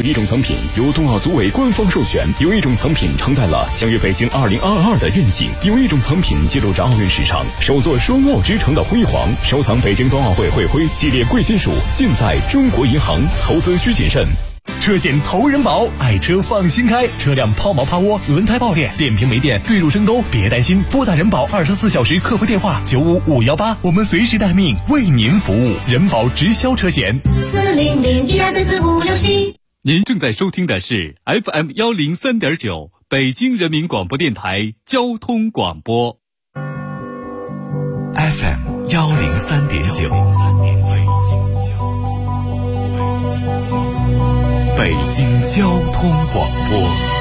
一种赠品由冬奥组委官方授权，有一种赠品承载了相约北京2022的愿景，有一种赠品记录着奥运史上首座双奥之城的辉煌。收藏北京冬奥会会徽系列贵金属，尽在中国银行，投资需谨慎。 车险投人保，爱车放心开，车辆抛锚趴窝、轮胎爆裂、电瓶没电、坠入深沟，别担心，拨打人保24小时客服电话95518，我们随时待命，为您服务。人保直销车险 400-1234567。 您正在收听的是 FM 103.9北京人民广播电台交通广播。 FM 103.9，北京交通广播，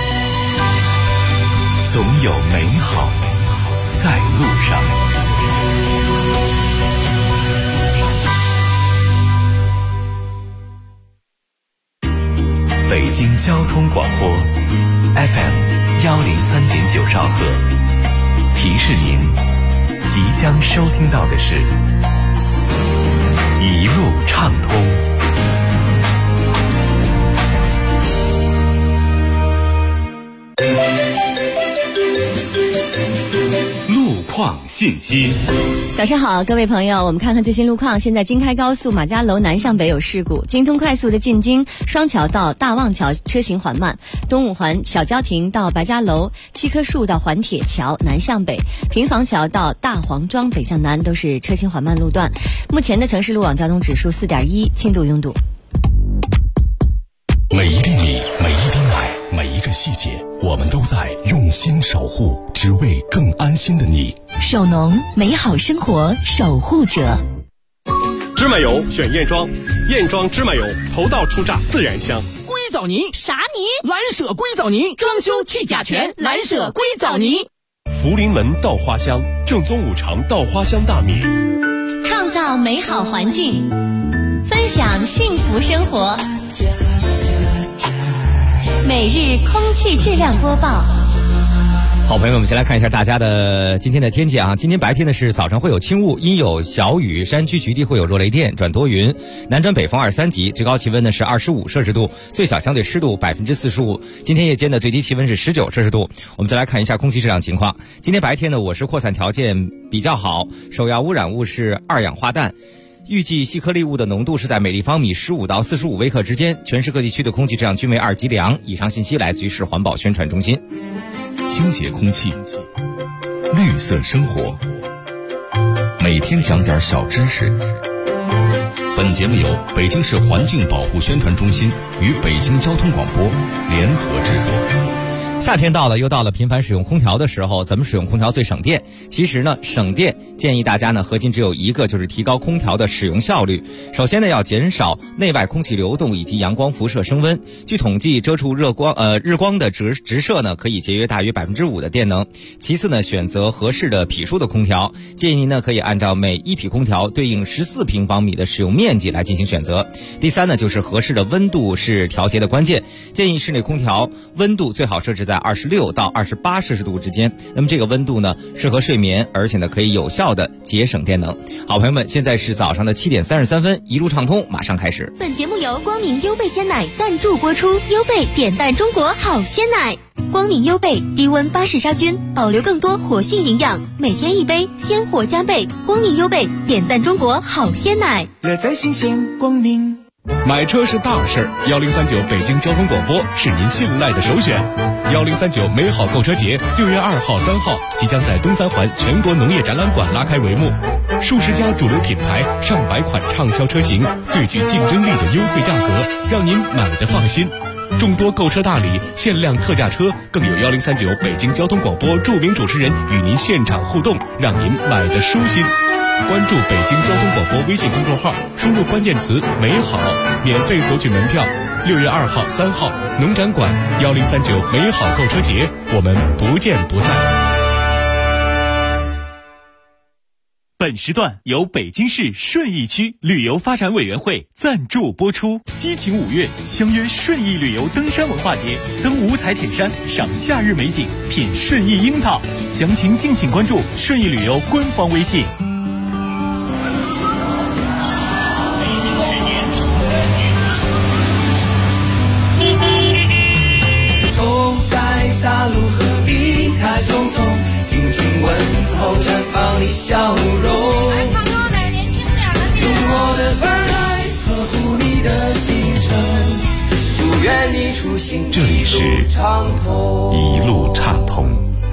总有美好在路上。北京交通广播 FM 103.9兆赫，提示您即将收听到的是一路畅通。路况信息。 早上好，各位朋友，我们看看最新路况。现在京开高速马家楼南向北有事故，京通快速的进京双桥到大望桥车行缓慢，东五环小交亭到白家楼、七棵树到环铁桥南向北，平房桥到大黄庄北向南都是车行缓慢路段。目前的城市路网交通指数4.1，轻度拥堵。 每一粒米，每一滴奶，每一个细节，我们都在用心守护，只为更安心的你。 首农，美好生活守护者。 芝麻油选燕庄，燕庄芝麻油头道出榨，自然香。 硅藻泥啥泥？ 蓝舍硅藻泥，装修去甲醛，蓝舍硅藻泥。 福临门稻花香，正宗五常稻花香大米。 创造美好环境，分享幸福生活。每日空气质量播报。 好朋友们，我们先来看一下大家的今天的天气啊。今天白天呢是早上会有轻雾，阴有小雨，山区局地会有弱雷电，转多云，南转北风2、3级，最高气温呢是25摄氏度，最小相对湿度45%。今天夜间的最低气温是19摄氏度。我们再来看一下空气质量情况。今天白天呢，我市扩散条件比较好，首要污染物是二氧化氮。预计细颗粒物的浓度是在每立方米15到45微克之间，全市各地区的空气质量均为2级良。以上信息来自于市环保宣传中心。 清洁空气，绿色生活，每天讲点小知识。本节目由北京市环境保护宣传中心与北京交通广播联合制作。 夏天到了，又到了频繁使用空调的时候，怎么使用空调最省电？其实呢，省电建议大家呢，核心只有一个，就是提高空调的使用效率。首先呢，要减少内外空气流动以及阳光辐射升温。据统计，遮住日光的直射呢，可以节约大约5%的电能。其次呢，选择合适的匹数的空调，建议您呢可以按照每一匹空调对应14平方米的使用面积来进行选择。第三呢，就是合适的温度是调节的关键，建议室内空调温度最好设置在26到28摄氏度之间，那么这个温度呢适合睡眠，而且呢可以有效的节省电能。好朋友们，现在是早上的7点33分，一路畅通马上开始。 本节目由光明优贝鲜奶赞助播出，优贝点赞中国好鲜奶。光明优贝低温巴氏杀菌，保留更多活性营养，每天一杯，鲜活加倍。光明优贝点赞中国好鲜奶， 乐在新鲜光明。 买车是大事，1039北京交通广播是您信赖的首选。1039美好购车节6月2号、3号即将在东三环全国农业展览馆拉开帷幕，数十家主流品牌、上百款畅销车型，最具竞争力的优惠价格，让您买得放心。众多购车大礼、限量特价车，更有1039北京交通广播著名主持人与您现场互动，让您买得舒心。关注北京交通广播微信公众号，输入关键词美好，免费索取门票。6月2号、3号农展馆1039美好购车节，我们不见不散。 本时段由北京市顺义区旅游发展委员会赞助播出。激情5月，相约顺义旅游登山文化节，登五彩浅山，赏夏日美景，品顺义樱桃。详情敬请关注顺义旅游官方微信。 1 笑容。 来唱歌的年轻点的，谢谢。 用我的耳来呵护你的行程，祝愿你出行这里是一路畅通。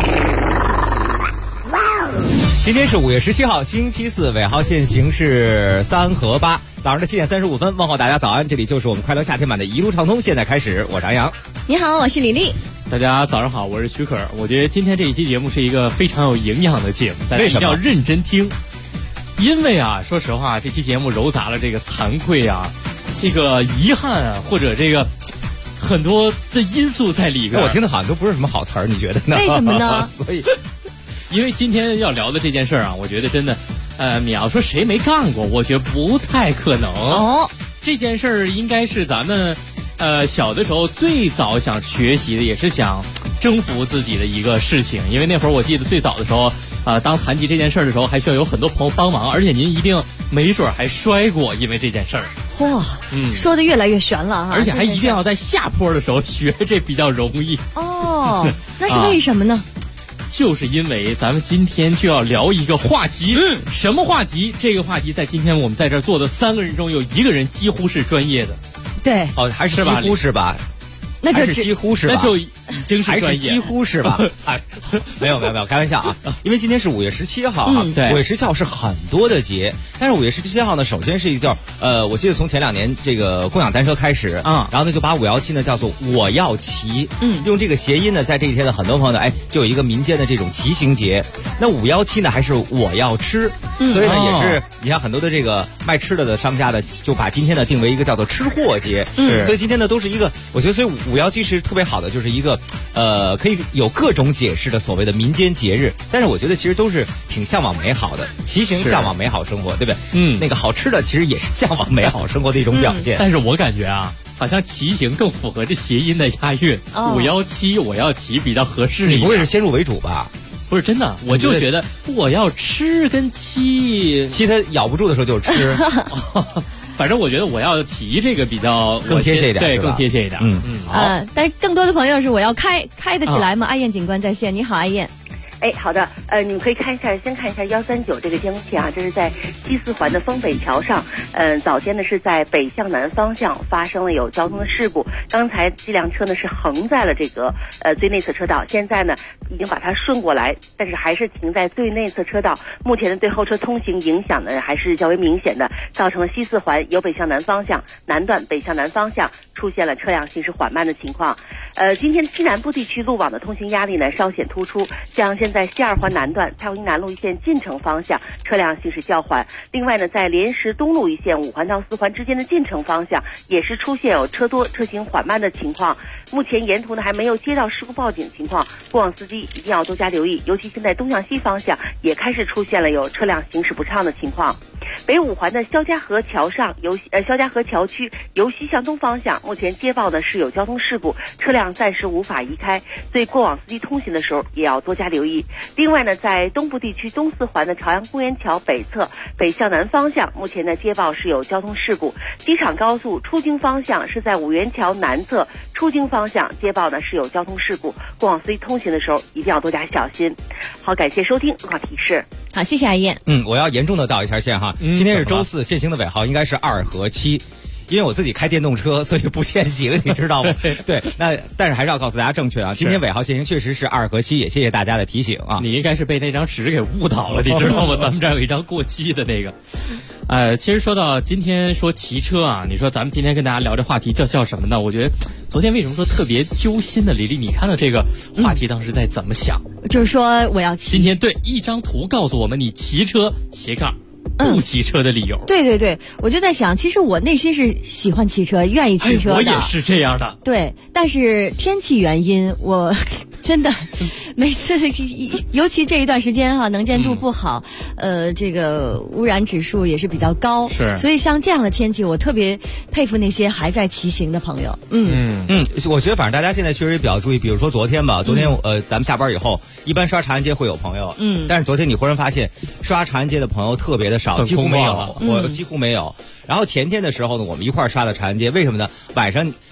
今天是5月17号，星期四，尾号限行是3和8。早上的7点35分，问候大家早安，这里就是我们快乐夏天版的一路畅通，现在开始，我是杨洋。 你好，我是李丽。 大家早上好，我是许可。我觉得今天这一期节目是一个非常有营养的节目，大家一定要认真听。因为啊，说实话，这期节目糅杂了这个惭愧啊，这个遗憾啊，或者这个很多的因素在里边。 我听的好像都不是什么好词儿，你觉得呢？ 为什么呢？ 所以， 因为今天要聊的这件事儿啊，我觉得真的，你要说谁没干过，我觉得不太可能。 哦， 这件事儿应该是咱们小的时候最早想学习的，也是想征服自己的一个事情。因为那会儿我记得最早的时候，当谈及这件事儿的时候，还需要有很多朋友帮忙，而且您一定没准还摔过，因为这件事儿。 哇，说的越来越悬了哈！ 而且还一定要在下坡的时候学，这比较容易。 哦，那是为什么呢？ 就是因为咱们今天就要聊一个话题，什么话题？这个话题在今天我们在这儿坐的3个人中，有1个人几乎是专业的。 对， 哦，还是几乎是吧？ 那就几乎是吧？ 那就已经是专业， 还是几乎是吧？没有，开玩笑啊！因为今天是5月17号啊， 对，5 月17号是很多的节，但是5月17号呢，首先是一个叫我记得从前2年这个共享单车开始啊，然后呢就把517呢叫做我要骑，用这个谐音呢，在这一天的很多朋友呢，就有一个民间的这种骑行节。那517呢还是我要吃，所以呢也是你像很多的这个卖吃的商家呢，就把今天呢定为一个叫做吃货节，所以今天呢都是一个，我觉得所以517是特别好的，就是一个可以有各种解释的所谓的民间节日，但是我觉得其实都是挺向往美好的，骑行向往美好生活，对不对？那个好吃的其实也是向往美好生活的一种表现。 但是我感觉啊，好像骑行更符合这谐音的押韵，517我要骑比较合适。 你不会是先入为主吧？ 不是真的，我就觉得我要吃跟骑它咬不住的时候就是吃。 反正我觉得我要骑这个比较更贴切一点， 对，更贴切一点。 好。但是更多的朋友是我要开得起来吗？阿燕警官在线，你好，阿燕。 好的，你们可以先看一下139这个天气啊，这是在西四环的丰北桥上，早间呢是在北向南方向发生了有交通的事故，刚才这辆车呢是横在了这个最内侧车道，现在呢已经把它顺过来，但是还是停在最内侧车道，目前呢对后车通行影响呢还是较为明显的，造成了西四环由北向南方向南段北向南方向出现了车辆行驶缓慢的情况。今天西南部地区路网的通行压力呢稍显突出，像现在西2环南段蔡锺营南路一线进城方向车辆行驶较缓，另外呢在莲石东路一线5环到4环之间的进城方向也是出现有车多车行缓慢的情况，目前沿途呢还没有接到事故报警情况，过往司机一定要多加留意，尤其现在东向西方向也开始出现了有车辆行驶不畅的情况。北5环的肖家河桥上肖家河桥区由西向东方向，目前接报呢是有交通事故，车辆暂时无法移开，所以过往司机通行的时候也要多加留意。另外呢，在东部地区东4环的朝阳公园桥北侧北向南方向，目前呢接报是有交通事故，机场高速出京方向是在五元桥南侧出京方向接报呢是有交通事故，过往司机通行的时候一定要多加小心。好，感谢收听路况提示。 好，谢谢阿燕。 我要严重的道一下歉哈，今天是周4，限行的尾号应该是2和7。因为我自己开电动车，所以不限行，你知道吗？对，那但是还是要告诉大家正确啊。今天尾号限行确实是2和7，也谢谢大家的提醒啊。 你应该是被那张纸给误导了，你知道吗？咱们这儿有一张过期的那个。其实说到今天说骑车啊，你说咱们今天跟大家聊这话题叫什么呢？我觉得昨天为什么说特别揪心的，李丽，你看到这个话题当时在怎么想？ 就是说我要骑。 今天对一张图告诉我们你骑车斜杠。不骑车的理由。 对，我就在想，其实我内心是喜欢骑车，愿意骑车的。 我也是这样的。 对，但是天气原因，我真的每次，尤其这一段时间哈，能见度不好，这个污染指数也是比较高， 是。 所以像这样的天气，我特别佩服那些还在骑行的朋友。 我觉得反正大家现在确实也比较注意，比如说昨天吧，咱们下班以后，一般刷长安街会有朋友，但是昨天你忽然发现刷长安街的朋友特别的少，几乎没有，我几乎没有。然后前天的时候呢，我们一块儿刷的长安街，为什么呢？晚上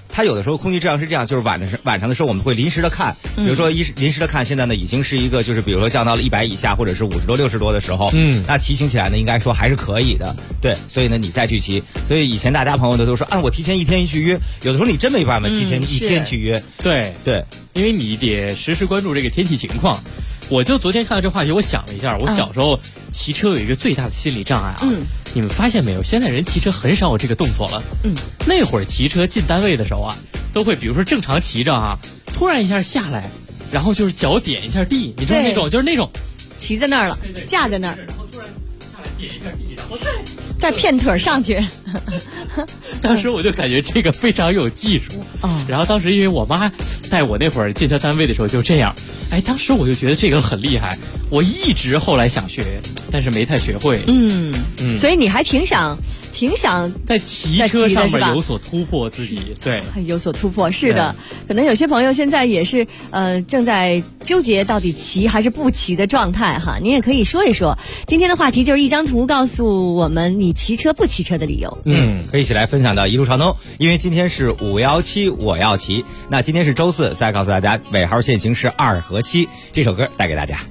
它有的时候空气质量是这样，就是晚上的时候我们会临时的看，比如说临时的看，现在呢已经是一个就是比如说降到了100以下，或者是50多60多的时候，那骑行起来呢应该说还是可以的，对，所以呢你再去骑，所以以前大家朋友都说我提前1天去约，有的时候你真没办法提前1天去约， 对，因为你得实时关注这个天气情况。我就昨天看到这话题，我想了一下，我小时候骑车有一个最大的心理障碍啊，你们发现没有？现在人骑车很少有这个动作了。那会儿骑车进单位的时候啊，都会比如说正常骑着啊，突然一下下来，然后就是脚点一下地，你知道那种就是那种骑在那儿了，架在那儿， 然后突然下来点一下地，然后再片腿上去。 当时我就感觉这个非常有技术。然后当时因为我妈带我那会儿进她单位的时候就这样，当时我就觉得这个很厉害，我一直后来想学，但是没太学会。 所以你还挺想在骑车上面有所突破自己，对， 有所突破，是的。可能有些朋友现在也是正在纠结到底骑还是不骑的状态哈，你也可以说一说。今天的话题就是一张图告诉我们你骑车不骑车的理由。 可以一起来分享到一路畅通，因为今天是517我要骑，那今天是周4，再告诉大家尾号限行是2和7，这首歌带给大家。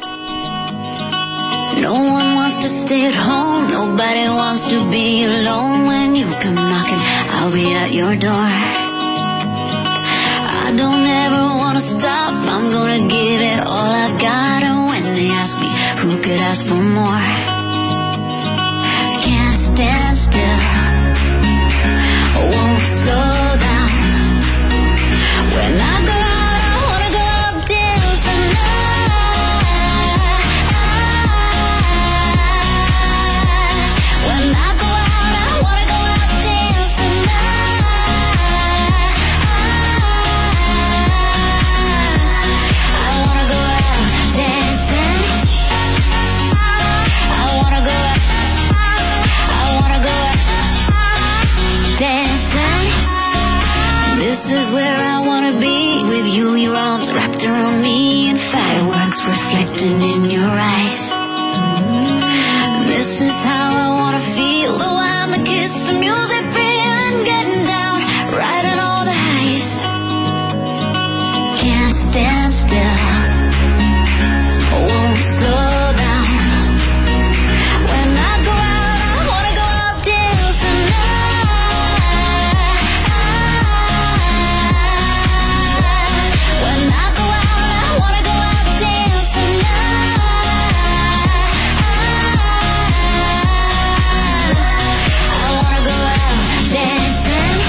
No one wants to stay at home, nobody wants to be alone. When you come knocking, I'll be at your door. I don't ever want to stop, I'm gonna give it all I've got. And when they ask me, who could ask for more? Can't stand still, won't slow down. When I go out, I wanna go up till tonight.When I go out, I wanna go out till tonight. I wanna go out dancing. I wanna go out. I wanna go out dancing. This is where I wanna be with you, your arms wrapped around me and fireworks reflecting in your eyes.This is how I wanna feel, the wine, the kiss, the music, feeling, getting down, riding all the highs. Can't stand still, won't slow down. When I go out, I wanna go out till tonight. When I go out, I wanna go out till tonight.Dancing.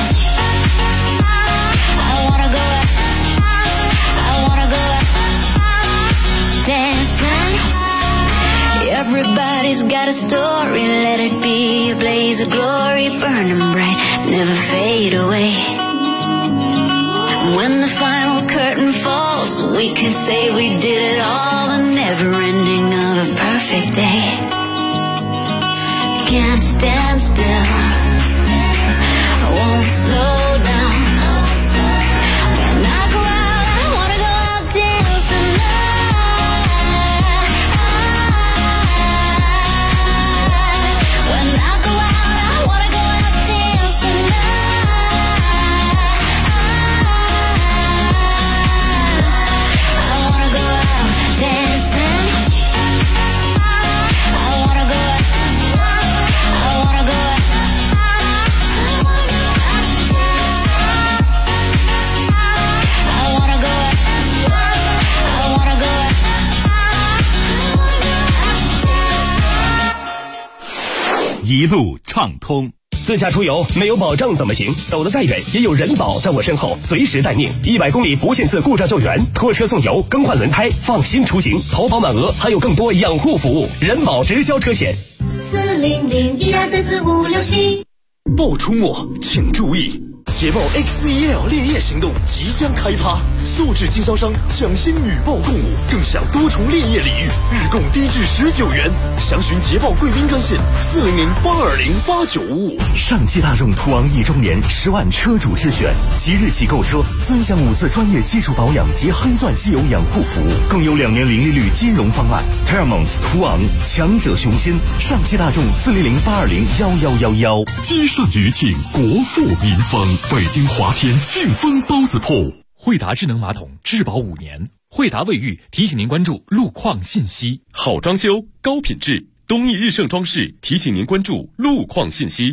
I wanna go out. I wanna go out dancing. Everybody's got a story, let it be a blaze of glory, burning bright, never fade away. When the final curtain falls, we can say we did it all, the never ending of a perfect day. Can't stand still, won't slow down. When I go out, I wanna go out till tonight. When I go out, I wanna go out till tonight. I wanna go out dancing. I wanna go out. I wanna go out. 一路畅通。自驾出游没有保障怎么行？走得再远也有人保在我身后，随时待命。100公里不限次故障救援，拖车送油，更换轮胎，放心出行。投保满额还有更多养护服务，人保直销车险。 400-1234-567。 报出没，请注意！捷豹 X1L 猎业行动即将开趴，素质经销商抢先女豹共舞，更享多重猎业礼遇，日供低至19元。详询捷豹贵宾专线400-820-8955。 上汽大众途昂1周年10万车主之选，即日起购车尊享5次专业基础保养及黑钻机油养护服务，更有2年零利率金融方案。Paramount 途昂，强者雄心。上汽大众400-820-1111。 积善余庆，国富民丰。 北京华天庆丰包子铺。 惠达智能马桶质保5年，惠达卫浴提醒您关注路况信息。 好装修，高品质，东义日盛装饰提醒您关注路况信息。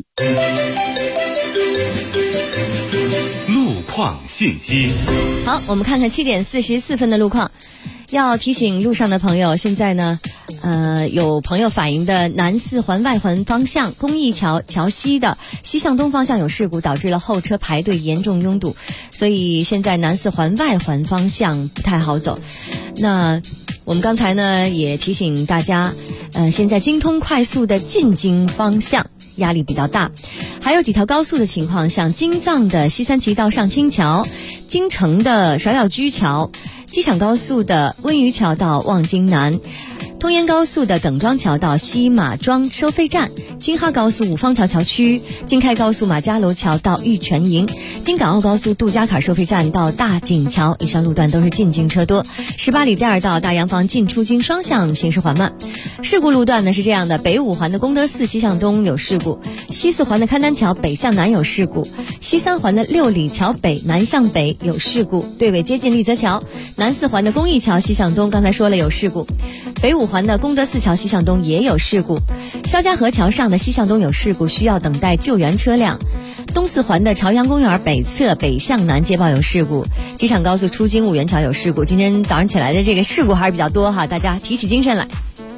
路况信息。 好，我们看看7点44分的路况。要提醒路上的朋友，现在呢，有朋友反映的南4环外环方向公益桥西的西向东方向有事故，导致了后车排队严重拥堵，所以现在南4环外环方向不太好走。那我们刚才呢也提醒大家，现在京通快速的进京方向压力比较大，还有几条高速的情况，像京藏的西三旗到上清桥，京承的芍药居桥，机场高速的温榆桥到望京南，通燕高速的耿庄桥到西马庄收费站，京哈高速五方桥桥区，京开高速马家楼桥到玉泉营，京港澳高速杜家坎收费站到大井桥，以上路段都是进京车多。18里第2道大洋坊进出京双向行驶缓慢。事故路段呢是这样的：北5环的功德寺西向东有事故，西4环的勘丹桥北向南有事故，西3环的六里桥北南向北有事故，对尾接近丽泽桥，南4环的公益桥西向东刚才说了有事故，北5环的功德寺桥西向东也有事故，肖家河桥上的西向东有事故，需要等待救援车辆。东4环的朝阳公园北侧北向南接报有事故，机场高速出京五元桥有事故。今天早上起来的这个事故还是比较多哈，大家提起精神来。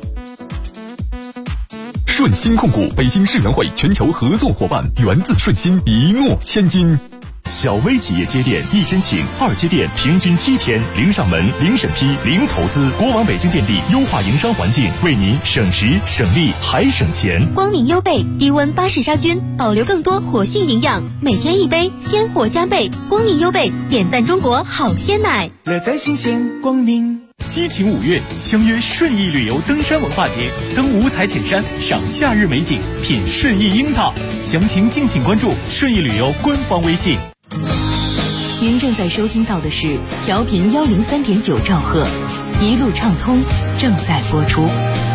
顺鑫控股北京世园会全球合作伙伴，源自顺鑫，一诺千金。小微企业接电1申请2接电，平均7天，零上门、零审批、零投资。国网北京电力优化营商环境，为您省时省力还省钱。 光明优贝低温巴氏杀菌，保留更多活性营养，每天一杯，鲜活加倍。光明优贝点赞中国好鲜奶， 乐在新鲜光明。 激情5月，相约顺义旅游登山文化节，登五彩浅山，赏夏日美景，品顺义樱桃。详情敬请关注顺义旅游官方微信。 您正在收听到的是调频103.9兆赫，一路畅通正在播出。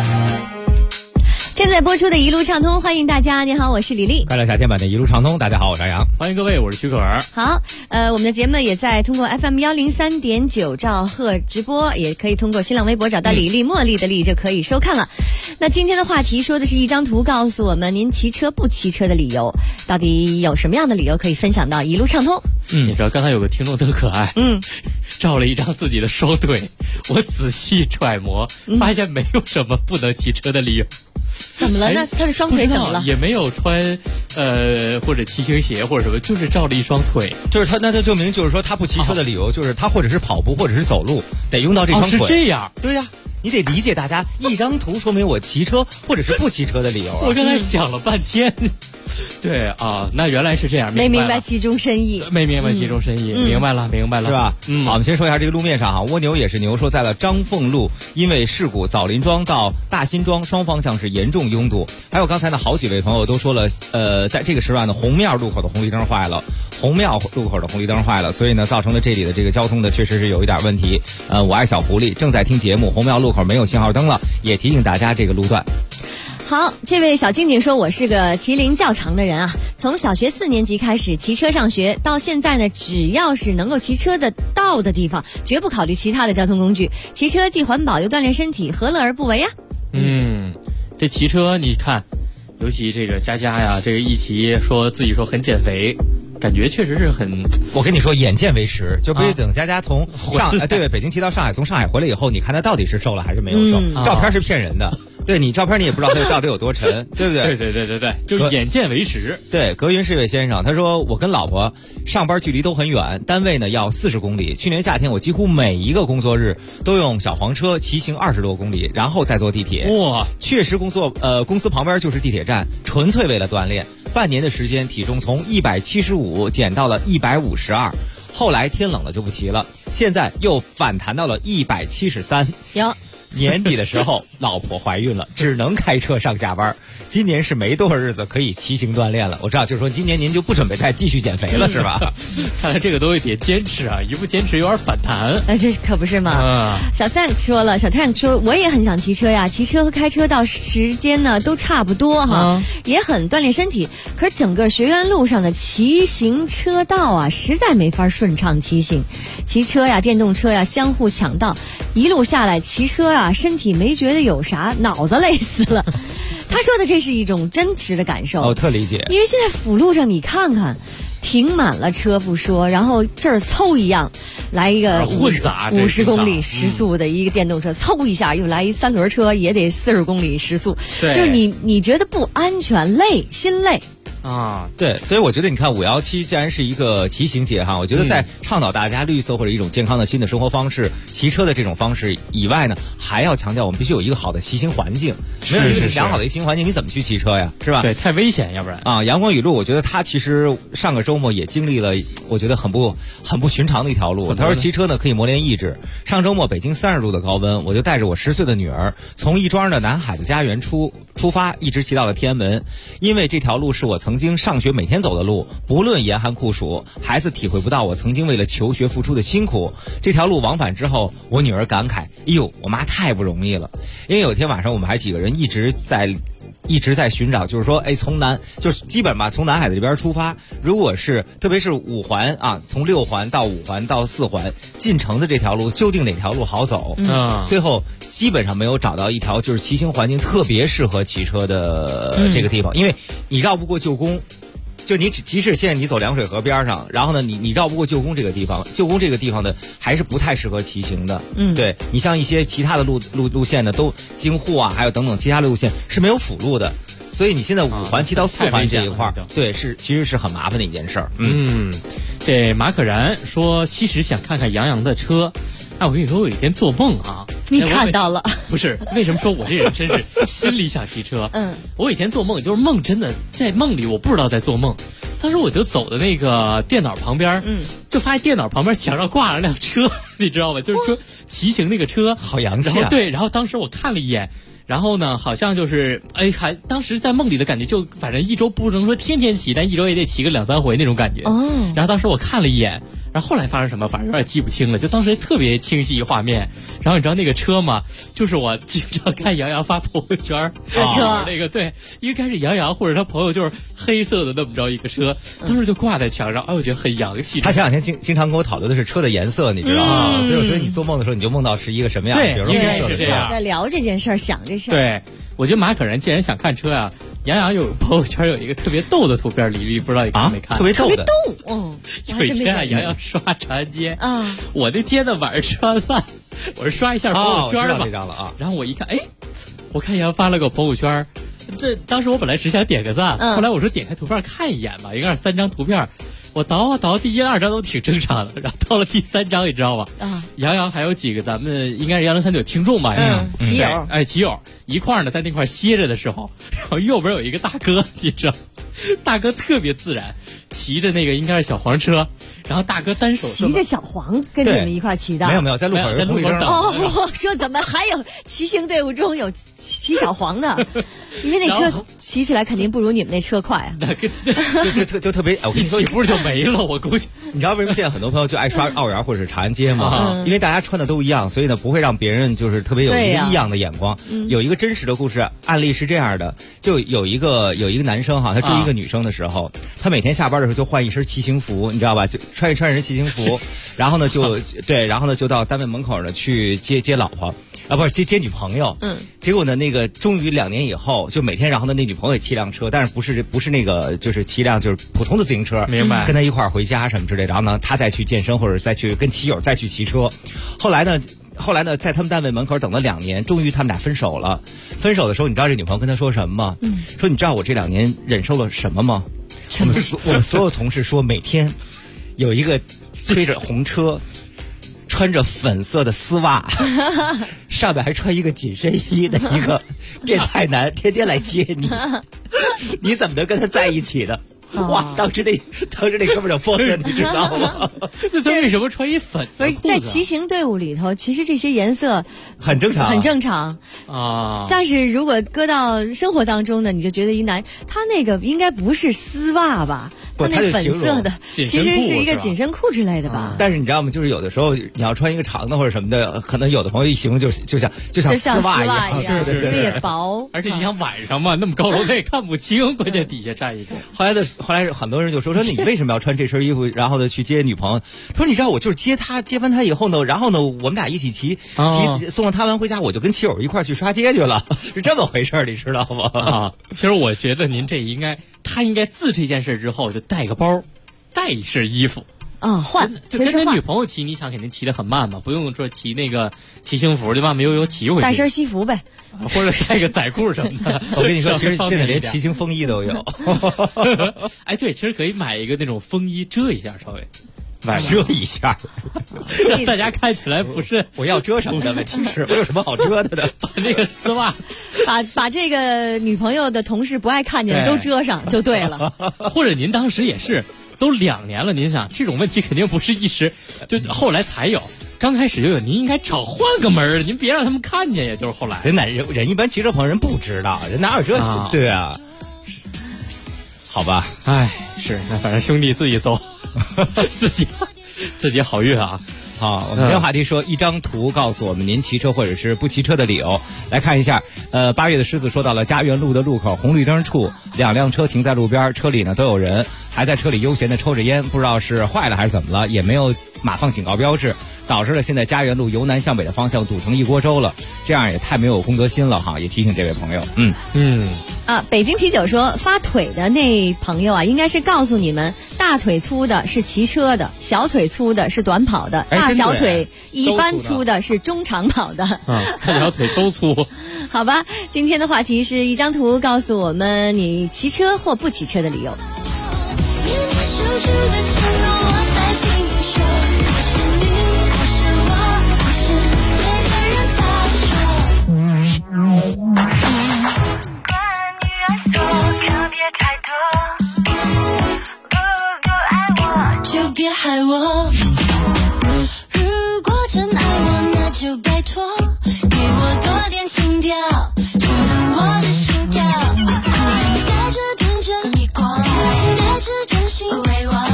正在播出的一路畅通，欢迎大家。你好，我是李丽。 快乐夏天版的一路畅通，大家好，我是张扬。 欢迎各位，我是徐可儿。 好，我们的节目也在通过 FM 103.9兆赫直播，也可以通过新浪微博找到李丽茉莉的丽就可以收看了。那今天的话题说的是一张图，告诉我们您骑车不骑车的理由，到底有什么样的理由可以分享到一路畅通？ 你知道刚才有个听众特可爱，照了一张自己的双腿，我仔细揣摩，发现没有什么不能骑车的理由。 怎么了呢？他的双腿怎么了？ 也没有穿或者骑行鞋或者什么，就是照了一双腿。 就是他，那就证明就是说他不骑车的理由就是他或者是跑步或者是走路得用到这双腿。 是这样？ 对呀，你得理解大家一张图说明我骑车或者是不骑车的理由啊。 我刚才想了半天。对啊，那原来是这样， 没明白其中深意， 没明白其中深意，明白了，是吧？好，我们先说一下这个路面上哈，蜗牛也是牛，说在了张凤路，因为事故枣林庄到大新庄双方向是严重拥堵。还有刚才呢，好几位朋友都说了，在这个时段的红庙路口的红绿灯坏了，所以呢，造成了这里的这个交通呢，确实是有一点问题。我爱小狐狸正在听节目，红庙路口没有信号灯了，也提醒大家这个路段。 好，这位小静静说，我是个骑龄较长的人啊，从小学4年级开始骑车上学，到现在呢，只要是能够骑车的到的地方，绝不考虑其他的交通工具。骑车既环保又锻炼身体，何乐而不为呀？ 这骑车你看，尤其这个佳佳呀，这个一骑说自己说很减肥。感觉确实是很， 我跟你说，眼见为实，就不得等佳佳从北京骑到上海，从上海回来以后，你看他到底是瘦了还是没有瘦？照片是骗人的，对你照片你也不知道他到底有多沉，对不对？ 对，就眼见为实。 对，格云是一位先生，他说我跟老婆上班距离都很远，单位呢要40公里。去年夏天我几乎每一个工作日都用小黄车骑行20多公里，然后再坐地铁。 哇， 确实公司旁边就是地铁站，纯粹为了锻炼。半年的时间，体重从175减到了152，后来天冷了就不骑了，现在又反弹到了173。 年底的时候老婆怀孕了，只能开车上下班。今年是没多少日子可以骑行锻炼了。我知道，就是说今年您就不准备再继续减肥了，是吧？ 看来这个东西得坚持啊，一不坚持有点反弹。 这可不是嘛。小三说了，小太阳说我也很想骑车呀，骑车和开车到时间呢都差不多哈，也很锻炼身体。可是整个学院路上的骑行车道啊，实在没法顺畅骑行。骑车呀，电动车呀，相互抢道，一路下来骑车啊，身体没觉得有啥，脑子累死了。他说的这是一种真实的感受， 我特理解。 因为现在辅路上你看看，停满了车不说，然后这儿凑一样，来一个50公里时速的一个电动车，凑一下又来一3轮车，也得40公里时速，就是你觉得不安全，累，心累。 啊，对，所以我觉得你看517既然是一个骑行节哈，我觉得在倡导大家绿色或者一种健康的新的生活方式，骑车的这种方式以外呢，还要强调我们必须有一个好的骑行环境。没有一个良好的骑行环境，你怎么去骑车呀？是吧？ 对，太危险，要不然啊。阳光雨露，我觉得他其实上个周末也经历了，我觉得很不寻常的一条路。他说骑车呢可以磨练意志。上周末北京30度的高温，我就带着我10岁的女儿从亦庄的南海的家园出发，一直骑到了天安门，因为这条路是我曾经上学每天走的路，不论严寒酷暑，孩子体会不到我曾经为了求学付出的辛苦。这条路往返之后，我女儿感慨：“哎呦，我妈太不容易了。”因为有天晚上我们还几个人一直在寻找，就是说，就是基本吧，从南海的这边出发，如果是特别是5环啊，从6环到5环到4环进城的这条路，究竟哪条路好走？最后基本上没有找到一条就是骑行环境特别适合骑车的这个地方，因为你绕不过旧宫。就你即使现在你走凉水河边上，然后呢你绕不过旧宫这个地方，旧宫这个地方的还是不太适合骑行的。对，你像一些其他的路线呢，都京沪啊，还有等等其他的路线是没有辅路的，所以你现在5环骑到4环这一块对，其实是很麻烦的一件事儿。 这马可然说，其实想看看杨洋的车。我跟你说，我有一天做梦啊， 你看到了？ 不是，为什么说我这人真是心里想骑车？我有一天做梦，就是梦真的在梦里，我不知道在做梦。当时我就走的那个电脑旁边，就发现电脑旁边墙上挂了辆车，你知道吗？就是说骑行那个车， 好洋气啊！ 对，然后当时我看了一眼。然后呢，好像就是当时在梦里的感觉，就反正一周不能说天天骑，但一周也得骑个2-3回那种感觉。然后当时我看了一眼，然后后来发生什么，反正有点记不清了。就当时特别清晰一画面。然后你知道那个车吗？就是我经常看杨洋发朋友圈车那个，对，应该是杨洋或者他朋友就是黑色的那么着一个车，当时就挂在墙上，我觉得很洋气。 他前两天经常跟我讨论的是车的颜色，你知道吗？所以你做梦的时候你就梦到是一个什么样的？ 对， 比如说应该是这样。 在聊这件事儿，想这事儿。 对，我觉得马可人既然想看车啊，杨洋有朋友圈有一个特别逗的图片，李丽不知道你看没看？ 特别逗， 有一天杨洋刷长安街我那天的晚上吃完饭，我是刷一下朋友圈嘛，然后我一看，我看杨洋发了个朋友圈，这当时我本来只想点个赞，后来我说点开图片看一眼吧，应该是3张图片。我倒第1、2张都挺正常的，然后到了第3张，你知道吧？杨洋还有几个咱们应该是103的听众吧？ 骑友， 骑友一块呢，在那块歇着的时候，然后右边有一个大哥，你知道，大哥特别自然，骑着那个应该是小黄车，然后大哥单手骑着小黄跟你们一块骑的， 没有，在路口等。 我说怎么还有骑行队伍中有骑小黄的？因为那车骑起来肯定不如你们那车快啊。 就特别，我跟你说， 一起步就没了，我估计。 你知道为什么现在很多朋友就爱刷奥园或者是长安街吗？因为大家穿的都一样，所以呢不会让别人就是特别有一个异样的眼光。有一个真实的故事案例是这样的，就有一个男生他追一个女生的时候，他每天下班的时候就换一身骑行服，你知道吧？就穿一身骑行服，然后呢就到单位门口呢去接老婆。不是接女朋友，结果呢，那个终于2年以后，就每天，然后呢，那女朋友也骑辆车，但是不是那个，就是骑辆就是普通的自行车， 明白？ 跟他一块儿回家什么之类的，然后呢，他再去健身或者再去跟骑友再去骑车。后来呢，在他们单位门口等了2年，终于他们俩分手了。分手的时候，你知道这女朋友跟他说什么吗？说你知道我这2年忍受了什么吗？我们所有同事说，每天有一个推着红车。穿着粉色的丝袜，上面还穿一个紧身衣的一个变态男，天天来接你，你怎么能跟他在一起呢？ 哇，当时那哥们儿就疯了，你知道吗？ 那他为什么穿一粉不是在骑行队伍里头，其实这些颜色很正常啊。 但是如果搁到生活当中呢，你就觉得他那个应该不是丝袜吧？ 不， 那粉色的其实是一个紧身裤之类的吧？ 但是你知道吗？就是有的时候你要穿一个长的或者什么的，可能有的朋友一形容就像丝袜一样， 是略薄。 而且你想晚上嘛，那么高楼他也看不清，关键底下站一个。 后来很多人就说你为什么要穿这身衣服，然后呢去接女朋友？他说你知道我就是接完她以后呢，然后呢我们俩一起骑送了她完回家，我就跟骑友一块去刷街去了，是这么回事，你知道吗？ 啊，其实我觉得您他应该自这件事之后就带个包，带一身衣服啊，换就跟着女朋友骑，你想肯定骑得很慢嘛，不用说骑那个骑行服，对吧？慢悠悠骑回去， 带身西服呗， 或者带个仔裤什么的。 我跟你说，其实现在连骑行风衣都有。 哎，对，其实可以买一个那种风衣遮一下，稍微。 遮一下， 让大家看起来不是我要遮什么的问题是，我有什么好遮的呢？ 把那个丝袜， 把这个女朋友的同事不爱看见的都遮上就对了。 或者您当时也是都2年了，您想这种问题肯定不是一时，就后来才有。刚开始就有，您应该换个门，您别让他们看见，也就是后来。 人一般骑车朋友人不知道，人哪有这些？对啊，好吧， 哎，是那反正兄弟自己走。自己好运啊！ 好，我们今天话题说一张图告诉我们您骑车或者是不骑车的理由。来看一下，8月的狮子说到了家园路的路口红绿灯处，2辆车停在路边，车里呢都有人，还在车里悠闲的抽着烟，不知道是坏了还是怎么了，也没有码放警告标志，导致了现在家园路由南向北的方向堵成一锅粥了，这样也太没有公德心了哈！也提醒这位朋友， 北京啤酒说发腿的那朋友啊，应该是告诉你们，大腿粗的是骑车的，小腿粗的是短跑的，大小腿一般粗的是中长跑的。 大小腿都粗。 好吧，今天的话题是一张图告诉我们你骑车或不骑车的理由。 就别害我，如果真爱我，那就拜托，给我多点情调，触动我的心跳，在这等着你过来，带着真心为我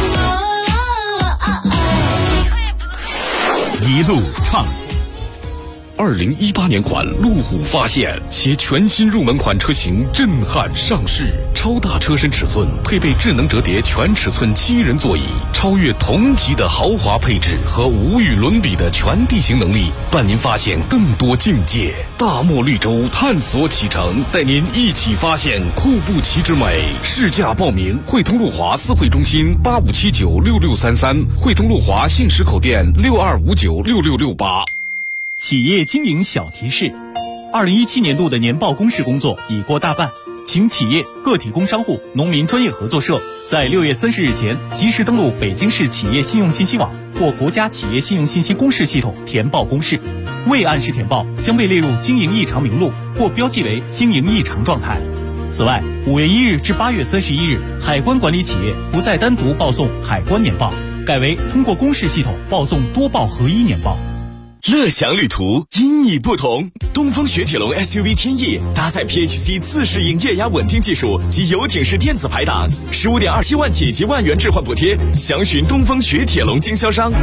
一路畅。2018年款路虎发现其全新入门款车型震撼上市，超大车身尺寸，配备智能折叠全尺寸7人座椅，超越同级的豪华配置和无与伦比的全地形能力，伴您发现更多境界。大漠绿洲探索启程，带您一起发现库布齐之美。试驾报名：汇通路华4会中心85796633，汇通路华信实口店62596668。 企业经营小提示：2017年度的年报公示工作已过大半，请企业、个体工商户、农民专业合作社在6月30日前及时登录北京市企业信用信息网或国家企业信用信息公示系统填报公示，未按时填报将被列入经营异常名录或标记为经营异常状态。此外，5月1日至8月31日，海关管理企业不再单独报送海关年报，改为通过公示系统报送多报合一年报。 乐享旅途，因你不同。东风雪铁龙 SUV 天翼搭载 PHC 自适应液压稳定技术及游艇式电子排档，15.27万起及1万元置换补贴，详询东风雪铁龙经销商。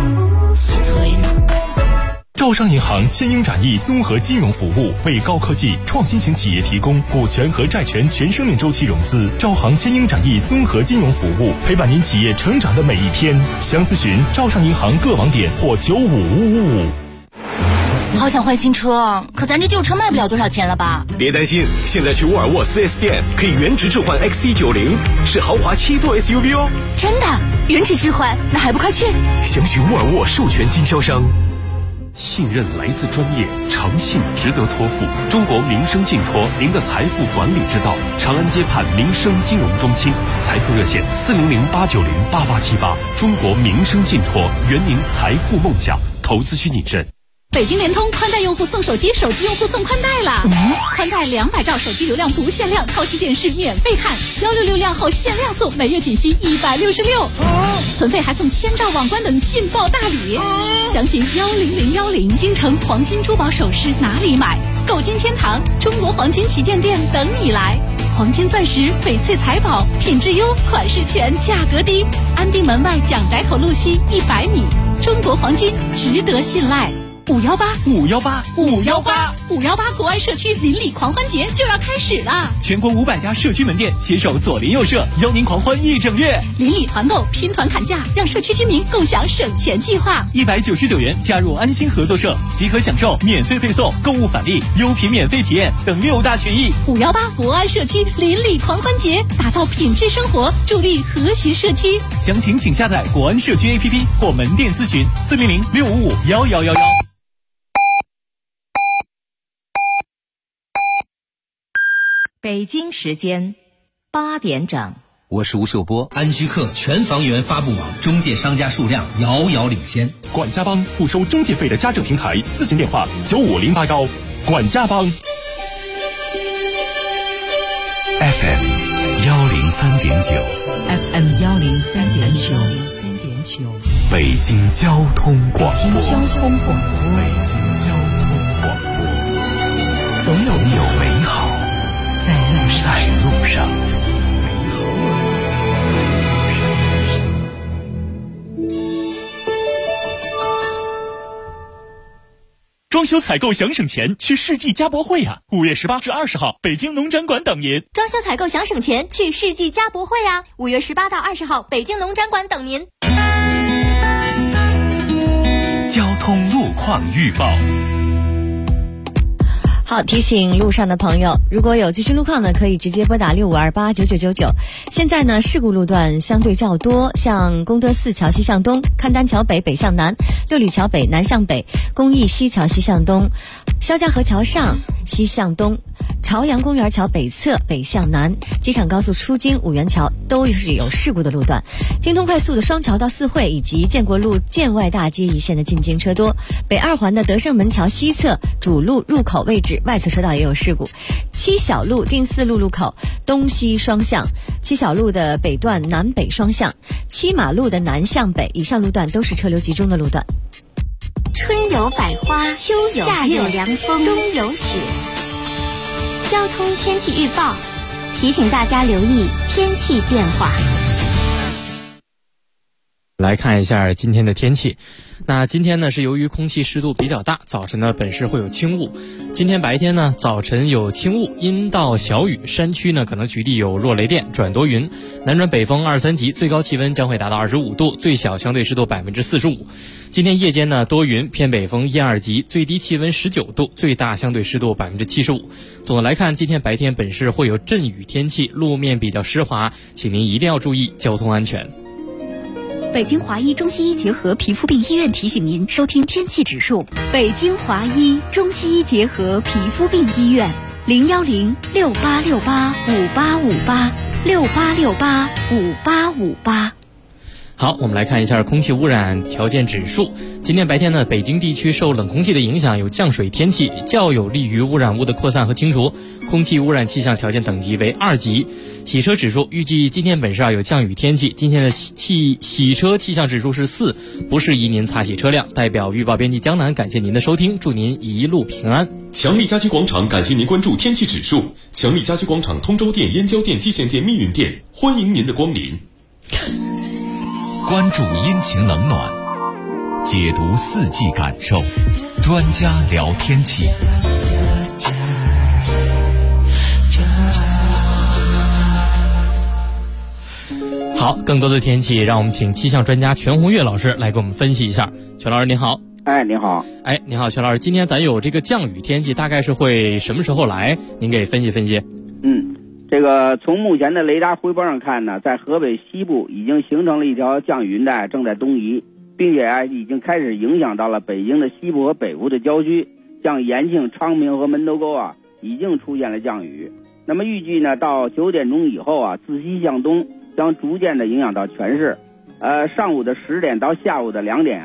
招商银行千英展翼综合金融服务，为高科技创新型企业提供股权和债权全生命周期融资。招行千英展翼综合金融服务，陪伴您企业成长的每一天。详咨询招商银行各网点或95555。 好想换新车，可咱这旧车卖不了多少钱了吧？ 别担心，现在去沃尔沃 4S 店可以原值置换 XC90，是豪华7座 SUV 哦。 真的？原值置换？那还不快去？ 详询沃尔沃授权经销商。 信任来自专业，诚信值得托付。中国民生信托，您的财富管理之道。长安街畔民生金融中心，财富热线400-890-8878。中国民生信托，圆您财富梦想，投资需谨慎。 北京联通宽带用户送手机，手机用户送宽带啦！宽带200兆手机流量不限量，超级电视免费看，166量后限量送，每月仅需166。存费还送1000兆网关等劲爆大礼。详询10010，京城黄金珠宝首饰哪里买？购金天堂，中国黄金旗舰店等你来。黄金钻石、翡翠财宝，品质优，款式全，价格低。安定门外蒋宅口路西100米，中国黄金值得信赖。518国安社区邻里狂欢节就要开始了， 全国500家社区门店携手左邻右舍，邀您狂欢1整月。 邻里团购，拼团砍价，让社区居民共享省钱计划。 199元加入安心合作社，即可享受免费配送、购物返利、优品免费体验等6大权益。 518国安社区邻里狂欢节，打造品质生活，助力和谐社区。 详情请下载国安社区 APP 或门店咨询400-655-1111。 北京时间8点整， 我是吴秀波。安居客全房源发布网，中介商家数量遥遥领先。 管家帮不收中介费的家政平台，咨询电话9508管家帮。FM 103.9， 北京交通广播，总有美好在路上。装修采购想省钱，去世纪家博会呀！5月18至20号，北京农展馆等您。 装修采购想省钱，去世纪家博会啊！5月18到20号，北京农展馆等您。 交通路况预报。 好，提醒路上的朋友，如果有最新路况呢，可以直接拨打65289999。现在呢，事故路段相对较多，像功德寺桥西向东、勘丹桥北北向南、六里桥北南向北、公益西桥西向东、肖家河桥上西向东、朝阳公园桥北侧北向南、机场高速出京五元桥都是有事故的路段。京通快速的双桥到四惠以及建国路建外大街一线的进京车多。北二环的德胜门桥西侧主路入口位置外侧车道也有事故。七小路定四路路口东西双向，七小路的北段南北双向，七马路的南向北以上路段都是车流集中的路段。 春有百花，秋有夏有凉风，冬有雪。交通天气预报提醒大家留意天气变化。 来看一下今天的天气。那今天呢是由于空气湿度比较大，早晨呢本市会有轻雾。今天白天呢早晨有轻雾，阴到小雨，山区呢可能局地有弱雷电，转多云，南转北风2、3级，最高气温将会达到25度，最小相对湿度45%。今天夜间呢多云，偏北风1、2级，最低气温19度，最大相对湿度75%。总的来看，今天白天本市会有阵雨天气，路面比较湿滑，请您一定要注意交通安全。 北京华医中西医结合皮肤病医院提醒您收听天气指数。北京华医中西医结合皮肤病医院，010-6868-5858，6868-5858。 好，我们来看一下空气污染条件指数。今天白天呢，北京地区受冷空气的影响，有降水天气，较有利于污染物的扩散和清除，空气污染气象条件等级为2级。洗车指数预计今天本市有降雨天气，今天的洗车气象指数是4，不适宜您擦洗车辆。代表预报编辑江南感谢您的收听，祝您一路平安。 强力家居广场感谢您关注天气指数。强力家居广场通州店、燕郊店、蓟县店、密云店，欢迎您的光临。 关注阴晴冷暖，解读四季感受，专家聊天气。 好，更多的天气，让我们请气象专家全红月老师来给我们分析一下。全老师您好。 您好。 您好，全老师，今天咱有这个降雨天气，大概是会什么时候来？您给分析分析。 这个从目前的雷达汇报上看呢，在河北西部已经形成了一条降雨云带，正在东移，并且已经开始影响到了北京的西部和北部的郊区，像延庆、昌平和门头沟已经出现了降雨。那么预计呢，到9点钟以后自西向东将逐渐的影响到全市。上午的10点到下午的2点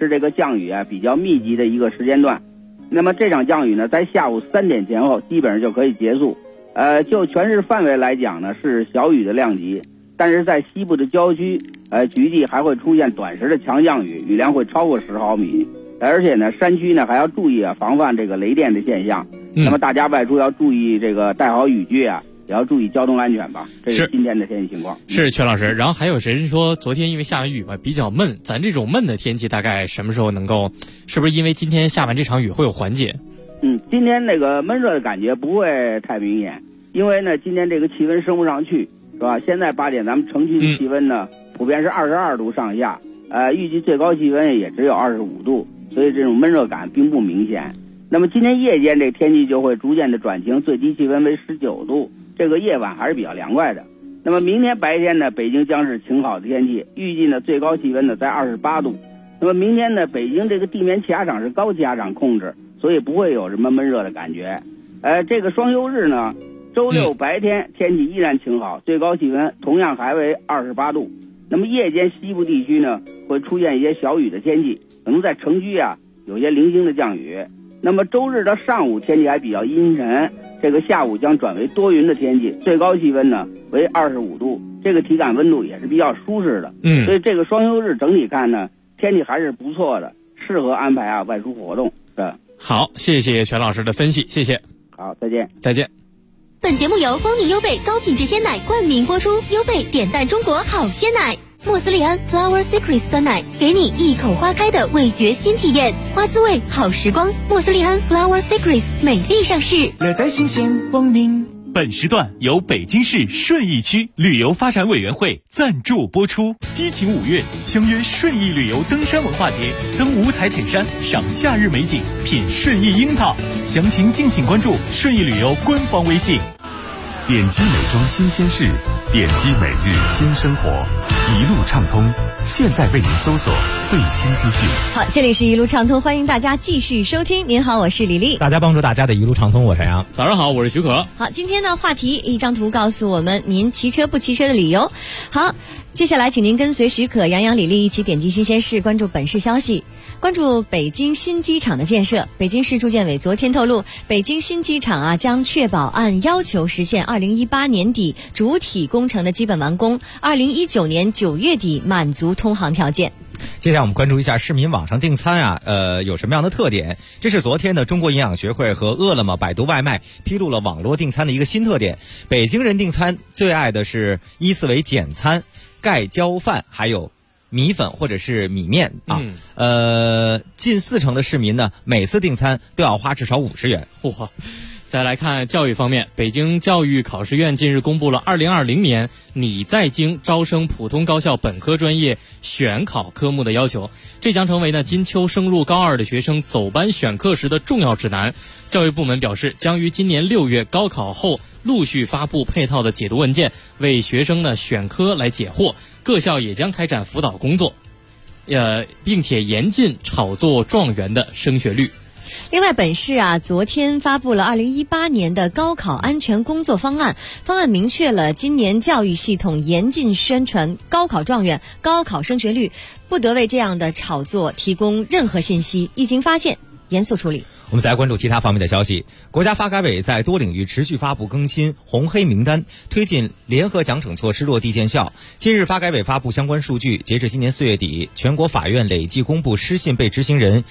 是这个降雨啊比较密集的一个时间段。那么这场降雨呢，在下午3点前后基本上就可以结束。就全市范围来讲呢，是小雨的量级，但是在西部的郊区，局地还会出现短时的强降雨，雨量会超过10毫米。而且呢，山区呢还要注意防范这个雷电的现象。那么大家外出要注意这个带好雨具啊，也要注意交通安全吧。这是今天的天气情况。 是全老师。然后还有人说，昨天因为下完雨嘛，比较闷。咱这种闷的天气大概什么时候能够？是不是因为今天下完这场雨会有缓解？ 今天那个闷热的感觉不会太明显，因为呢，今天这个气温升不上去，是吧？现在8点咱们城区的气温呢，普遍是22度上下，预计最高气温也只有25度，所以这种闷热感并不明显。那么今天夜间这天气就会逐渐的转晴，最低气温为19度，这个夜晚还是比较凉快的。那么明天白天呢，北京将是晴好的天气，预计呢最高气温呢在28度。那么明天呢，北京这个地面气压场是高气压场控制，所以不会有什么闷热的感觉。这个双休日呢，周六白天天气依然晴好，最高气温同样还为28度。那么夜间西部地区呢，会出现一些小雨的天气，可能在城区啊有些零星的降雨。那么周日的上午天气还比较阴沉，这个下午将转为多云的天气，最高气温呢为25度，这个体感温度也是比较舒适的。所以这个双休日整体看呢，天气还是不错的，适合安排外出活动的。 好，谢谢全老师的分析，谢谢。 好，再见。 再见。 本节目由光明优贝高品质鲜奶冠名播出，优贝点赞中国好鲜奶。莫斯利安 Flower Secrets 酸奶，给你一口花开的味觉新体验，花滋味好时光。莫斯利安 Flower Secrets 美丽上市， 乐在新鲜光明。 本时段由北京市顺义区旅游发展委员会赞助播出。激情5月，相约顺义旅游登山文化节，登五彩浅山，赏夏日美景，品顺义樱桃。详情敬请关注顺义旅游官方微信。 点击美妆新鲜事，点击每日新生活，一路畅通，现在为您搜索最新资讯。 好，这里是一路畅通，欢迎大家继续收听。您好，我是李丽。 大家帮助大家的一路畅通，我是杨。 早上好，我是许可。 好，今天的话题，一张图告诉我们您骑车不骑车的理由。好，接下来请您跟随许可、杨洋、李丽一起点击新鲜事，关注本市消息。关注北京新机场的建设。北京市住建委昨天透露，北京新机场将确保按要求实现2018年底主体工程的基本完工，2019年9月底满足通航条件。 接下来我们关注一下市民网上订餐有什么样的特点？这是昨天的中国营养学会和饿了么、百度外卖披露了网络订餐的一个新特点。北京人订餐最爱的是依次为简餐、盖浇饭，还有米粉或者是米面近40%的市民呢，每次订餐都要花至少50元。 哇！再来看教育方面，北京教育考试院近日公布了2020年拟在京招生普通高校本科专业选考科目的要求，这将成为金秋升入高2的学生走班选课时的重要指南。教育部门表示，将于今年6月高考后陆续发布配套的解读文件，为学生选科来解惑。各校也将开展辅导工作，并且严禁炒作状元的升学率。 另外，本市昨天发布了2018年的高考安全工作方案，方案明确了今年教育系统严禁宣传高考状元、高考升学率，不得为这样的炒作提供任何信息，一经发现严肃处理。 我们再来关注其他方面的消息。国家发改委在多领域持续发布更新红黑名单，推进联合奖惩措施落地见效。今日发改委发布相关数据，截至今年4月底，全国法院累计公布失信被执行人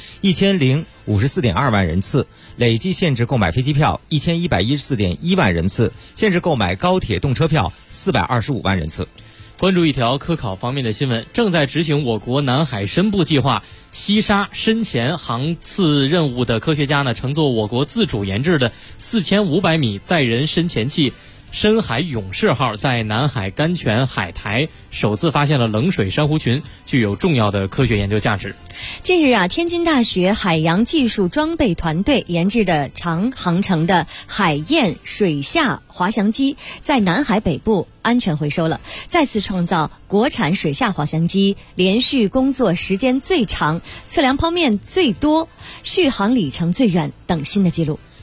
1054.2万人次，累计限制购买飞机票1114.1万人次，限制购买高铁动车票425万人次。 关注一条科考方面的新闻，正在执行我国南海深部计划西沙深潜航次任务的科学家乘坐我国自主研制的4500米载人深潜器深海勇士号，在南海甘泉海苔首次发现了冷水珊瑚群，具有重要的科学研究价值。 近日天津大学海洋技术装备团队研制的长航程的海燕水下滑翔机在南海北部安全回收了，再次创造国产水下滑翔机连续工作时间最长、测量剖面最多、续航里程最远等新的记录。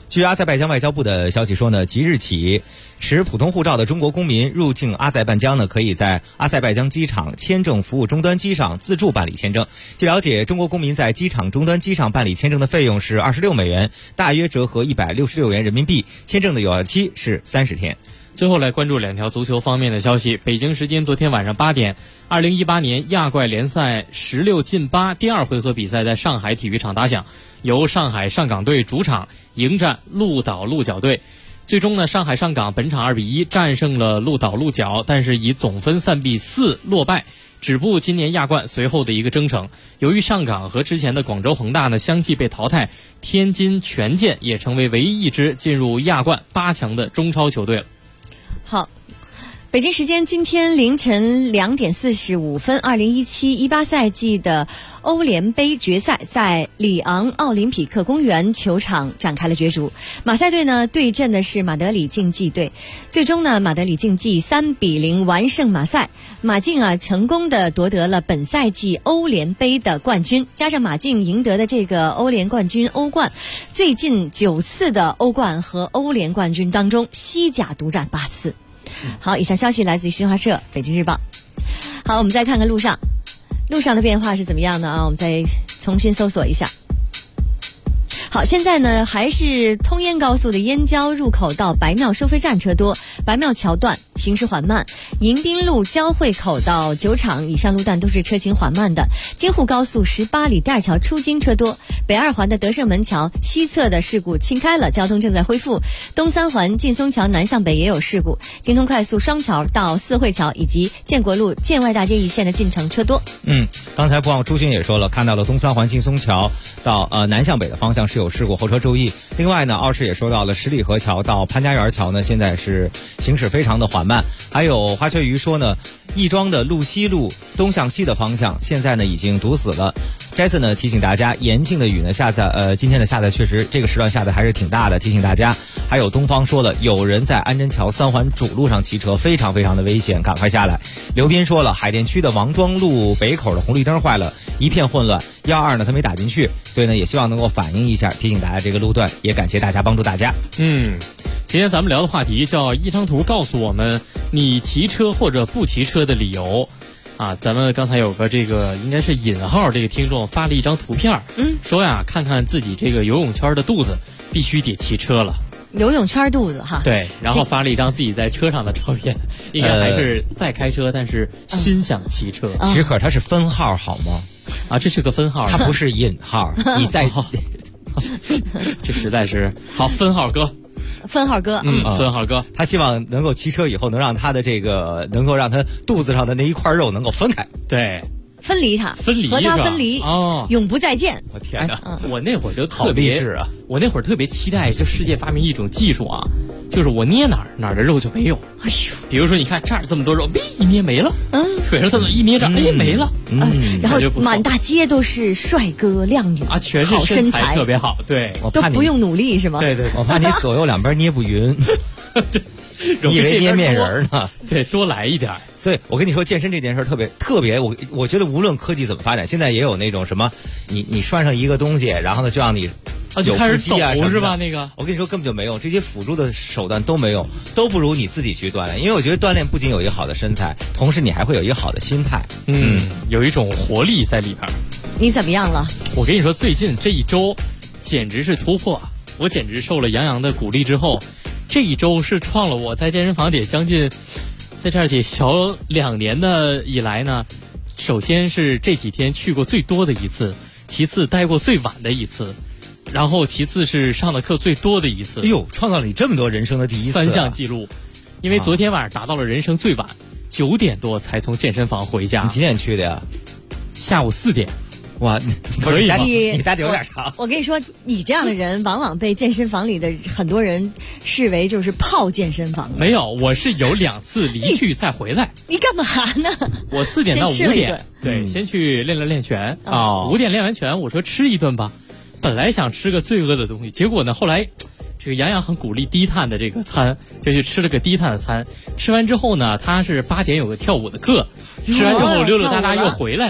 据阿塞拜疆外交部的消息说呢，即日起，持普通护照的中国公民入境阿塞拜疆呢，可以在阿塞拜疆机场签证服务终端机上自助办理签证。据了解，中国公民在机场终端机上办理签证的费用是26美元，大约折合166元人民币。签证的有效期是30天。 最后来关注2条足球方面的消息。北京时间昨天晚上8点，2018年亚冠联赛16进8第2回合比赛在上海体育场打响，由上海上港队主场迎战鹿岛鹿角队。最终呢，上海上港本场2-1战胜了鹿岛鹿角，但是以总分3比4落败，止步今年亚冠随后的一个征程。由于上港和之前的广州恒大呢相继被淘汰，天津权健也成为唯一一支进入亚冠8强的中超球队了。 好，北京时间今天凌晨2点45分，2017-18赛季的欧联杯决赛在里昂奥林匹克公园球场展开了角逐。马赛队呢对阵的是马德里竞技队，最终呢马德里竞技3比0完胜马赛。马竞成功的夺得了本赛季欧联杯的冠军，加上马竞赢得的这个欧联冠军欧冠，最近9次的欧冠和欧联冠军当中，西甲独占8次。好，以上消息来自于新华社、北京日报。好，我们再看看路上的变化是怎么样的啊？我们再重新搜索一下。好，现在呢还是通燕高速的燕郊入口到白庙收费站车多，白庙桥段行驶缓慢，迎宾路交汇口到酒厂以上路段都是车行缓慢的。京沪高速18里盖桥出京车多，北2环的德胜门桥西侧的事故清开了，交通正在恢复。东3环劲松桥南向北也有事故，京通快速双桥到四惠桥以及建国路建外大街一线的进城车多。 刚才不忘朱军也说了，看到了东3环劲松桥到南向北的方向是有事故，后车注意。另外呢，奥士也说到了十里河桥到潘家园桥呢，现在是行驶非常的缓慢。还有花雀鱼说呢，亦庄的路西路东向西的方向现在呢已经堵死了。Jason 呢提醒大家，延庆的雨呢今天的下的确实这个时段下的还是挺大的，提醒大家。还有东方说了，有人在安贞桥3环主路上骑车，非常非常的危险，赶快下来。刘斌说了，海淀区的王庄路北口的红绿灯坏了，一片混乱，122呢他没打进去，所以呢也希望能够反映一下，提醒大家这个路段，也感谢大家帮助大家。 今天咱们聊的话题叫一张图告诉我们你骑车或者不骑车的理由啊。咱们刚才有个这个应该是引号这个听众发了一张图片，说呀看看自己这个游泳圈的肚子，必须得骑车了。 游泳圈肚子哈， 对，然后发了一张自己在车上的照片，应该还是在开车，但是心想骑车。 许可他是分号好吗？ 啊，这是个分号， 他不是引号。你在这实在是好，分号哥， 分号哥， 他希望能够骑车以后能让他的这个能够让他肚子上的那一块肉能够分开， 对， 分离他，和他分离哦， 永不再见。 我天哪！ 我那会儿就特别励志啊！ 我那会儿特别期待，就世界发明一种技术啊，就是我捏哪儿的肉就没有。 哎呦， 比如说你看这儿这么多肉，一捏没了，腿上这么一捏着，没了， 然后满大街都是帅哥靓女啊，全是好身材特别好，对， 都不用努力是吗？ 对， 我怕你左右两边捏不匀。 对。 你以为捏面人呢？ 对，多来一点。 所以我跟你说，健身这件事特别，我觉得无论科技怎么发展，现在也有那种什么，你拴上一个东西，然后呢就让你就开始抖是吧？那个我跟你说根本就没用，这些辅助的手段都没用，都不如你自己去锻炼。因为我觉得锻炼不仅有一个好的身材，同时你还会有一个好的心态， 有一种活力在里边。 你怎么样了？ 我跟你说，最近这一周简直是突破，我简直受了杨洋的鼓励之后。这一周是创了我在健身房得将近，在这儿得小2年的以来呢，首先是这几天去过最多的一次，其次待过最晚的一次，然后其次是上的课最多的一次。 哎呦，创造了你这么多人生的第一次，3 项记录。因为昨天晚上达到了人生最晚，9点多才从健身房回家。 你几点去的呀？ 下午4点。 哇， 可以吗？ 你待的有点长。 我跟你说，你这样的人往往被健身房里的很多人视为就是泡健身房。 没有，我是有2次离去再回来。 你干嘛呢？ 我4点到5点，对，先去练拳啊。5点练完拳，我说吃一顿吧。本来想吃个罪恶的东西，结果呢，后来这个杨洋很鼓励低碳的这个餐，就去吃了个低碳的餐。吃完之后呢，他是8点有个跳舞的课，吃完之后溜溜达达又回来了。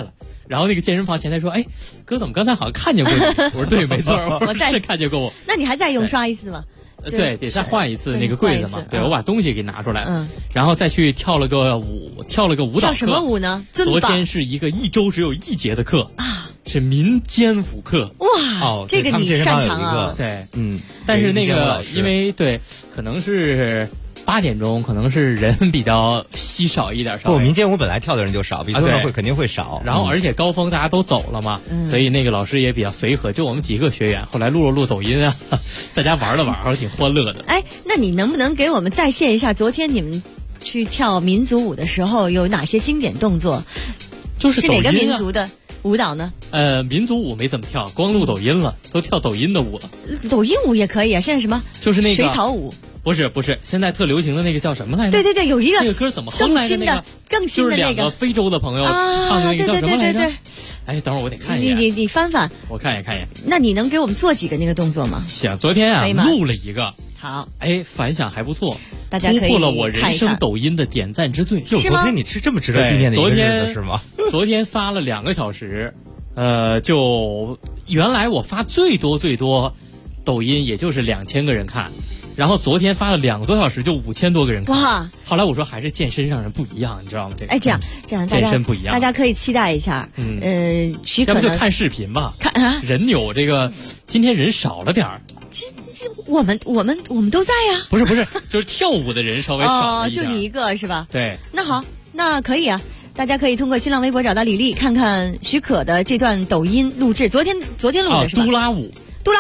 然后那个健身房前台说：“哎，哥，怎么刚才好像看见过你？”我说：“对，没错，我是看见过我。” 那你还再用刷一次吗？ 对，得再换一次那个柜子嘛。对，我把东西给拿出来，然后再去跳了个舞蹈课。 跳什么舞呢？ 昨天是一周只有1节的课啊，是民间舞课。 哇，这个你擅长啊？ 对，但是那个因为可能是8点钟，可能是人比较稀少一点。 不，民间舞本来跳的人就少，比中文会肯定会少。 然后而且高峰大家都走了嘛，所以那个老师也比较随和，就我们几个学员。后来录抖音啊，大家玩了玩，还挺欢乐的。 哎，那你能不能给我们再现一下昨天你们去跳民族舞的时候有哪些经典动作？ 就是哪个民族的舞蹈呢？ 民族舞没怎么跳，光录抖音了，都跳抖音的舞了。 抖音舞也可以啊，现在什么？ 就是那个水草舞。 不是，现在特流行的那个叫什么来着？ 对，有一个那个歌怎么哼来着？那个更新的就是2个非洲的朋友唱的那个叫什么来着？哎，等会儿我得看一眼。 你翻翻， 我看一眼。 那你能给我们做几个那个动作吗？ 行，昨天啊录了一个。 好， 哎，反响还不错， 大家可以突破了我人生抖音的点赞之最。 昨天你是这么值得纪念的一个日子是吗？ 昨天发了2个小时，就原来我发最多抖音也就是2000个人看。然后昨天发了2个多小时，就5000多个人看。 哇！ 后来我说还是健身让人不一样，你知道吗？这个哎，这样大家健身不一样， 大家可以期待一下。许可要不就看视频吧。 看啊， 人扭这个，今天人少了点儿。 这我们都在呀。 不是，就是跳舞的人稍微少了一点。 就你一个是吧？ 对。 那好，那可以啊。大家可以通过新浪微博找到李丽，看看许可的这段抖音录制。昨天录的是吧？ 嘟啦舞。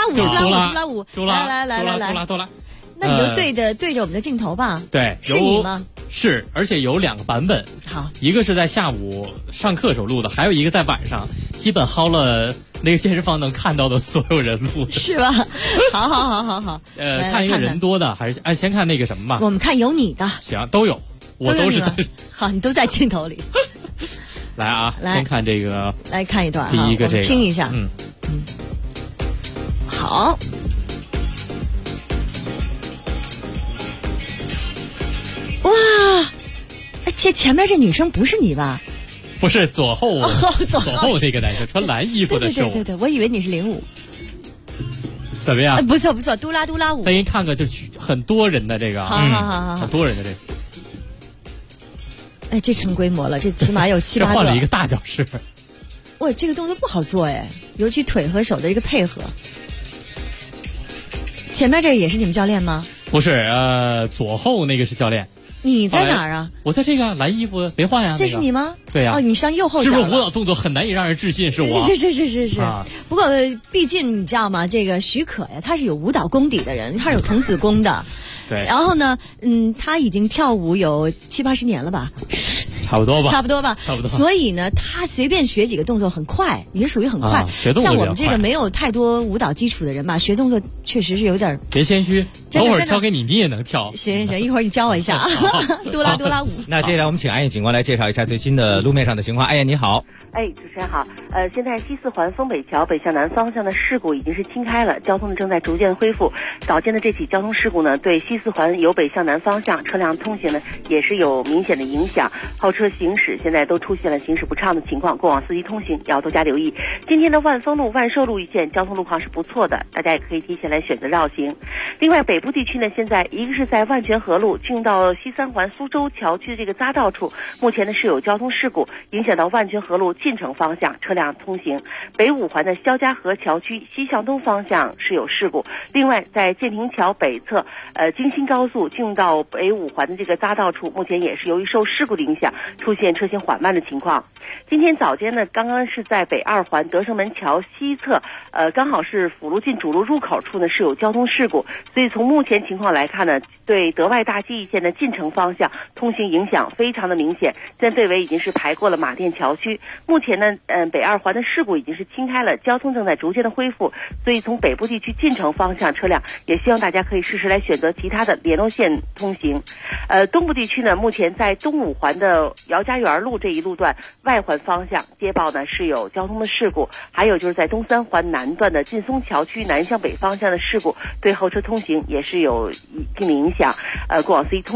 来。那你就对着我们的镜头吧。 对， 是你吗？ 是，而且有2个版本。 好， 一个是在下午上课时候录的，还有一个在晚上，基本薅了那个健身房能看到的所有人录的。 是吧？好。 看一个人多的，还是先看那个什么吧。 我们看有你的。 行，都有，我都是在。 好，你都在镜头里。 来啊，先看这个。 来看一段。 第一个这个， 听一下。好。哇，这前面这女生不是你吧？ 不是，左后这个男生穿蓝衣服的是我。 对，我以为你是05。 怎么样？ 不错，嘟啦舞。 再给你看个就很多人的这个， 好， 很多人的这个。 哎，这成规模了，这起码有7、8个。 换了一个大教室。 哇，这个动作不好做哎，尤其腿和手的一个配合。前面这个也是你们教练吗？ 不是，左后那个是教练。 你在哪儿啊？ 我在这个蓝衣服，别换呀。 这是你吗？ 对呀。 哦，你上右后脚了。是不是舞蹈动作很难以让人置信是我？ 是。不过毕竟你知道吗？这个许可呀，他是有舞蹈功底的人，他是有童子功的。 对。 然后呢，他已经跳舞有70、80年了吧？ 差不多吧。 所以呢，他随便学几个动作很快，也是属于很快。 学动作像我们这个没有太多舞蹈基础的人吧，学动作确实是有点。 别谦虚，等会儿教给你也能跳。 行，一会儿你教我一下。嘟啦舞。 那接下来我们请安逸警官来介绍一下最新的路面上的情况。安逸你好。 主持人好。现在西四环丰北桥北向南方向的事故已经是清开了，交通正在逐渐恢复。早间的这起交通事故呢，对西四环由北向南方向车辆通行呢也是有明显的影响，后车行驶现在都出现了行驶不畅的情况，过往司机通行要多加留意。今天的万丰路、万寿路一线交通路况是不错的，大家也可以提前来选择绕行。另外，北部地区呢，现在一个是在万泉河路进入到西三环苏州桥区的这个匝道处，目前呢是有交通事故，影响到万泉河路进城方向车辆通行。北五环的肖家河桥区西向东方向是有事故。另外，在建亭桥北侧，京新高速进入到北五环的这个匝道处，目前也是由于受事故的影响，出现车行缓慢的情况。今天早间呢，刚刚是在北二环德胜门桥西侧，刚好是辅路进主路入口处呢是有交通事故，所以从目前情况来看呢，对德外大街一线的进城方向通行影响非常的明显。现在队尾已经是排过了马甸桥区，目前呢，北二环的事故已经是清开了，交通正在逐渐的恢复，所以从北部地区进城方向车辆，也希望大家可以适时来选择其他的联络线通行。东部地区呢，目前在东五环的姚家园路这一路段外环方向接报呢是有交通的事故，还有就是在东三环南段的劲松桥区南向北方向的事故，对后车通行也是有一定的影响。过往司机通行的时候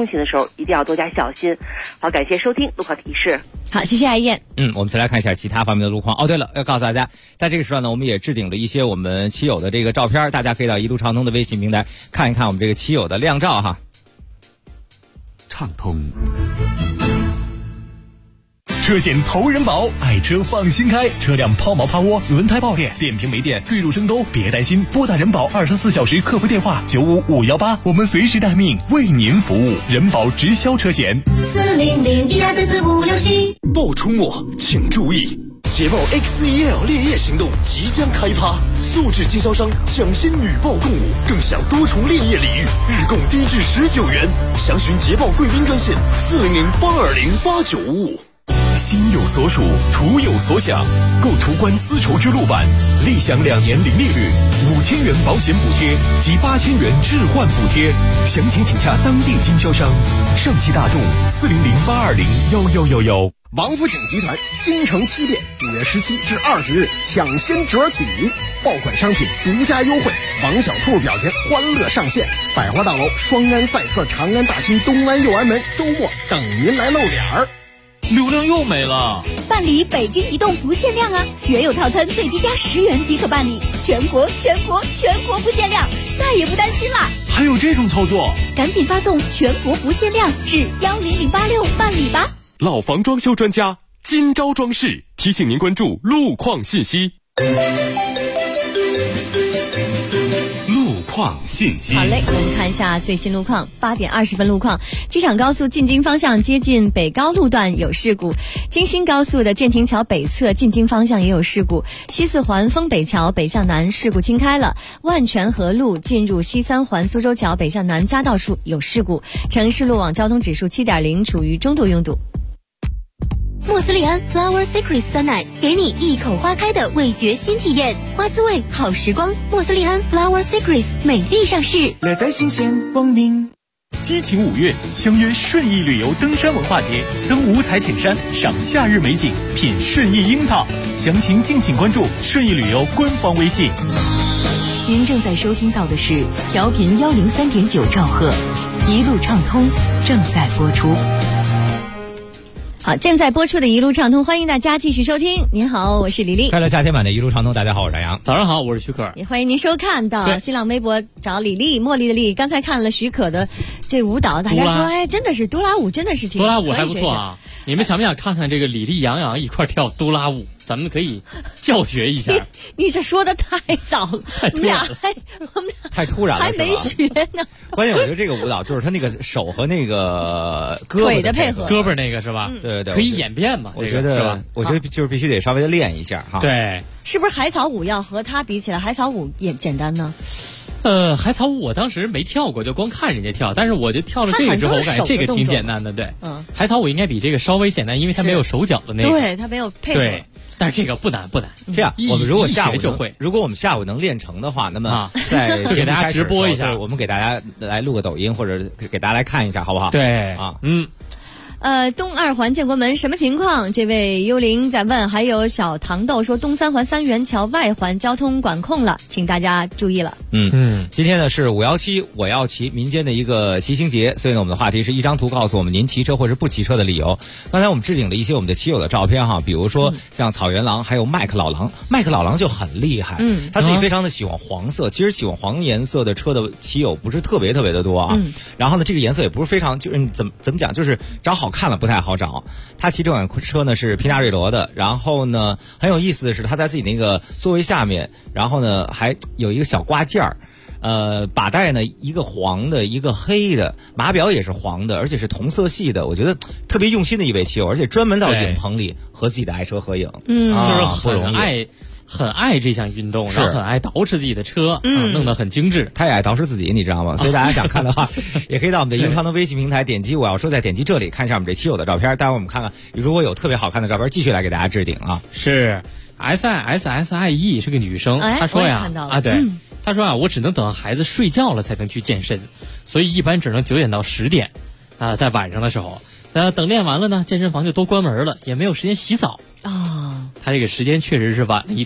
候一定要多加小心。好，感谢收听路况提示。 好，谢谢艾燕。 我们再来看一下其他方面的路况。对了，要告诉大家，在这个时段呢，我们也置顶了一些我们骑友的这个照片，大家可以到一路畅通的微信平台看一看我们这个骑友的靓照哈。 畅通车险头人保，爱车放心开，车辆抛锚趴窝、轮胎爆裂、电瓶没电、坠入深沟，别担心，拨打人保24小时客服电话95518，我们随时待命，为您服务。人保直销车险 40012344567。 爆出没请注意，捷豹 X1L 烈焰行动即将开趴，素质经销商抢先女报共舞，更享多重烈焰礼遇，日供低至19元。详询捷豹贵宾专线40082089555。 心有所属，图有所想。购途观丝绸之路版，立享2年零利率，5000元保险补贴及8000元置换补贴。详情请洽当地经销商。上汽大众40082011111。 王府井集团京城7店5月17至20日抢先折起，爆款商品独家优惠，王小兔表情欢乐上线。百花大楼双安赛特、长安大兴、东安右安门周末等您来露脸儿。 流量又没了。 办理北京移动不限量啊，原有套餐最低加10元即可办理，全国不限量，再也不担心啦。 还有这种操作？ 赶紧发送全国不限量至10086办理吧。 老房装修专家金招装饰提醒您关注路况信息。 好嘞，我们看一下最新路况。8点20分路况，机场高速进京方向接近北高路段有事故，京新高速的建亭桥北侧进京方向也有事故，西4环丰北桥北向南事故清开了，万泉河路进入西3环苏州桥北向南匝道处有事故，城市路网交通指数7.0，处于中度拥堵。 莫斯利安 Flower Secrets 酸奶，给你一口花开的味觉新体验，花滋味好时光。莫斯利安 Flower Secrets 美丽上市， 乐在新鲜光明。激情5月，相约顺义旅游登山文化节，登五彩浅山，赏夏日美景，品顺义樱桃。详情敬请关注顺义旅游官方微信。 您正在收听到的是调频103.9兆赫，一路畅通正在播出。 好，正在播出的一路畅通，欢迎大家继续收听。您好，我是李丽。 快乐夏天版的一路畅通，大家好，我是杨。 早上好，我是许可。 也欢迎您收看到新浪微博找李丽，茉莉的丽。刚才看了许可的这舞蹈，大家说，哎，真的是嘟啦舞，真的是挺嘟啦舞还不错啊。你们想不想看看这个李丽、杨洋一块跳嘟啦舞？咱们可以教学一下。 你这说的太早了，我们俩太突然了， 还没学呢。 关键我觉得这个舞蹈就是他那个手和那个胳膊的配合， 胳膊那个是吧？ 对， 可以演变嘛？ 我觉得是吧？ 我觉得就是必须得稍微的练一下哈。 对， 是不是海草舞要和它比起来，海草舞也简单呢？ 海草舞我当时没跳过，就光看人家跳。但是我就跳了这个之后，我感觉这个挺简单的。对，海草舞应该比这个稍微简单，因为它没有手脚的那个。 对，它没有配合。 对，但是这个不难。 这样，我们如果下午就会， 如果我们下午能练成的话，那么在就给大家直播一下， 我们给大家来录个抖音，或者给大家来看一下，好不好？ 对啊， 东2环建国门什么情况？这位幽灵在问。还有小糖豆说，东3环3元桥外环交通管控了，请大家注意了。 今天呢是517我要骑民间的一个骑行节，所以呢我们的话题是一张图告诉我们您骑车或是不骑车的理由。刚才我们置顶了一些我们的骑友的照片哈，比如说像草原狼，还有麦克老狼。麦克老狼就很厉害，他自己非常的喜欢黄色。其实喜欢黄颜色的车的骑友不是特别的多啊。然后呢，这个颜色也不是非常，就是怎么讲，就是找好看了不太好找。他骑这款车呢是皮纳瑞罗的，然后呢很有意思的是他在自己那个座位下面，然后呢还有一个小挂件儿。把带呢一个黄的，一个黑的，码表也是黄的，而且是同色系的。我觉得特别用心的一位骑友，而且专门到影棚里和自己的爱车合影， 就是很爱这项运动，然后很爱捯饬自己的车，弄得很精致。 他也爱捯饬自己，你知道吗？所以大家想看的话，也可以到我们的一路畅通微信平台点击我要说，再点击这里看一下我们这骑友的照片。待会儿我们看看，如果有特别好看的照片，继续来给大家置顶啊。 是 SISSIE 是个女生，她说呀对。他说我只能等孩子睡觉了才能去健身，所以一般只能9点到10点，在晚上的时候，等练完了呢，健身房就都关门了，也没有时间洗澡。他这个时间确实是晚了一点，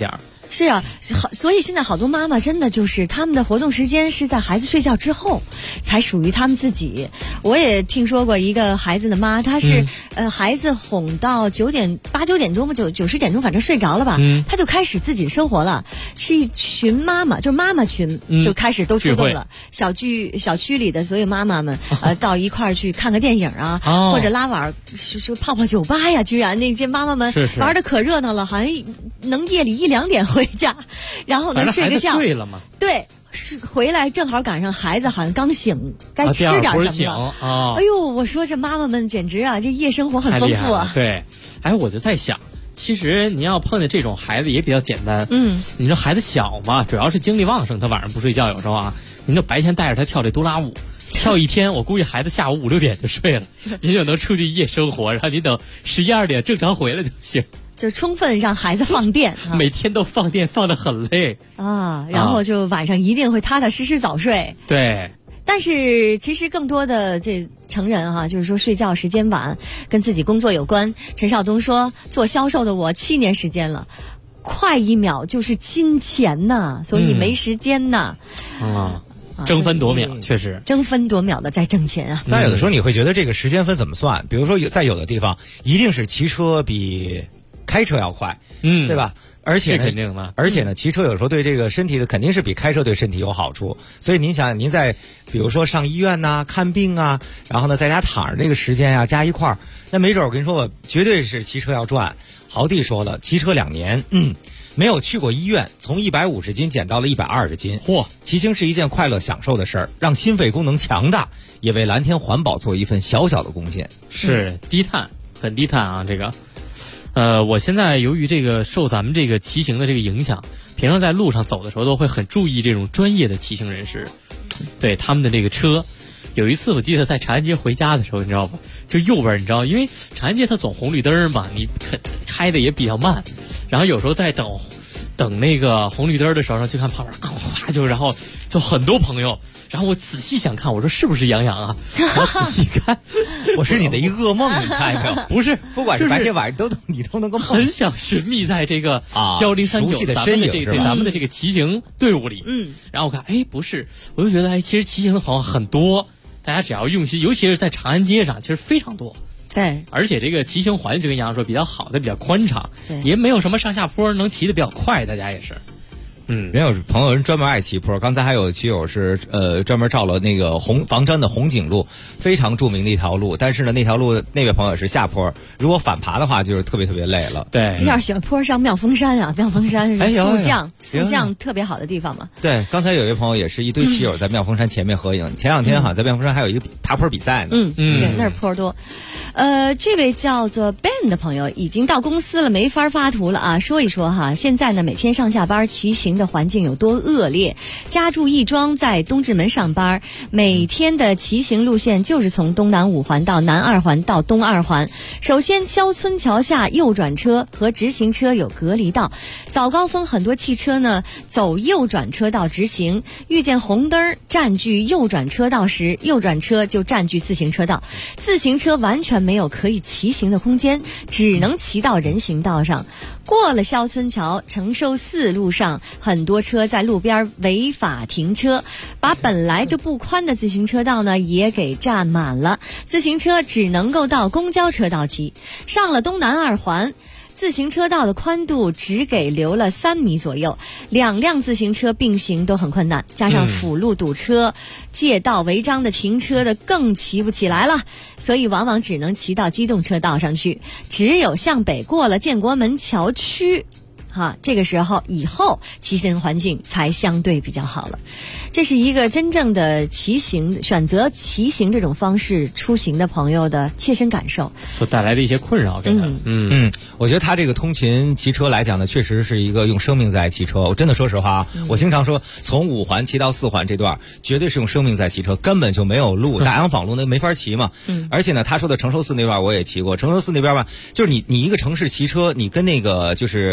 是啊，所以现在好多妈妈真的就是他们的活动时间是在孩子睡觉之后，才属于他们自己。我也听说过一个孩子的妈，她是孩子哄到8、9点钟9、10点钟，反正睡着了吧，她就开始自己的生活了。是一群妈妈，就是妈妈群，就开始都出动了。小区里的所有妈妈们，到一块儿去看个电影啊，或者拉碗是泡泡酒吧呀，居然那些妈妈们玩的可热闹了，好像能夜里1、2点回家，然后呢睡个觉。 睡了吗？ 对，是回来正好赶上孩子好像刚醒，该吃点什么了。哎呦，我说这妈妈们简直啊，这夜生活很丰富啊。 对，哎，我就在想，其实您要碰见这种孩子也比较简单。你说孩子小嘛，主要是精力旺盛，他晚上不睡觉，有时候啊，您就白天带着他跳这嘟啦舞。跳一天，我估计孩子下午5、6点就睡了，您就能出去夜生活，然后您等11、12点正常回来就行。 就充分让孩子放电， 每天都放电放得很累啊，然后就晚上一定会踏踏实实早睡。 对， 但是其实更多的这成人哈，就是说睡觉时间晚，跟自己工作有关。陈少东说，做销售的我7年时间了，快1秒就是金钱呐，所以没时间呐。 争分夺秒，确实争分夺秒的在挣钱啊。 但有的时候你会觉得这个时间分怎么算？比如说在有的地方，一定是骑车比开车要快，对吧？而且这肯定的。 而且呢，骑车有时候对这个身体的肯定是比开车对身体有好处。所以您想，您在比如说上医院呐、看病啊，然后呢在家躺着这个时间呀、加一块儿，那没准我跟你说，我绝对是骑车要赚。豪弟说了，骑车2年，没有去过医院，从150斤减到了120斤。 嚯！ 骑行是一件快乐享受的事儿，让心肺功能强大，也为蓝天环保做一份小小的贡献。 是低碳，很低碳啊！这个，我现在由于这个受咱们这个骑行的这个影响，平常在路上走的时候都会很注意这种专业的骑行人士，对他们的这个车。有一次我记得在长安街回家的时候，你知道吧？就右边，你知道，因为长安街它总红绿灯嘛，你开的也比较慢，然后有时候在等那个红绿灯的时候，就看旁边咵然后就很多朋友，然后我仔细想看，我说是不是杨洋啊？我仔细看， 我是你的一噩梦，你看没有？ 不是， 不管是白天晚上你都能够很想寻觅在这个1039咱们的咱们的这个骑行队伍里。然后我看，不是，我就觉得其实骑行的朋友很多。大家只要用心，尤其是在长安街上，其实非常多。 对， 而且这个骑行环就跟杨洋说比较好的，比较宽敞，也没有什么上下坡，能骑得比较快。大家也是。 没有朋友人专门爱骑坡。刚才还有骑友是专门照了那个房山的红景路，非常著名的一条路。但是呢，那条路那位朋友是下坡，如果反爬的话，就是特别特别累了。 对， 要喜欢坡上妙峰山啊，妙峰山是速降特别好的地方嘛。 对，刚才有一位朋友也是一堆骑友在妙峰山前面合影。前2天在妙峰山还有一个爬坡比赛呢。 对，那儿坡多。这位叫做 Ben 的朋友已经到公司了，没法发图了啊。说一说哈，现在呢每天上下班骑行的环境有多恶劣。家住亦庄，在东直门上班，每天的骑行路线就是从东南5环到南2环到东2环。首先肖村桥下右转车和直行车有隔离道，早高峰很多汽车呢走右转车道直行，遇见红灯占据右转车道时，右转车就占据自行车道，自行车完全没有可以骑行的空间，只能骑到人行道上。过了肖村桥，承寿4路上很多车在路边违法停车，把本来就不宽的自行车道呢也给占满了，自行车只能够到公交车道骑。上了东南2环，自行车道的宽度只给留了3米左右，2辆自行车并行都很困难，加上辅路堵车、借道违章的停车的更骑不起来了，所以往往只能骑到机动车道上去。只有向北过了建国门桥区这个时候以后骑行环境才相对比较好了。这是一个真正的选择骑行这种方式出行的朋友的切身感受所带来的一些困扰。 我觉得他这个通勤骑车来讲呢，确实是一个用生命在骑车。我真的说实话我经常说从5环骑到4环这段绝对是用生命在骑车，根本就没有路，大洋坊路那没法骑嘛。而且呢，他说的承寿寺那边我也骑过，承寿寺那边吧，就是你一个城市骑车，你跟那个就是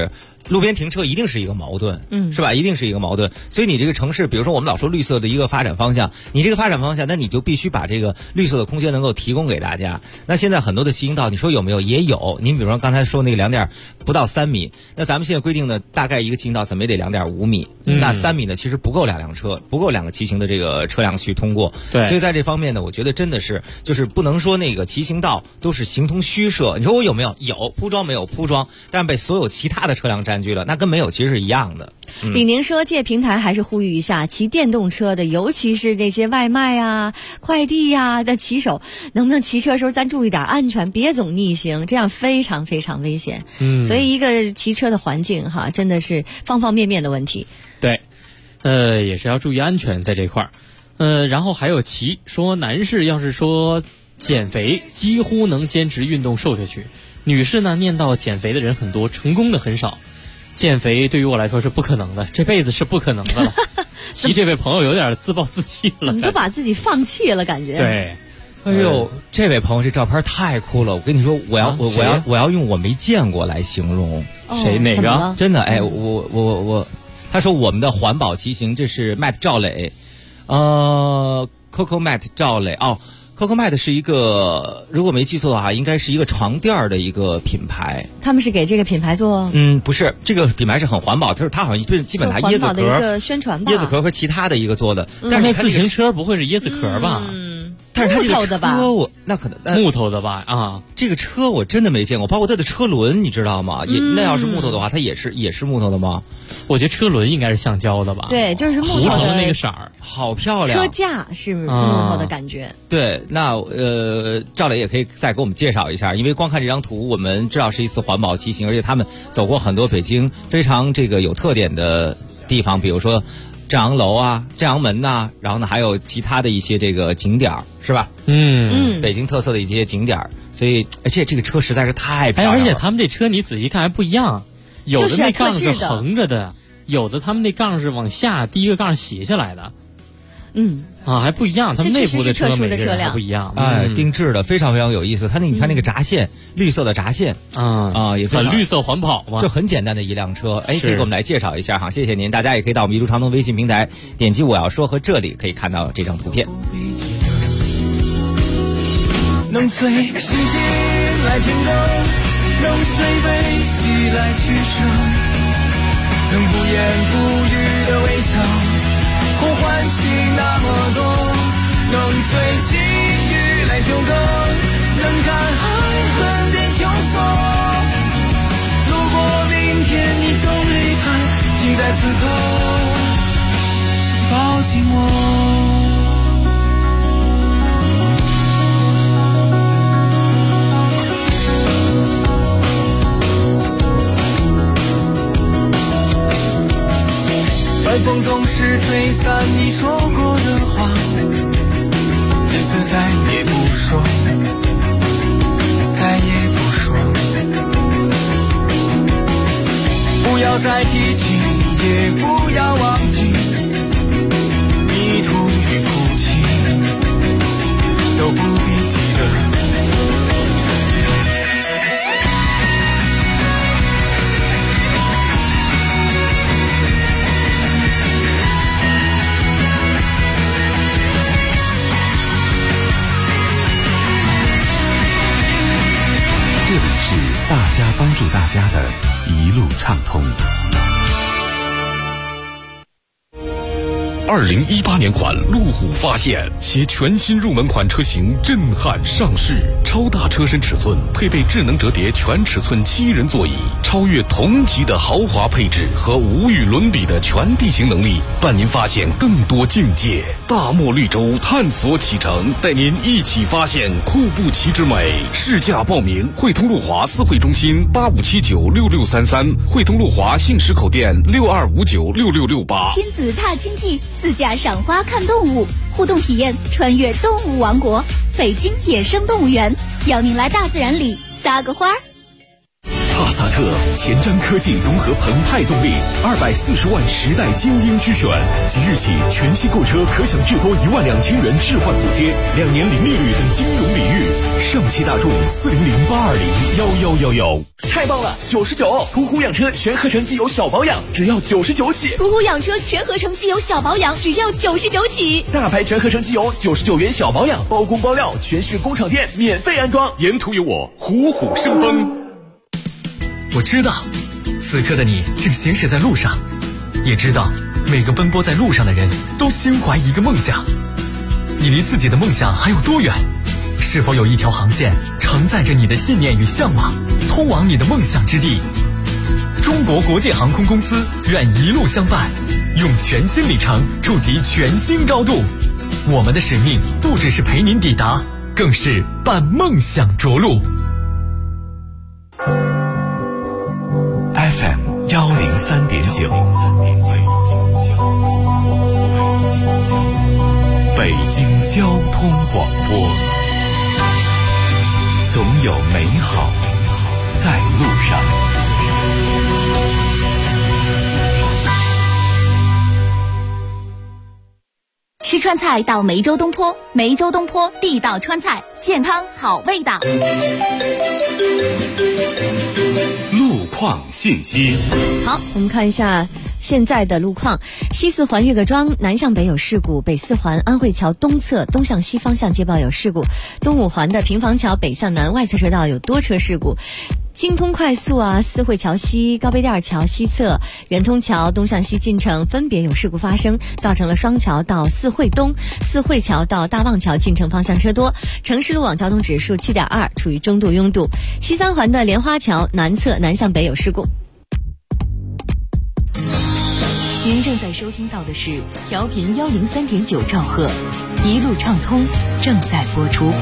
路边停车一定是一个矛盾，是吧？一定是一个矛盾。所以你这个城市，比如说我们老说绿色的一个发展方向，你这个发展方向，那你就必须把这个绿色的空间能够提供给大家。那现在很多的骑行道，你说有没有？也有。您比如说刚才说那个不到3米，那咱们现在规定的大概一个骑行道怎么也得2.5米，那3米呢，其实不够2辆车，不够2个骑行的这个车辆去通过。 对， 所以在这方面呢，我觉得真的是就是不能说那个骑行道都是形同虚设。你说我有没有？有铺装没有铺装，但是被所有其他的车辆占据了，那跟没有其实是一样的。 李宁说借平台还是呼吁一下骑电动车的，尤其是这些外卖啊、快递呀的骑手，能不能骑车的时候咱注意点安全，别总逆行，这样非常非常危险。所以一个骑车的环境哈，真的是方方面面的问题。 对，也是要注意安全在这块儿。然后还有说男士要是说减肥，几乎能坚持运动瘦下去。女士呢，念叨减肥的人很多，成功的很少。减肥对于我来说是不可能的，这辈子是不可能的了。其这位朋友有点自暴自弃了， 怎么都把自己放弃了感觉。 对， 哎呦，这位朋友这照片太酷了！我跟你说，我要用我没见过来形容。 谁哪个？ 真的哎，我，他说我们的环保骑行，这是 Matt 赵磊，Coco Matt 赵磊哦。Coco Matt 是一个，如果没记错的话，应该是一个床垫的一个品牌。 他们是给这个品牌做？ 不是，这个品牌是很环保，它好像基本拿椰子壳的一个宣传吧， 椰子壳和其他的一个做的。 但是那自行车不会是椰子壳吧？ 但是它这个车那可能木头的吧啊， 这个车我真的没见过，包括它的车轮，你知道吗？那要是木头的话，它也是木头的吗？ 我觉得车轮应该是橡胶的吧？ 对，就是木头的那个色儿， 好漂亮。 车架是木头的感觉。 对，那赵磊也可以再给我们介绍一下，因为光看这张图，我们知道是一次环保骑行，而且他们走过很多北京非常这个有特点的地方，比如说正阳楼啊、正阳门呐，然后呢还有其他的一些这个景点，是吧？北京特色的一些景点，所以而且这个车实在是太漂亮了。 而且他们这车你仔细看还不一样，有的那杠是横着的，有的他们那杠是往下，第一个杠斜下来的。还不一样，他们内部的车每个人还不一样。 定制的非常非常有意思。你看那个闸线，绿色的闸线也很绿色环保嘛， 就很简单的一辆车。可以给我们来介绍一下哈，谢谢您。大家也可以到我们一路畅通微信平台点击我要说和这里可以看到这张图片。 能随心情来听歌，能随悲喜来取舍，能不言不语的微笑，空欢喜那么多，能随情绪来纠葛，能看爱恨变秋色。如果明天你终离开，请在此刻抱紧我。晚风总是吹散你说过的话，这次再也不说，再也不说。不要再提起，也不要忘记，迷途与哭泣都不必记得。 这里是大家帮助大家的一路畅通。 2018年款路虎发现，其全新入门款车型震撼上市，超大车身尺寸，配备智能折叠全尺寸7人座椅，超越同级的豪华配置和无与伦比的全地形能力，伴您发现更多境界。大漠绿洲探索启程，带您一起发现库布齐之美。试驾报名：汇通路华4会中心85796633，汇通路华信实口店62596668。 亲子踏青记，自驾赏花看动物，互动体验穿越动物王国，北京野生动物园，邀您来大自然里撒个花儿。 帕萨特，前瞻科技融合澎湃动力，240万时代精英之选。即日起，全系购车可享至多12000元置换补贴，2年零利率等金融礼遇。上汽大众40082011111。 太棒了，99！途虎养车全合成机油小保养只要99起。 途虎养车全合成机油小保养只要99起。 大牌全合成机油99元小保养，包工包料，全市工厂店免费安装。 沿途有我，虎虎生风。 我知道，此刻的你正行驶在路上，也知道每个奔波在路上的人都心怀一个梦想。你离自己的梦想还有多远？是否有一条航线承载着你的信念与向往，通往你的梦想之地？中国国际航空公司愿一路相伴，用全新里程触及全新高度。我们的使命不只是陪您抵达，更是伴梦想着陆。 FM 103.9，北京交通广播，总有美好在路上。 吃川菜到梅州东坡，梅州东坡地道川菜，健康好味道。 路况信息。 好，我们看一下现在的路况。西四环岳各庄南向北有事故，北四环安慧桥东侧东向西方向接报有事故，东五环的平房桥北向南外侧车道有多车事故。京通快速四惠桥西、高碑店桥西侧、圆通桥东向西进城分别有事故发生，造成了双桥到四惠东、四惠桥到大望桥进城方向车多。城市路网交通指数7.2，处于中度拥堵。西三环的莲花桥南侧南向北有事故。 您正在收听到的是调频103.9兆赫，一路畅通正在播出。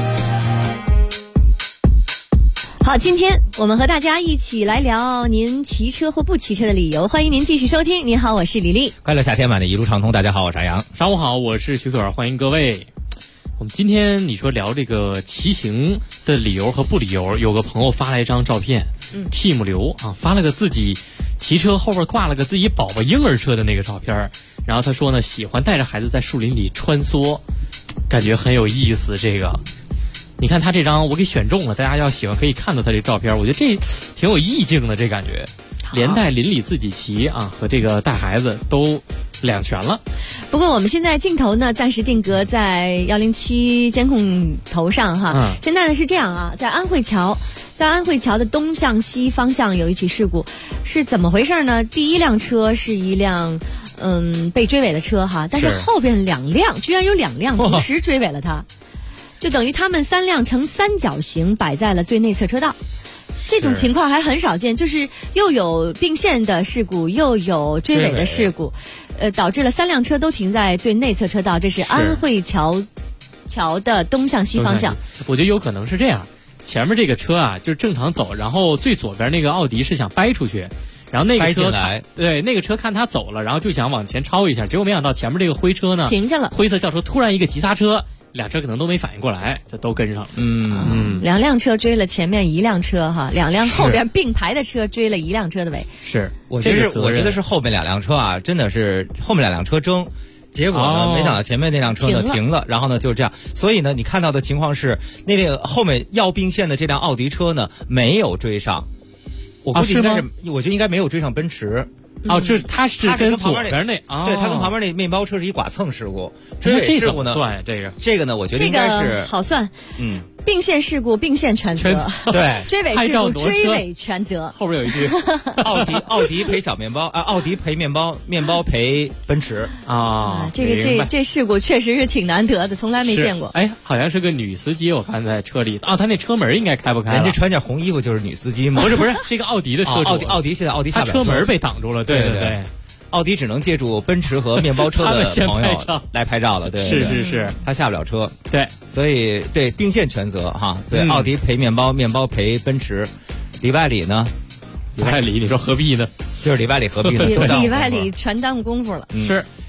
好，今天我们和大家一起来聊您骑车或不骑车的理由，欢迎您继续收听。您好，我是李丽。 快乐夏天版的一路畅通，大家好，我是杨。 上午好，我是徐可，欢迎各位。我们今天你说聊这个骑行的理由和不理由，有个朋友发来一张照片，Team 刘发了个自己骑车后边挂了个自己宝宝婴儿车的那个照片，然后他说呢，喜欢带着孩子在树林里穿梭，感觉很有意思。这个你看他这张我给选中了，大家要喜欢可以看到他这照片，我觉得这挺有意境的，这感觉连带邻里自己骑和这个带孩子都两全了。 不过我们现在镜头呢暂时定格在107监控头上现在呢是这样在安慧桥的东向西方向有一起事故，是怎么回事呢？第一辆车是一辆被追尾的车但是后边2辆居然有2辆同时追尾了他，就等于他们3辆呈三角形摆在了最内侧车道。这种情况还很少见，就是又有并线的事故，又有追尾的事故，导致了3辆车都停在最内侧车道。这是安慧桥的东向西方向。 我觉得有可能是这样，前面这个车就是正常走，然后最左边那个奥迪是想掰出去，然后那个车那个车看他走了，然后就想往前超一下，结果没想到前面这个灰车呢停下了， 灰色轿车突然一个急刹车。2车可能都没反应过来，就都跟上了。 2辆车追了前面1辆车2辆后边并排的车追了1辆车的尾。 是， 我觉得是后面2辆车真的是后面2辆车争，结果呢，没想到前面那辆车呢停了，然后呢就这样。所以呢，你看到的情况是，那个后面要并线的这辆奥迪车呢没有追上，我估计应该是，我觉得应该没有追上奔驰。 他是跟左边那对，他跟旁边那面包车是一剐蹭事故。 这怎么算呀？这个呢，我觉得应该是好算。并线事故并线全责， 对， 追尾事故追尾全责。 后边有一句， 奥迪赔小面包奥迪赔面包，面包赔奔驰这事故确实是挺难得的，从来没见过。 好像是个女司机，我看在车里他那车门应该开不开了。 人家穿件红衣服就是女司机吗？ 不是，这个奥迪的车主， 奥迪现在奥迪下车门被挡住了，对。 奥迪只能借助奔驰和面包车的朋友来拍照了，对， 是， 他下不了车， 对， 所以对并线全责所以奥迪赔面包，面包赔奔驰。里外里呢？ 里外里，你说何必呢？ 就是里外里何必呢？ 里外里全耽误功夫了。 是，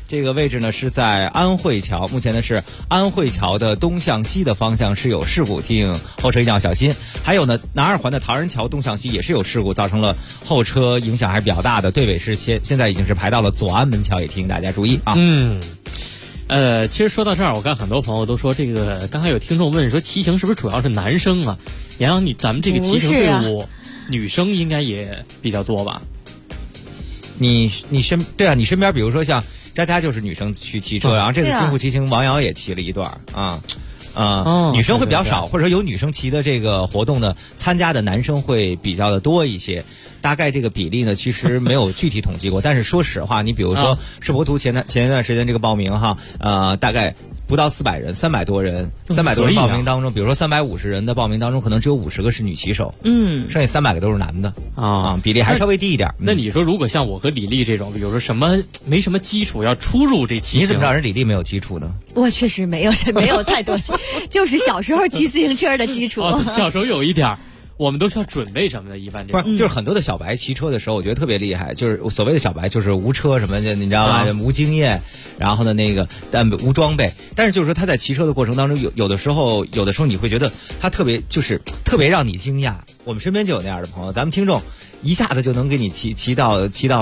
这个位置呢是在安慧桥，目前呢是安慧桥的东向西的方向是有事故，提醒后车一定要小心。还有呢，南二环的唐人桥东向西也是有事故，造成了后车影响还是比较大的，队尾是现在已经是排到了左安门桥，也提醒大家注意啊。 其实说到这儿，我看很多朋友都说这个，刚才有听众问说骑行是不是主要是男生啊？杨洋，咱们这个骑行队伍，女生应该也比较多吧？ 你身边比如说像佳佳就是女生去骑车，然后这次幸福骑行王瑶也骑了一段女生会比较少，或者说有女生骑的这个活动呢，参加的男生会比较的多一些。大概这个比例呢，其实没有具体统计过，但是说实话，你比如说世博图前一段时间这个报名哈，大概不到400人，300多人报名当中，比如说350人的报名当中，可能只有50个是女骑手，剩下300个都是男的比例还稍微低一点。 那你说如果像我和李丽这种，比如说没什么基础要出入这骑行， 你怎么知道人李丽没有基础呢？ 我确实没有太多，就是小时候骑自行车的基础。 小时候有一点。我们都需要准备什么的？一般这不是，就是很多的小白骑车的时候，我觉得特别厉害。就是所谓的小白，就是无车什么的，你知道吧？无经验，然后呢但无装备。但是就是说他在骑车的过程当中，有的时候你会觉得他特别让你惊讶。我们身边就有那样的朋友，咱们听众一下子就能给你骑到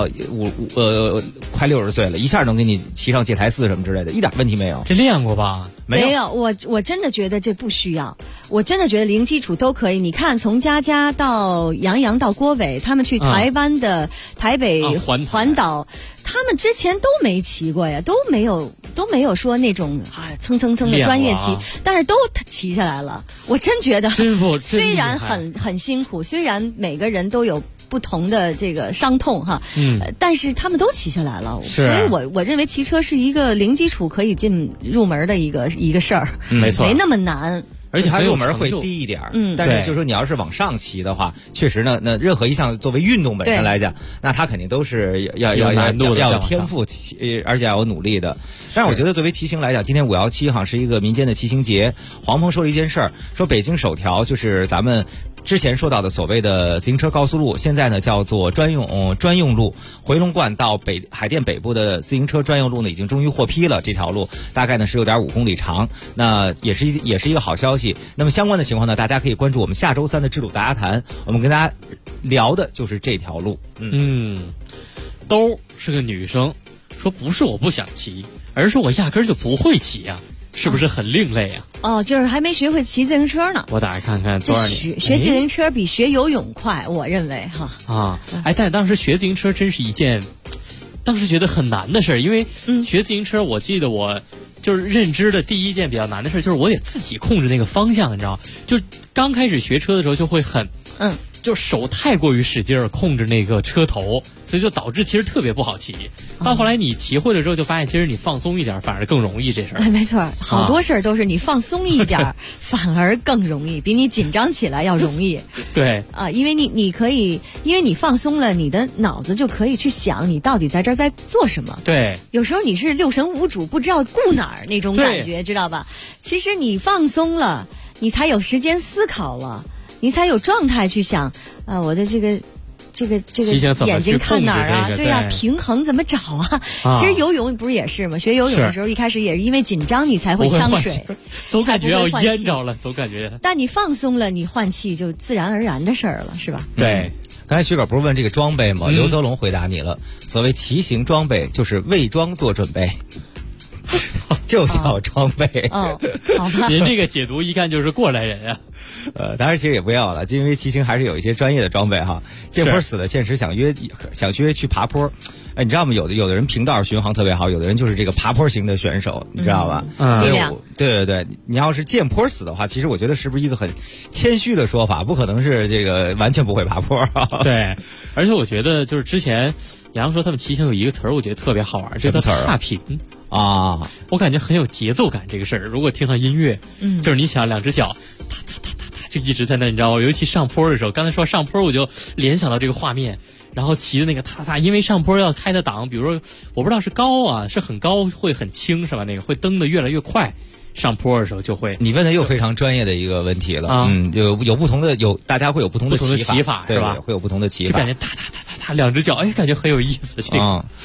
快60岁了，一下能给你骑上戒台寺什么之类的，一点问题没有。 这练过吧？ 没有，我真的觉得这不需要，我真的觉得零基础都可以。你看，从佳佳到杨洋到郭伟，他们去台湾的台北环岛，他们之前都没骑过呀，都没有说那种蹭蹭蹭的专业骑，但是都骑下来了。我真觉得，虽然很辛苦，虽然每个人都有不同的这个伤痛哈，但是他们都骑下来了，所以我认为骑车是一个零基础可以入门的一个事儿， 没错， 没那么难。 而且它入门会低一点，但是就是说你要是往上骑的话，确实呢，那任何一项作为运动本身来讲，那它肯定都是要难度的， 要有天赋，而且要有努力的。但是我觉得作为骑行来讲，今天517是一个民间的骑行节。黄鹏说了一件事儿，说北京首条就是咱们之前说到的所谓的自行车高速路，现在呢叫做专用路，回龙观到海淀北部的自行车专用路呢已经终于获批了，这条路大概呢是6.5公里长，那也是一个好消息。那么相关的情况呢，大家可以关注我们下周3的智鲁大家谈，我们跟大家聊的就是这条路。 兜是个女生，说不是我不想骑，而是我压根儿就不会骑啊。是不是很另类啊？ 就是还没学会骑自行车呢。 我打开看看多少年。 学自行车比学游泳快，我认为哈。 但是当时学自行车真是一件，当时觉得很难的事儿，因为学自行车，我记得我就是认知的第一件比较难的事儿，就是我得自己控制那个方向，你知道，就是刚开始学车的时候就会就手太过于使劲儿控制那个车头，所以就导致其实特别不好骑。到后来你骑会了之后，就发现其实你放松一点反而更容易这事儿。 没错，好多事儿都是你放松一点反而更容易，比你紧张起来要容易。 对因为你可以，因为你放松了，你的脑子就可以去想你到底在这儿在做什么。 对， 有时候你是六神无主，不知道顾哪儿那种感觉，知道吧？其实你放松了，你才有时间思考了。你才有状态去想我的这个眼睛看哪儿啊？对呀，平衡怎么找啊？其实游泳不是也是吗？学游泳的时候一开始也是因为紧张，你才会呛水， 总感觉要淹着了，总感觉。 但你放松了，你换气就自然而然的事儿了，是吧？ 对。 刚才徐可不是问这个装备吗？刘泽龙回答你了，所谓骑行装备就是为装做准备。就叫装备好吧？ 您这个解读一看就是过来人啊。 当然其实也不要了，因为骑行还是有一些专业的装备哈。见坡死的现实想约去爬坡，你知道吗？有的人平道巡航特别好，有的人就是这个爬坡型的选手，你知道吧？对，你要是见坡死的话，其实我觉得是不是一个很谦虚的说法？不可能是这个完全不会爬坡。 对，而且我觉得就是之前杨说他们骑行有一个词儿，我觉得特别好玩，这个踏平啊，我感觉很有节奏感。这个事儿，如果听上音乐，就是你想两只脚踏就一直在那，你知道吗？尤其上坡的时候，刚才说上坡，我就联想到这个画面。然后骑的那个踏，因为上坡要开的档，比如说我不知道是高啊，是很高会很轻是吧？那个会蹬得越来越快。上坡的时候就会， 你问的又非常专业的一个问题了。有不同的，大家会有不同的骑法是吧？ 会有不同的骑法， 就感觉踏，两只脚，感觉很有意思。这个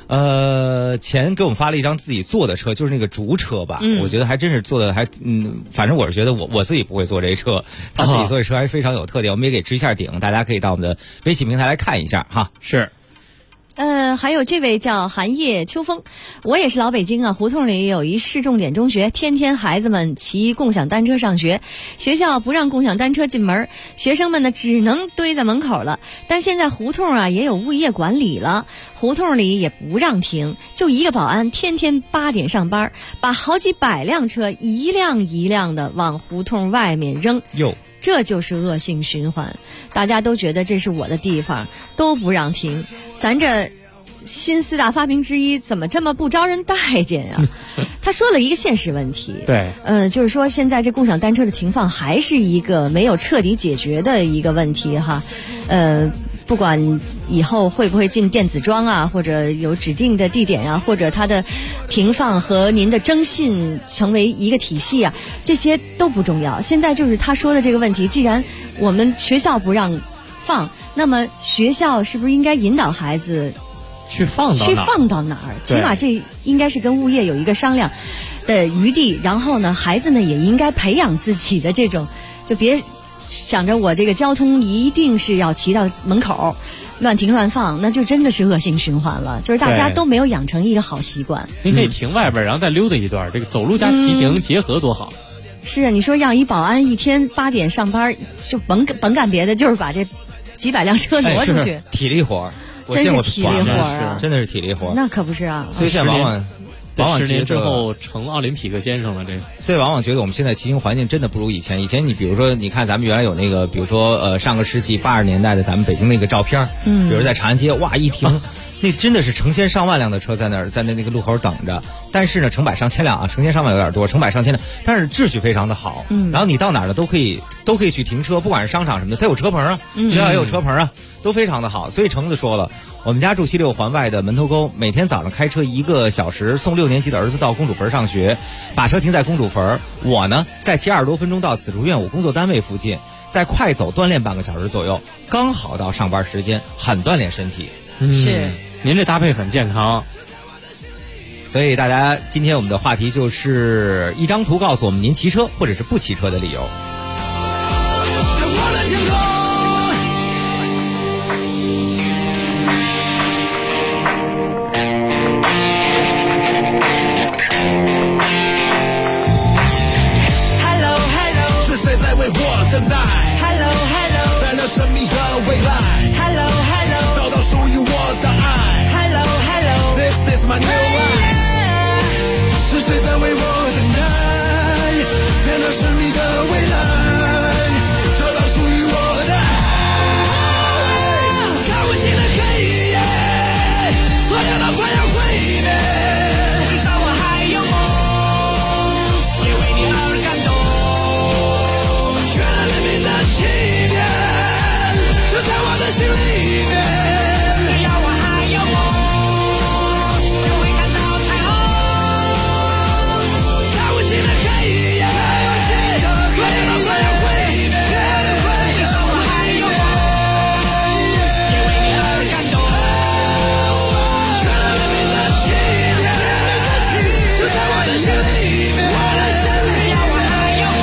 前给我们发了一张自己坐的车，就是那个竹车吧，我觉得还真是坐的反正我是觉得我自己不会坐这车，他自己坐的车还是非常有特点，我们也给支一下顶，大家可以到我们的微信平台来看一下哈。 是。 还有这位叫寒夜秋风，我也是老北京啊，胡同里有一市重点中学，天天孩子们骑共享单车上学，学校不让共享单车进门，学生们呢只能堆在门口了。但现在胡同啊也有物业管理了，胡同里也不让停，就一个保安天天8点上班，把好几百辆车一辆一辆的往胡同外面扔。这就是恶性循环，大家都觉得这是我的地方，都不让停。咱这新4大发明之一怎么这么不招人待见呀？他说了一个现实问题， 对， 就是说现在这共享单车的停放还是一个没有彻底解决的一个问题哈，不管以后会不会进电子桩啊，或者有指定的地点啊，或者它的停放和您的征信成为一个体系啊，这些都不重要。现在就是他说的这个问题，既然我们学校不让放，那么学校是不是应该引导孩子去放到哪儿？ 起码这应该是跟物业有一个商量的余地。然后呢，孩子们也应该培养自己的这种，就别想着我这个交通一定是要骑到门口乱停乱放，那就真的是恶性循环了，就是大家都没有养成一个好习惯。 您可以停外边然后再溜达一段，这个走路加骑行结合多好。 是啊，你说让一保安一天8点上班，就甭干别的，就是把这几百辆车挪出去， 体力活， 真是体力活啊， 真的是体力活。 那可不是啊， 所以现在往往 10年之后成奥林匹克先生了，这个。 所以往往觉得我们现在骑行环境真的不如以前。以前你比如说，你看咱们原来有那个，比如说上个世纪80年代的咱们北京那个照片，比如在长安街，哇一停，那真的是成千上万辆的车在那儿，在那个路口等着。但是呢，成百上千辆啊，成千上万有点多，成百上千辆，但是秩序非常的好。然后你到哪儿呢都可以去停车，不管是商场什么的，它有车棚啊，学校也有车棚啊，都非常的好。所以橙子说了，我们家住西6环外的门头沟，每天早上开车1个小时送6年级的儿子到公主坟上学，把车停在公主坟。我呢，再骑20多分钟到紫竹院我工作单位附近，再快走锻炼半个小时左右，刚好到上班时间，很锻炼身体。 是， 您这搭配很健康。 所以大家今天我们的话题就是一张图告诉我们您骑车或者是不骑车的理由。 是谁在为我等待 ？Hello Hello， 在那神秘的未来 ？Hello Hello， 找到属于我的爱 ？Hello Hello，This is my new life。是谁在为我等待？在那神秘的未来，找到属于我的爱。看不清的黑夜，所有的快要毁灭，至少我还有梦，也为你而感动。欺骗就在我的心里面，只要我还有梦，就会看到彩虹。看不清的黑夜，所有的快要毁灭，至少我还有梦，也为你而感动。全了人民的欺骗就在我的心里面，只要我还有梦。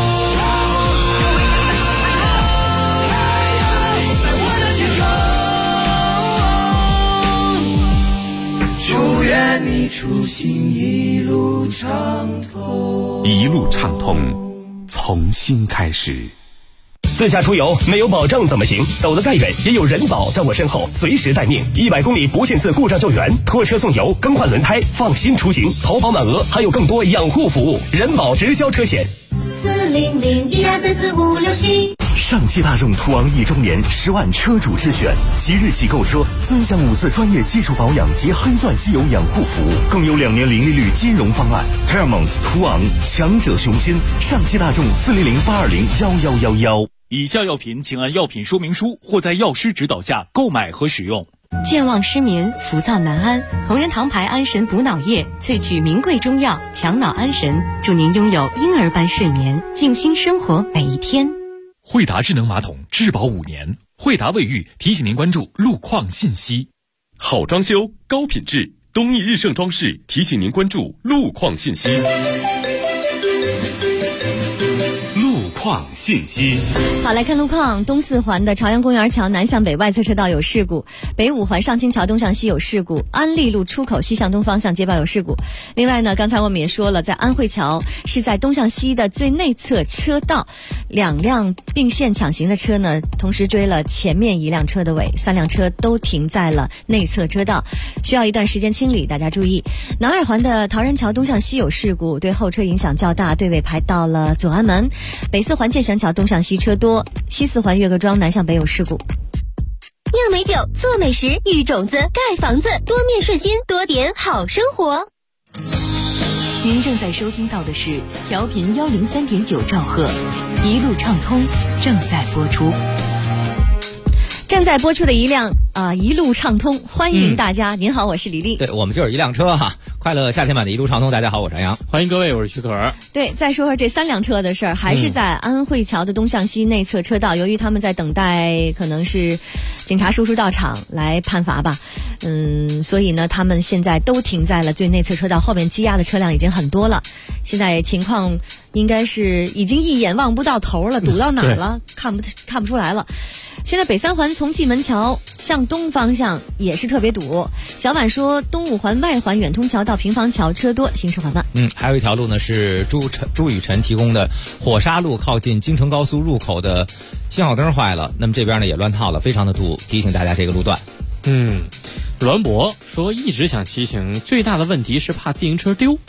祝愿你出行一路畅通， 一路畅通，从新开始。 自驾出游没有保障怎么行？走得再远也有人保在我身后，随时待命，100公里不限次故障救援，拖车送油，更换轮胎，放心出行。投保满额还有更多养护服务，人保直销车险。 40012344567。 上汽大众途昂1周年10万车主之选，即日起购车尊享5次专业技术保养及黑钻机油养护服务，更有2年零利率金融方案。Paramount 途昂，强者雄心。上汽大众40082011111。 以下药品请按药品说明书或在药师指导下购买和使用。 健忘失眠、浮躁难安，同仁堂牌安神补脑液萃取名贵中药，强脑安神，祝您拥有婴儿般睡眠，静心生活每一天。 惠达智能马桶质保5年，惠达卫浴提醒您关注路况信息。 好装修，高品质。东义日盛装饰提醒您关注路况信息。路况信息。 好，来看路况。东四环的朝阳公园桥南向北外侧车道有事故，北五环上清桥东向西有事故，安利路出口西向东方向街道有事故。另外呢，刚才我们也说了，在安慧桥是在东向西的最内侧车道，2辆并线抢行的车呢，同时追了前面1辆车的尾，3辆车都停在了内侧车道，需要一段时间清理，大家注意。南二环的陶然桥东向西有事故，对后车影响较大，队尾排到了左安门。北四环建祥桥东向西车多，西四环岳各庄南向北有事故。 酿美酒，做美食，育种子，盖房子，多面顺心，多点好生活。 您正在收听到的是调频103.9兆赫，一路畅通正在播出。 正在播出的一路畅通，欢迎大家。您好，我是李丽。 对，我们就是一辆车哈，快乐夏天版的一路畅通。大家好，我是杨洋， 欢迎各位，我是徐可。 对，再说说这3辆车的事儿，还是在安慧桥的东向西内侧车道，由于他们在等待，可能是警察叔叔到场来判罚吧，所以呢，他们现在都停在了最内侧车道，后面积压的车辆已经很多了。现在情况应该是已经一眼望不到头了，堵到哪儿了？看不出来了。现在北三环从蓟门桥向东方向也是特别堵。小婉说，东五环外环远通桥到平房桥车多，行驶缓慢。 还有一条路呢是朱雨辰提供的火沙路靠近京承高速入口的信号灯坏了，那么这边呢也乱套了，非常的堵，提醒大家这个路段。 栾博说一直想骑行，最大的问题是怕自行车丢。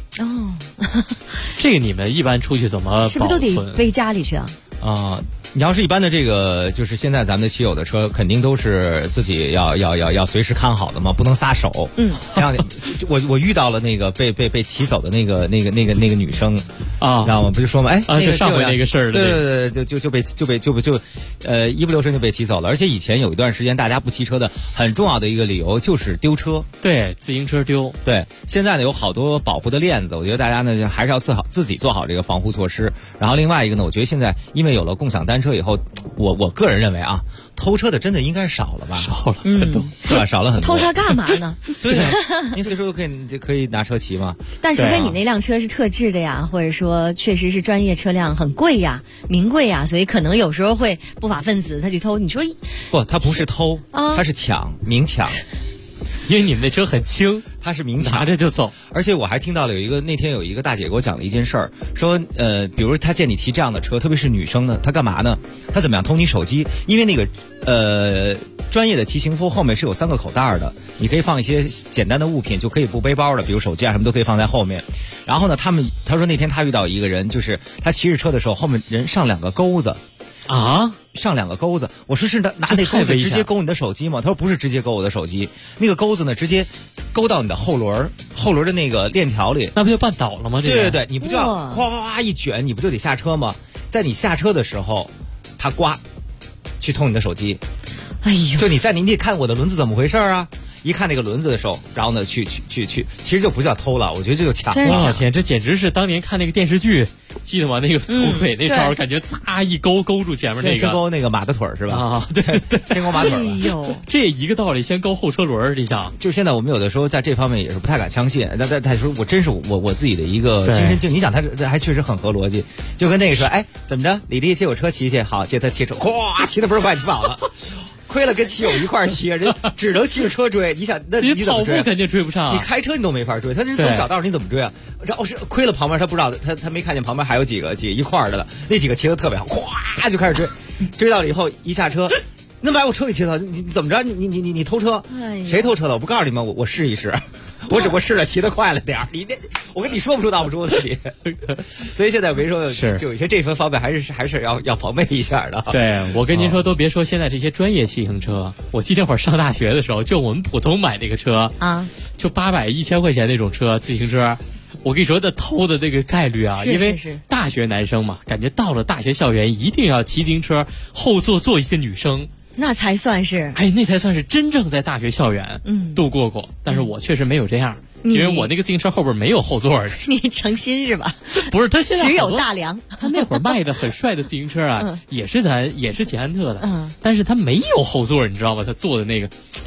这个你们一般出去怎么保存？ 是不是都得背家里去啊？ 你要是一般的这个，就是现在咱们的骑友的车，肯定都是自己要随时看好的嘛，不能撒手。前两天我遇到了那个被骑走的那个女生啊，知道吗？不就说嘛， 就上回那个事儿， 对，就被一不留神就被骑走了。而且以前有一段时间，大家不骑车的很重要的一个理由就是丢车， 对，自行车丢。 对，现在呢有好多保护的链子，我觉得大家呢还是要自己做好这个防护措施。然后另外一个呢，我觉得现在因为有了共享单车以后，我个人认为啊，偷车的真的应该少了吧？ 少了很多， 对吧？少了很多。 偷车干嘛呢？ 对啊，您随时都可以拿车骑嘛。 但除非你那辆车是特制的呀，或者说确实是专业车辆，很贵呀、名贵呀，所以可能有时候会不法分子他去偷。你说不，他不是偷，他是抢，明抢。 因为你们那车很轻， 他是明抢， 拿着就走。 而且我还听到了那天有一个大姐给我讲了一件事儿，说比如她见你骑这样的车，特别是女生呢，她干嘛呢？她怎么样偷你手机？因为那个专业的骑行服后面是有3个口袋的，你可以放一些简单的物品，就可以不背包的，比如手机啊什么都可以放在后面。然后呢，她说那天她遇到一个人，就是她骑着车的时候，后面人上2个钩子。上2个钩子，我说是拿那钩子直接勾你的手机吗？他说不是直接勾我的手机，那个钩子呢直接勾到你的后轮的那个链条里， 那不就绊倒了吗？ 对，你不就要咵一卷，你不就得下车吗？在你下车的时候，他去偷你的手机，就你得看我的轮子怎么回事啊？一看那个轮子的时候，然后呢去，其实就不叫偷了，我觉得这就抢。 我老天，这简直是当年看那个电视剧，记得吗？那个土匪那招，感觉擦一勾住前面那个， 先勾那个马的腿是吧？ 对， 先勾马腿了。 这一个道理，先勾后车轮，你想？ 就是现在我们有的时候在这方面也是不太敢相信。但是我真是我自己的一个亲身经历，你想他这还确实很合逻辑，就跟那个说，怎么着，李丽借我车骑去，好，借他骑车，骑得倍儿快，骑跑了。亏了跟骑友一块儿骑，人只能骑着车追。你想，那你怎么追？ 跑步肯定追不上， 你开车你都没法追。他这走小道你怎么追啊？然后是亏了旁边他不知道，他没看见旁边还有几个一块儿的了。那几个骑得特别好，咵就开始追，追到了以后一下车，那把我车给骑走，你怎么着？你偷车？谁偷车的？我不告诉你们，我试一试。我只不过试了骑得快了点儿，我跟你说不出道不出的你，所以现在我跟你说，就有些这方面还是要防备一下的。 对，我跟您说，都别说现在这些专业骑行车，我记得那会儿上大学的时候，就我们普通买那个车啊，就800、1000块钱那种车，自行车。我跟你说，那偷的那个概率啊，因为大学男生嘛，感觉到了大学校园一定要骑自行车，后座坐一个女生。 那才算是， 那才算是真正在大学校园度过。但是我确实没有这样，因为我那个自行车后边没有后座。 你诚心是吧？ 不是，他现在只有大梁。 他那会儿卖的很帅的自行车啊，也是捷安特的，但是他没有后座，你知道吗？他坐的那个，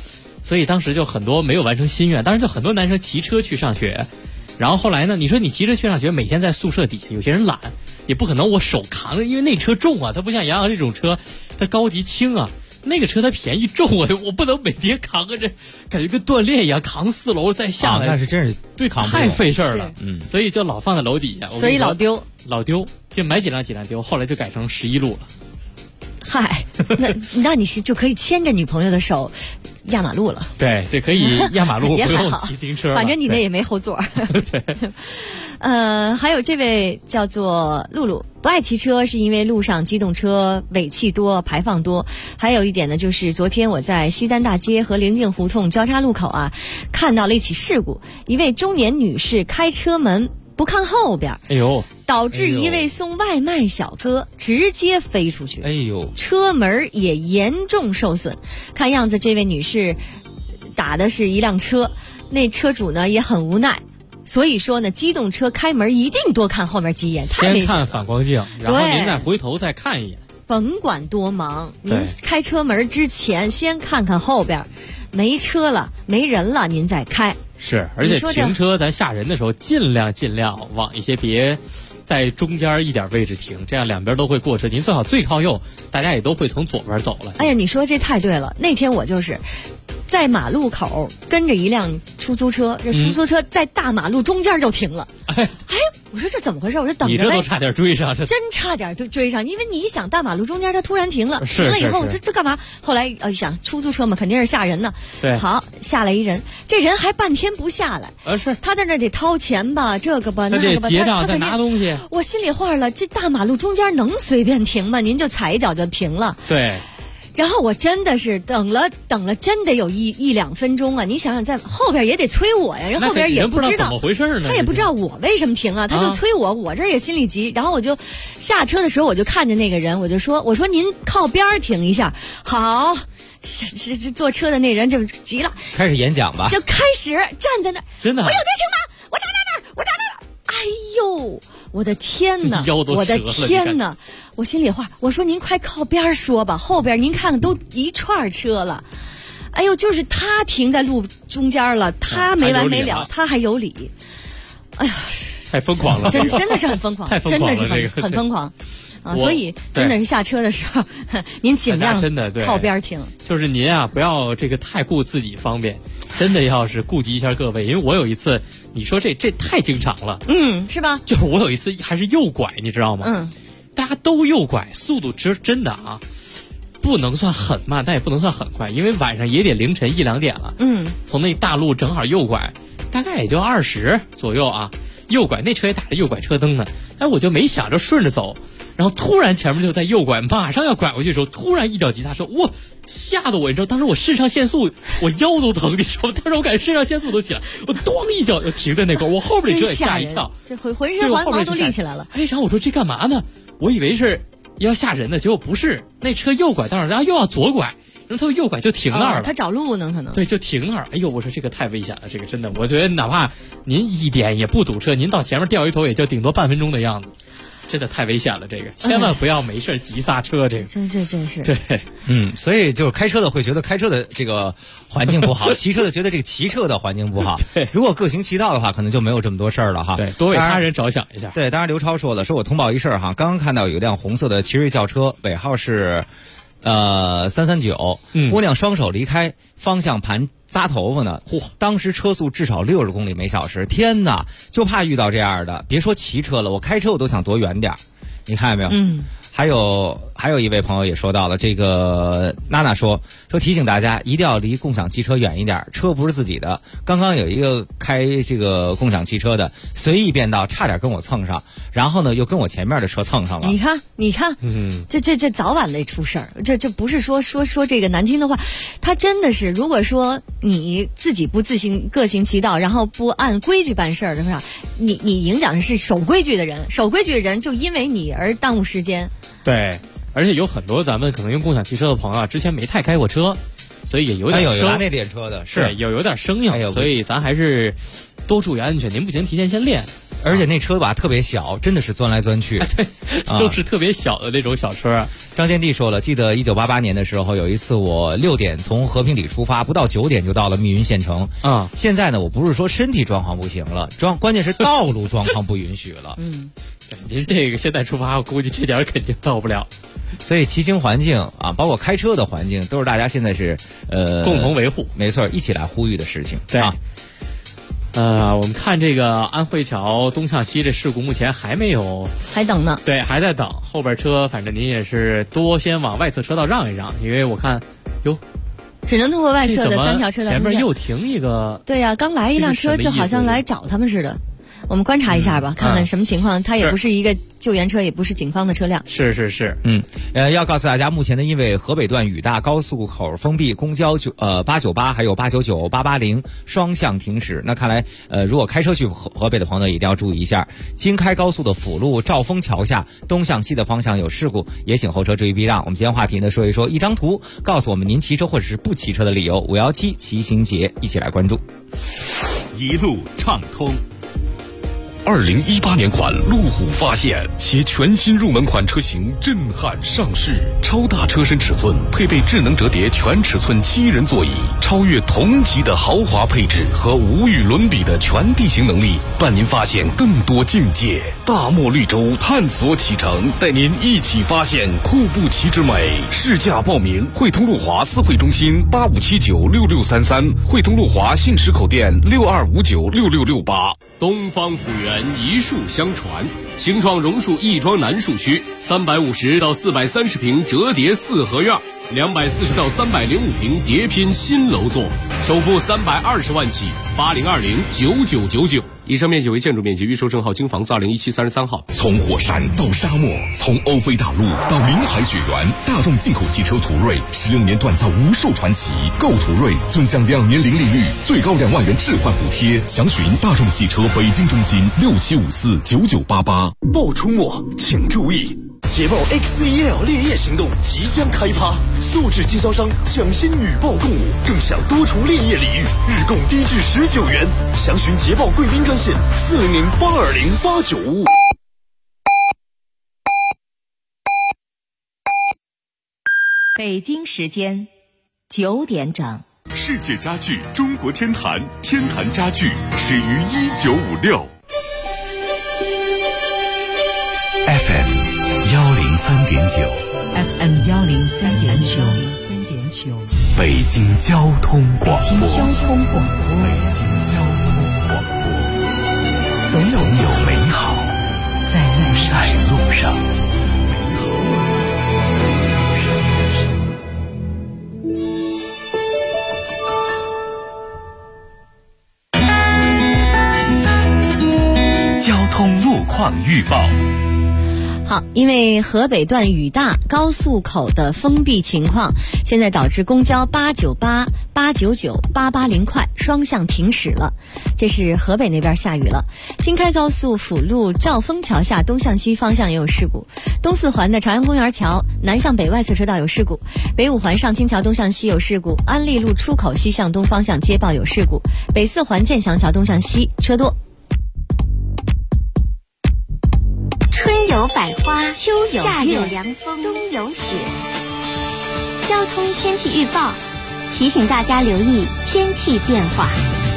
所以当时就很多没有完成心愿。当时就很多男生骑车去上学，然后后来呢，你说你骑车去上学，每天在宿舍底下，有些人懒，也不可能我手扛着，因为那车重啊，它不像杨洋这种车，它高级轻啊。那个车它便宜重啊，我不能每天扛着，感觉跟锻炼一样，扛4楼再下来， 那是真是对，太费事儿了。所以就老放在楼底下， 所以老丢， 就买几辆丢，后来就改成11路了。 嗨，那你是就可以牵着女朋友的手压马路了。 对，就可以压马路，不用骑自行车。 反正你那也没后座。 对。 还有这位叫做露露，不爱骑车是因为路上机动车尾气多，排放多。还有一点呢，就是昨天我在西单大街和灵境胡同交叉路口啊，看到了一起事故，一位中年女士开车门不看后边，导致一位送外卖小哥直接飞出去，车门也严重受损。看样子这位女士打的是一辆车，那车主呢也很无奈。所以说呢，机动车开门一定多看后面几眼， 先看反光镜，然后您再回头再看一眼。 甭管多忙，您开车门之前先看看后边，没车了没人了您再开。 是，而且停车咱吓人的时候尽量往一些别在中间一点位置停，这样两边都会过车。您最好最靠右，大家也都会从左边走了。 哎呀，你说这太对了，那天我就是在马路口跟着一辆出租车，这出租车在大马路中间就停了。我说这怎么回事？我说等着呗。 你这都差点追上， 真差点追上，因为你一想大马路中间它突然停了，停了以后这干嘛？后来一想出租车嘛，肯定是吓人呢。 对， 好下来一人，这人还半天不下来。 是他在那得掏钱吧，这个吧，那个吧， 结账再拿东西。 我心里话了，这大马路中间能随便停吗？您就踩一脚就停了。 对。 然后我真的是等了，真得有一两分钟啊！你想想，在后边也得催我呀，人后边也不知道怎么回事呢， 他也不知道我为什么停啊，他就催我，我这也心里急。然后我就下车的时候，我就看着那个人，我说您靠边停一下。好，是坐车的那人就急了， 开始演讲吧， 就开始站在那儿， 真的， 我有地停吗？我站在那儿，我站在那儿。哎呦！我的天哪！我的天哪！我心里话，我说您快靠边说吧，后边您看看都一串车了。哎呦，就是他停在路中间了，他没完没了，他还有理。哎呀， 太疯狂了， 真的是很疯狂，真的是很疯狂啊！所以真的是下车的时候，您尽量靠边停。 就是您啊，不要这个太顾自己方便，真的要是顾及一下各位。因为我有一次。你说这太经常了， 是吧？ 就是我有一次还是右拐，你知道吗？大家都右拐，速度真的啊，不能算很慢，但也不能算很快，因为晚上也得凌晨1、2点了。从那大路正好右拐，大概也就20左右啊。右拐那车也打着右拐车灯呢，我就没想着顺着走，然后突然前面就在右拐，马上要拐回去的时候，突然一脚急刹车，哇！吓得我，你知道，当时我肾上腺素，我腰都疼，你知道吗？当时我感觉肾上腺素都起来，我咣一脚就停在那块，我后边这车也吓一跳， 这浑身汗毛都立起来了。 然后我说这干嘛呢？我以为是要吓人的，结果不是，那车右拐道上，然后又要左拐，然后他右拐就停那儿了。 他找路呢，可能。 对，就停那儿。哎呦，我说这个太危险了，这个真的，我觉得哪怕您1点也不堵车，您到前面掉一头也就顶多半分钟的样子。真的太危险了，这个千万不要没事急刹车，这个真是对， 所以就开车的会觉得开车的这个环境不好，骑车的觉得这个骑车的环境不好。 对， 如果各行其道的话，可能就没有这么多事儿了哈。 对，多为他人着想一下。 对，当然刘超说了，说我通报一事儿哈，刚刚看到有一辆红色的奇瑞轿车，尾号是339，姑娘双手离开，方向盘扎头发呢。当时车速至少60公里每小时，天哪！就怕遇到这样的，别说骑车了，我开车我都想躲远点。你看见没有？还有一位朋友也说到了，这个娜娜说提醒大家一定要离共享汽车远一点，车不是自己的。刚刚有一个开这个共享汽车的随意变道，差点跟我蹭上，然后呢又跟我前面的车蹭上了。 你看，这早晚得出事儿。这不是说这个难听的话，他真的是，如果说你自己不各行其道，然后不按规矩办事儿的话，你影响的是守规矩的人，守规矩的人就因为你而耽误时间。 对。而且有很多咱们可能用共享汽车的朋友啊，之前没太开过车，所以也有点生。 有那练车的是有点生硬，所以咱还是多注意安全。您不行提前先练。 而且那车吧特别小，真的是钻来钻去， 对，都是特别小的那种小车。 张建弟说了，记得1988年的时候，有一次我6点从和平里出发，不到9点就到了密云县城。现在呢，我不是说身体状况不行了，关键是道路状况不允许了。 您这个现在出发，我估计这点肯定到不了。 所以骑行环境啊，包括开车的环境，都是大家现在是共同维护， 没错，一起来呼吁的事情。 对。我们看这个安慧桥东向西这事故，目前还没有， 还等呢。 对，还在等。后边车，反正您也是多先往外侧车道让一让，因为我看， 只能通过外侧的3条车道。 前面又停一个。 对呀，刚来一辆车，就好像来找他们似的。我们观察一下吧，看看什么情况。它也不是一个救援车，也不是警方的车辆。 是。 要告诉大家，目前呢，因为河北段宇大高速口封闭，公交898还有899、880双向停驶。那看来如果开车去河北的朋友一定要注意一下。京开高速的辅路兆丰桥下东向西的方向有事故，也请后车注意避让。我们今天话题呢说一说一张图，告诉我们您骑车或者是不骑车的理由。517骑行节，一起来关注。 一路畅通。2018年款路虎发现，其全新入门款车型震撼上市，超大车身尺寸，配备智能折叠全尺寸7人座椅，超越同级的豪华配置和无与伦比的全地形能力，伴您发现更多境界。大漠绿洲探索启程，带您一起发现酷步骑之美。试驾报名：汇通路华4会中心85796633，汇通路华信实口店62596668。 东方府源一树相传，新创榕树亦庄南树区350到430平折叠4合院，240到305平叠拼新楼座，首付320万起，80209999。以上面积为建筑面积，预售证号京房子2017 33号。 从火山到沙漠，从欧菲大陆到临海雪原，大众进口汽车途锐16年锻造无数传奇。购途锐尊享2年零利率，最高2万元置换补贴。详询大众汽车北京中心67549988。 报出没请注意，捷豹 XEL 烈焰行动即将开趴，素质经销商抢先女报共舞，更享多重烈焰礼遇，日供低至19元。详询捷豹贵宾专线400820895。 北京时间9点整。 世界家具中国天坛，天坛家具始于1956。FM 103.9 FM 103.9， 北京交通广播。 北京交通广播，总有美好在路上。 交通路况预报。 好，因为河北段宇大高速口的封闭情况，现在导致公交898、899、880快双向停驶了。这是河北那边下雨了。京开高速辅路兆丰桥下东向西方向也有事故。东四环的朝阳公园桥南向北外侧车道有事故。北五环上清桥东向西有事故。安利路出口西向东方向接报有事故。北四环建祥桥东向西车多。 春有百花，秋有夏有凉风，冬有雪。交通天气预报提醒大家留意天气变化。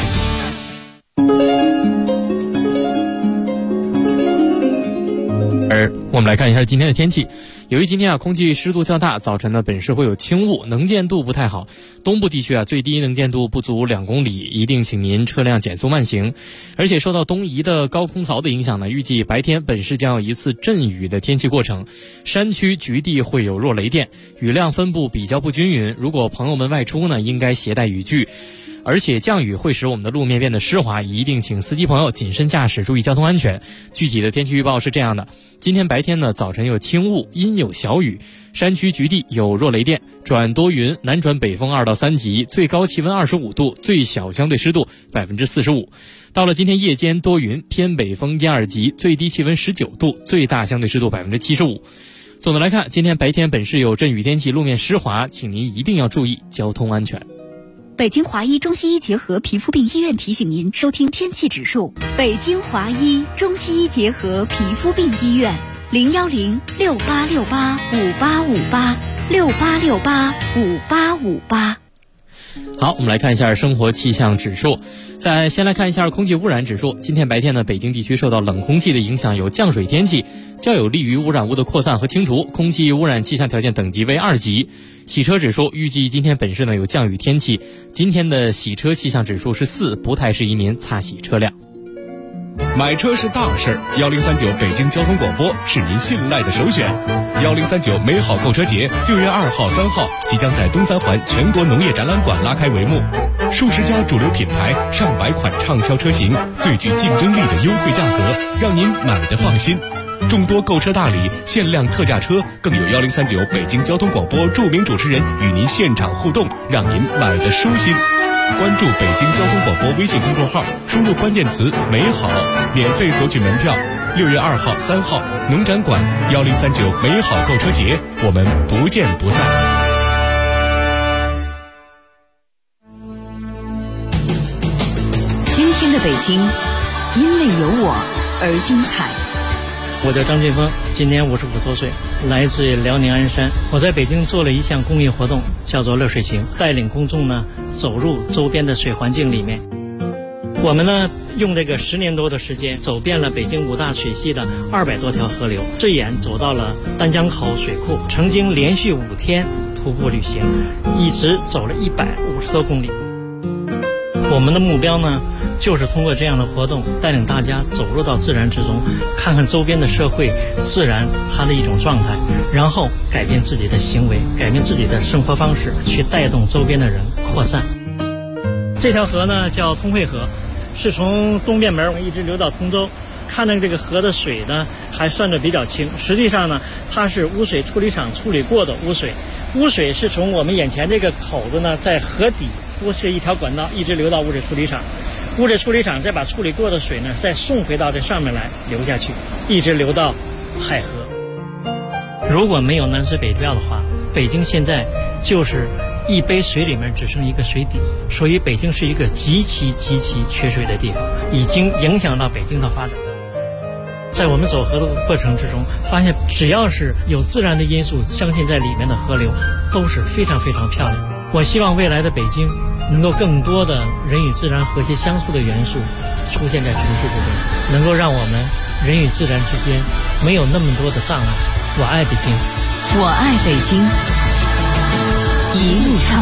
我们来看一下今天的天气。由于今天空气湿度较大，早晨本市会有轻雾，能见度不太好。东部地区最低能见度不足2公里，一定请您车辆减速慢行。而且受到东移的高空槽的影响预计白天本市将有一次阵雨的天气过程，山区局地会有弱雷电，雨量分布比较不均匀。如果朋友们外出应该携带雨具。而且降雨会使我们的路面变得湿滑，一定请司机朋友谨慎驾驶，注意交通安全。具体的天气预报是这样的：今天白天早晨有轻雾，阴有小雨，山区局地有弱雷电，转多云，南转北风2到3级，最高气温25度，最小相对湿度45%。到了今天夜间多云，偏北风1、2级，最低气温19度，最大相对湿度75%。总的来看，今天白天本市有阵雨天气，路面湿滑，请您一定要注意交通安全。 北京华医中西医结合皮肤病医院提醒您收听天气指数。北京华医中西医结合皮肤病医院，0106868585858。 好，我们来看一下生活气象指数。先来看一下空气污染指数。今天白天呢，北京地区受到冷空气的影响，有降水天气，较有利于污染物的扩散和清除，空气污染气象条件等级为2级。洗车指数预计今天本市呢有降雨天气，今天的洗车气象指数是4，不太适宜您擦洗车辆。 买车是大事儿，1039北京交通广播是您信赖的首选。1039美好购车节6月2号、3号即将在东三环全国农业展览馆拉开帷幕，数十家主流品牌、上百款畅销车型，最具竞争力的优惠价格，让您买得放心。众多购车大礼、限量特价车，更有1039北京交通广播著名主持人与您现场互动，让您买得舒心。关注北京交通广播微信公众号，输入关键词美好，免费索取门票。6月2号、3号农展馆1039美好购车节，我们不见不散。 今天的北京因为有我而精彩。 我叫张俊峰，今年55多岁，来自辽宁鞍山。我在北京做了一项公益活动，叫做乐水行，带领公众呢走入周边的水环境里面。我们呢用这个10年多的时间，走遍了北京5大水系的200多条河流，最远走到了丹江口水库，曾经连续5天徒步旅行，一直走了150多公里。我们的目标呢，就是通过这样的活动，带领大家走入到自然之中，看看周边的社会、自然它的一种状态，然后改变自己的行为，改变自己的生活方式，去带动周边的人扩散。这条河呢叫通惠河，是从东便门一直流到通州。看到这个河的水呢，还算得比较清。实际上呢，它是污水处理厂处理过的污水。污水是从我们眼前这个口子呢，在河底铺设一条管道，一直流到污水处理厂。污水处理厂再把处理过的水呢，再送回到这上面来流下去，一直流到海河。如果没有南水北调的话，北京现在就是一杯水里面只剩一个水底，所以北京是一个极其缺水的地方，已经影响到北京的发展。在我们走河的过程之中，发现只要是有自然的因素镶嵌在里面的河流，都是非常漂亮。我希望未来的北京能够更多的人与自然和谐相处的元素出现在城市之中，能够让我们人与自然之间没有那么多的障碍。我爱北京， 我爱北京，一路畅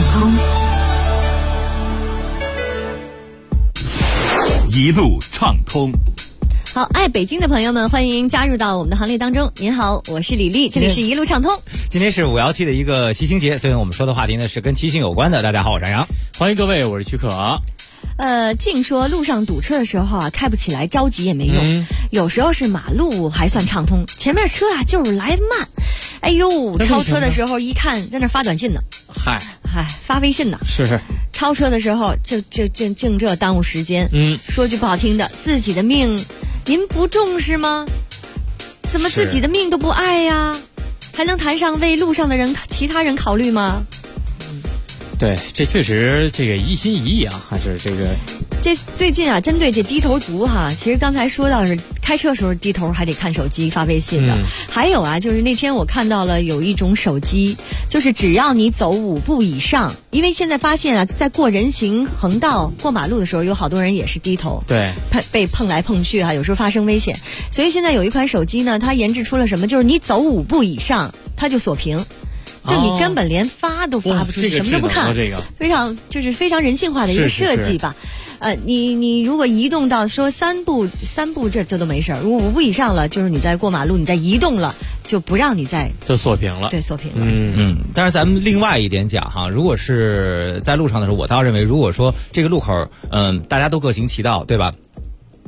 通，一路畅通。 好，爱北京的朋友们，欢迎加入到我们的行列当中。您好，我是李丽，这里是一路畅通。 今天是517的一个骑行节，所以我们说的话题呢是跟骑行有关的。大家好，我是张扬， 欢迎各位，我是曲可。 净说路上堵车的时候啊，开不起来着急也没用，有时候是马路还算畅通，前面车啊就是来慢，哎呦，超车的时候一看在那发短信呢，发微信呢， 是超车的时候就这耽误时间。说句不好听的，自己的命您不重视吗？怎么自己的命都不爱呀？还能谈上为路上的人、其他人考虑吗？ 对，这确实这个一心一意啊，还是这个。 这最近啊，针对这低头族哈，其实刚才说到是开车时候低头还得看手机发微信的，还有啊，就是那天我看到了有一种手机，就是只要你走5步以上，因为现在发现啊，在过人行横道、过马路的时候，有好多人也是低头， 对， 被碰来碰去啊，有时候发生危险。所以现在有一款手机呢，它研制出了什么？就是你走5步以上，它就锁屏。就你根本连发都发不出去，什么都不看，非常人性化的一个设计吧。你如果移动到说3步这都没事儿，如果5步以上了，就是你在过马路，你在移动了，就不让你再就锁屏了， 对，锁屏了。 但是咱们另外一点讲哈，如果是在路上的时候，我倒认为，如果说这个路口，大家都各行其道，对吧？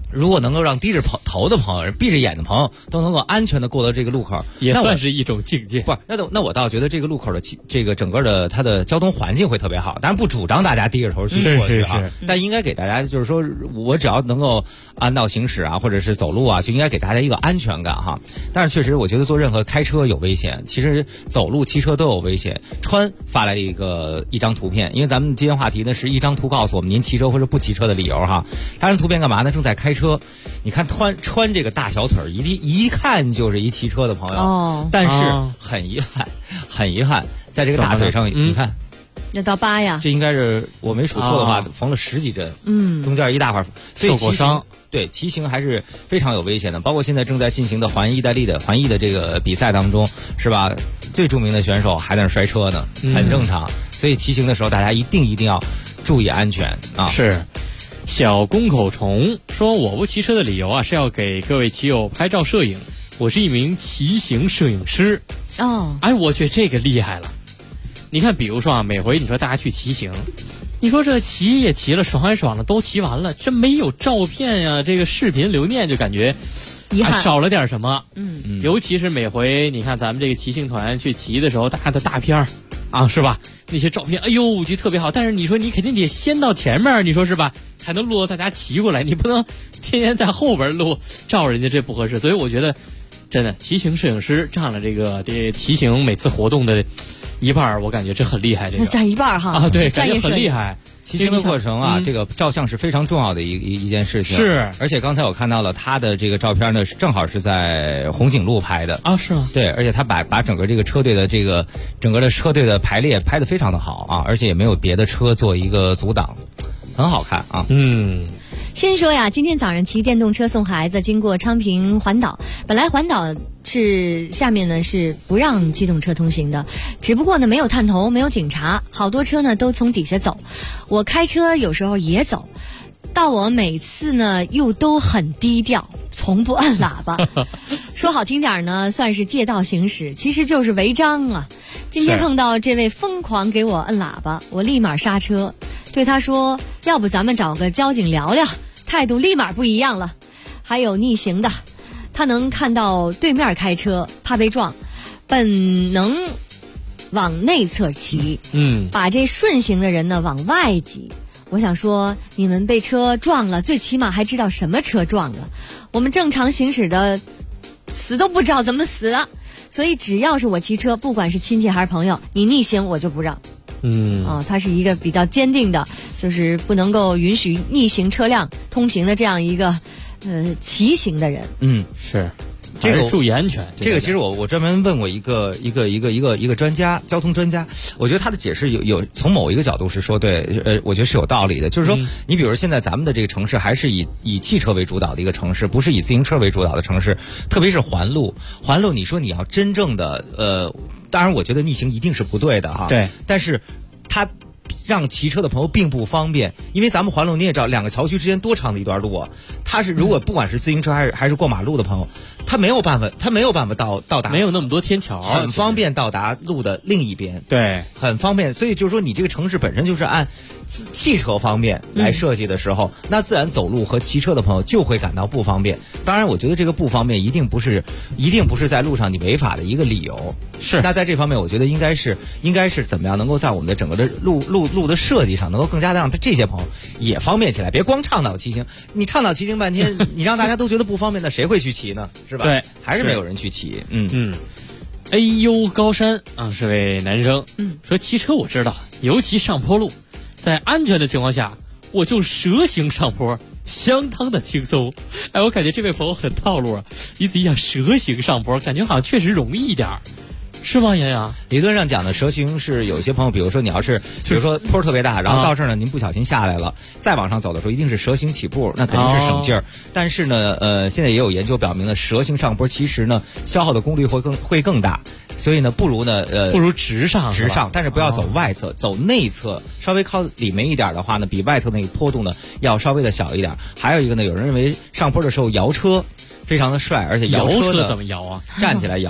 如果能够让低着头的朋友、闭着眼的朋友都能够安全的过到这个路口， 也算是一种境界。 不是，那我倒觉得这个路口的这个整个的它的交通环境会特别好。当然不主张大家低着头去过去啊，但应该给大家就是说，我只要能够按道行驶啊，或者是走路啊，就应该给大家一个安全感哈。但是确实，我觉得做任何开车有危险，其实走路、骑车都有危险。川发来了一张图片，因为咱们今天话题呢是一张图告诉我们您骑车或者不骑车的理由哈。他张图片干嘛呢？正在开车，你看穿这个大小腿一看就是一骑车的朋友，但是很遗憾，在这个大腿上你看。 那到8呀， 这应该是我没数错的话，缝了10几针，中间一大块，所以骑行还是非常有危险的。包括现在正在进行的环意的这个比赛当中，是吧？最著名的选手还在那摔车呢，很正常。所以骑行的时候，大家一定要注意安全啊！ 是。小公口虫说：“我不骑车的理由啊，是要给各位骑友拍照摄影。我是一名骑行摄影师。”哎，我觉得这个厉害了。你看，比如说啊，每回你说大家去骑行，你说这骑也骑了，爽也爽了，都骑完了，这没有照片呀，这个视频留念就感觉遗憾少了点什么。尤其是每回你看咱们这个骑行团去骑的时候，大家的大片啊，是吧？那些照片，哎呦，就特别好。但是你说你肯定得先到前面，你说是吧？才能录到大家骑过来，你不能天天在后边录，照人家这不合适。所以我觉得，真的骑行摄影师占了这个骑行每次活动的一半，我感觉这很厉害。这个占一半哈啊，对，感觉很厉害。 骑行的过程啊，这个照相是非常重要的一件事情。 是， 而且刚才我看到了他的这个照片呢，正好是在红景路拍的啊，是吗？ 对，而且他把整个这个车队的整个的车队的排列拍得非常的好啊，而且也没有别的车做一个阻挡，很好看啊。 先说呀，今天早上骑电动车送孩子经过昌平环岛，本来环岛下面呢是不让机动车通行的，只不过呢没有探头，没有警察，好多车呢都从底下走。我开车有时候也走，到我每次呢又都很低调，从不按喇叭。说好听点呢，算是借道行驶，其实就是违章啊。今天碰到这位疯狂给我摁喇叭，我立马刹车，对他说：“要不咱们找个交警聊聊。”态度立马不一样了。还有逆行的，他能看到对面开车，怕被撞，本能往内侧骑，把这顺行的人呢往外挤。我想说，你们被车撞了，最起码还知道什么车撞的，我们正常行驶的死都不知道怎么死的。所以只要是我骑车，不管是亲戚还是朋友，你逆行我就不让。他是一个比较坚定的，就是不能够允许逆行车辆通行的这样一个骑行的人。 是这个注意安全。 这个其实我专门问过一个专家，交通专家，我觉得他的解释有从某一个角度是说对，我觉得是有道理的。就是说，你比如现在咱们的这个城市还是以汽车为主导的一个城市，不是以自行车为主导的城市，特别是环路，你说你要真正的当然我觉得逆行一定是不对的哈。 对， 但是它让骑车的朋友并不方便，因为咱们环路你也知道，两个桥区之间多长的一段路啊！它是如果不管是自行车还是过马路的朋友，他没有办法到达， 没有那么多天桥， 很方便到达路的另一边， 对， 很方便。所以就是说，你这个城市本身就是按汽车方面来设计的时候，那自然走路和骑车的朋友就会感到不方便。当然，我觉得这个不方便一定不是在路上你违法的一个理由。 是， 那在这方面，我觉得应该是怎么样能够在我们的整个的路的设计上，能够更加的让这些朋友也方便起来，别光倡导骑行。你倡导骑行半天，你让大家都觉得不方便，那谁会去骑呢？是吧？ 对， 还是没有人去骑。 哎呦，高山啊，是位男生，说骑车我知道，尤其上坡路，在安全的情况下，我就蛇形上坡，相当的轻松。哎，我感觉这位朋友很套路啊，你仔细想，蛇形上坡，感觉好像确实容易一点。是吗，杨洋？ 理论上讲呢，蛇形是有些朋友，比如说你要是，比如说坡特别大，然后到这儿呢，您不小心下来了，再往上走的时候，一定是蛇形起步，那肯定是省劲儿。但是呢，现在也有研究表明呢，蛇形上坡其实呢，消耗的功率会更大。所以呢，不如直上， 但是不要走外侧，走内侧，稍微靠里面一点的话呢，比外侧那个坡度呢要稍微的小一点。还有一个呢，有人认为上坡的时候摇车非常的帅，而且摇车怎么摇啊？ 站起来摇。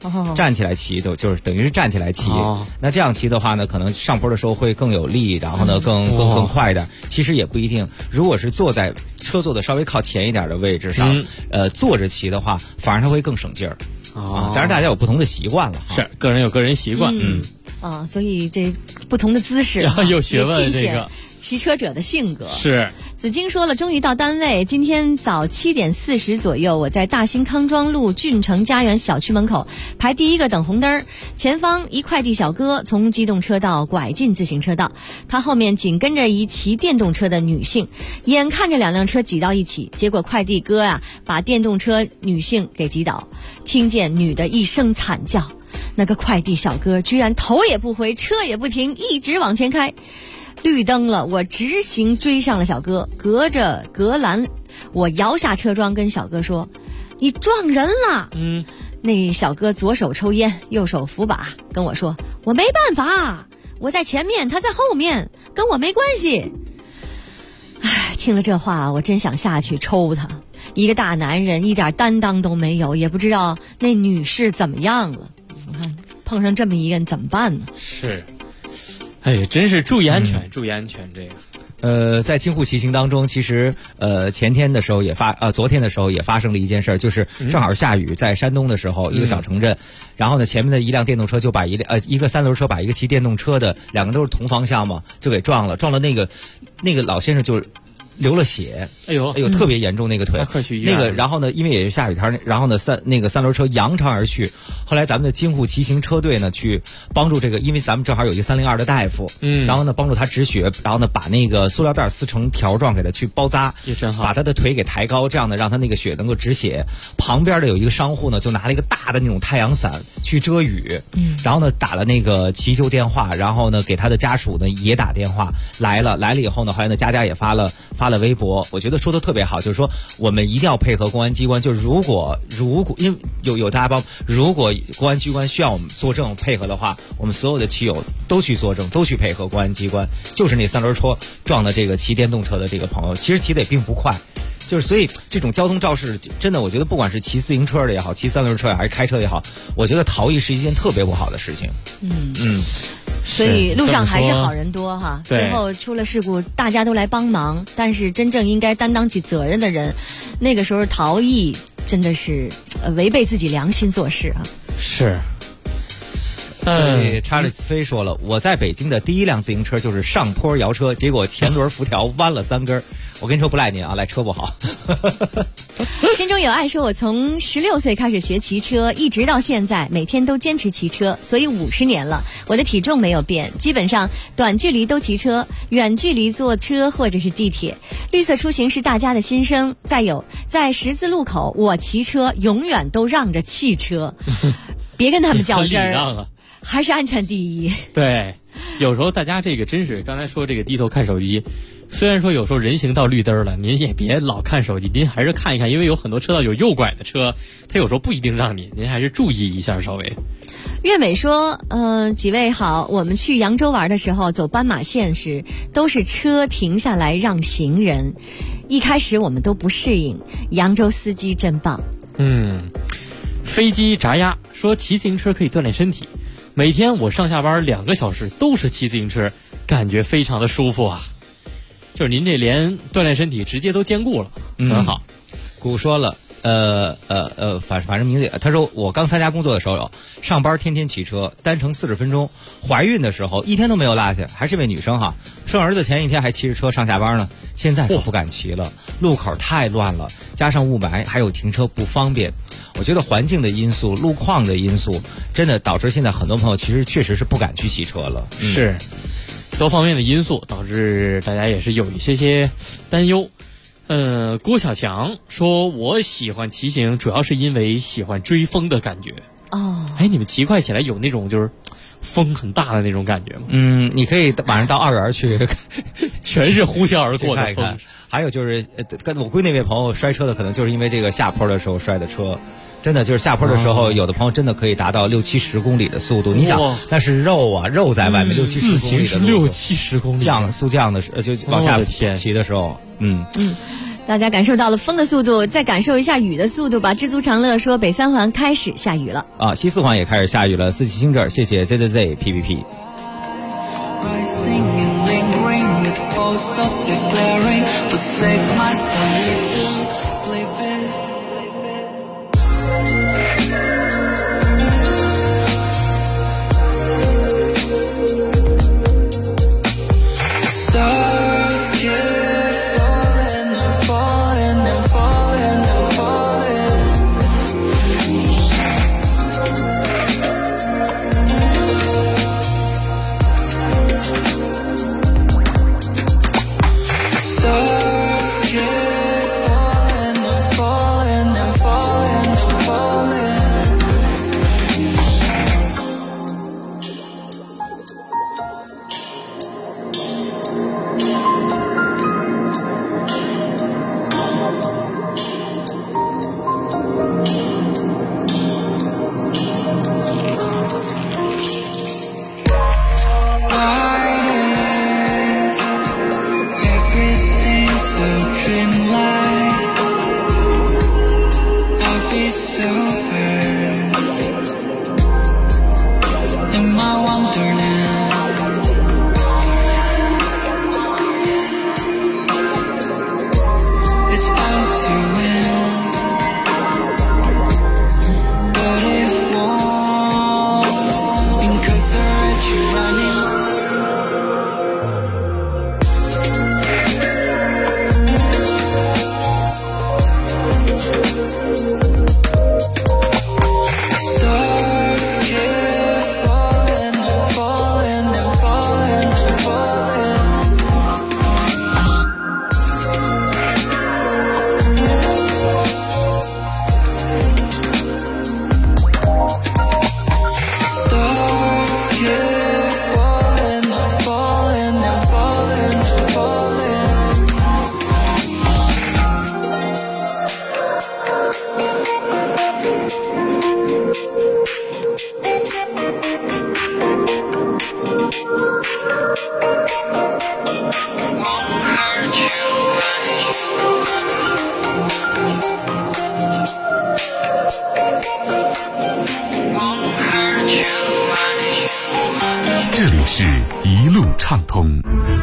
站起来骑就是等于是站起来骑。那这样骑的话呢，可能上坡的时候会更有力，然后呢更快一点。其实也不一定，如果是坐在车座的稍微靠前一点的位置上，坐着骑的话，反而它会更省劲儿。当然大家有不同的习惯了， 是个人有个人习惯。 所以这不同的姿势有学问，这个骑车者的性格。 是子金说了，终于到单位。今天早7点40左右，我在大兴康庄路俊城家园小区门口排第一个等红灯，前方一快递小哥从机动车道拐进自行车道，他后面紧跟着一骑电动车的女性，眼看着2辆车挤到一起，结果快递哥把电动车女性给挤倒，听见女的一声惨叫，那个快递小哥居然头也不回，车也不停，一直往前开。绿灯了，我直行追上了小哥，隔着隔栏，我摇下车窗跟小哥说：“你撞人了。”那小哥左手抽烟，右手扶把，跟我说：“我没办法，我在前面，他在后面，跟我没关系。”听了这话，我真想下去抽他。一个大男人一点担当都没有，也不知道那女士怎么样了。碰上这么一个人怎么办呢？ 是。真是注意安全，注意安全。这个，在京沪骑行当中，其实前天的时候昨天的时候也发生了一件事儿，就是正好下雨，在山东的时候，一个小城镇，然后呢，前面的一辆电动车就把一个3轮车把一个骑电动车的2个都是同方向嘛，就给撞了那个老先生就流了血，哎呦，特别严重那个腿，然后呢，因为也是下雨天，然后呢3轮车扬长而去。后来咱们的京沪骑行车队呢去帮助这个，因为咱们正好有一个302的大夫，然后呢帮助他止血，然后呢把那个塑料袋撕成条状给他去包扎， 也真好， 把他的腿给抬高，这样呢让他那个血能够止血。旁边的有一个商户呢就拿了一个大的那种太阳伞去遮雨，然后呢打了那个急救电话，然后呢给他的家属呢也打电话来了以后呢，后来呢佳佳也发了微博，我觉得说的特别好，就是说我们一定要配合公安机关，就如果因为有大家帮，如果公安机关需要我们作证配合的话，我们所有的骑友都去作证，都去配合公安机关。就是那3轮车撞的这个骑电动车的这个朋友，其实骑的也并不快，就是所以这种交通肇事真的，我觉得不管是骑自行车的也好，骑3轮车也好，还是开车也好，我觉得逃逸是一件特别不好的事情。 所以路上还是好人多哈，最后出了事故大家都来帮忙，但是真正应该担当起责任的人，那个时候逃逸真的是违背自己良心做事啊。 是。 所以查理斯菲说了，我在北京的第一辆自行车就是上坡摇车，结果前轮辐条弯了3根。我跟你说不赖您啊，赖车不好。 心中有爱说，我从16岁开始学骑车，一直到现在每天都坚持骑车，所以50年了，我的体重没有变，基本上短距离都骑车，远距离坐车或者是地铁。绿色出行是大家的心声。再有，在十字路口我骑车永远都让着汽车，别跟他们较真儿，还是安全第一。 对，有时候大家这个真是刚才说这个低头看手机，虽然说有时候人行道绿灯了，您也别老看手机，您还是看一看，因为有很多车道有右拐的车，他有时候不一定让您还是注意一下稍微。 月美说，几位好，我们去扬州玩的时候走斑马线时，都是车停下来让行人，一开始我们都不适应，扬州司机真棒。 飞机炸鸭说骑自行车可以锻炼身体，每天我上下班2个小时都是骑自行车，感觉非常的舒服啊。就是您这连锻炼身体直接都兼顾了，很好。 古说了，反正名字，他说我刚参加工作的时候，上班天天骑车，单程40分钟，怀孕的时候一天都没有落下，还是位女生哈。生儿子前一天还骑着车上下班呢，现在可不敢骑了，路口太乱了，加上雾霾，还有停车不方便。我觉得环境的因素、路况的因素，真的导致现在很多朋友其实确实是不敢去骑车了。 是，多方面的因素导致大家也是有一些担忧。郭小强说，我喜欢骑行主要是因为喜欢追风的感觉。你们骑快起来有那种就是风很大的那种感觉吗？ 你可以晚上到2园去， 全是呼啸而过的风。 还有就是跟我估计那位朋友摔车的，可能就是因为这个下坡的时候摔的车。真的就是下坡的时候，有的朋友真的可以达到60-70公里的速度。你想，那是肉啊，肉在外面60-70公里的路， 60-70公里速降的就往下骑的时候， 大家感受到了风的速度，再感受一下雨的速度吧。知足常乐说北三环开始下雨了啊，西四环也开始下雨了。四季青这儿，谢谢 ZZZ PPP。 这里是一路畅通。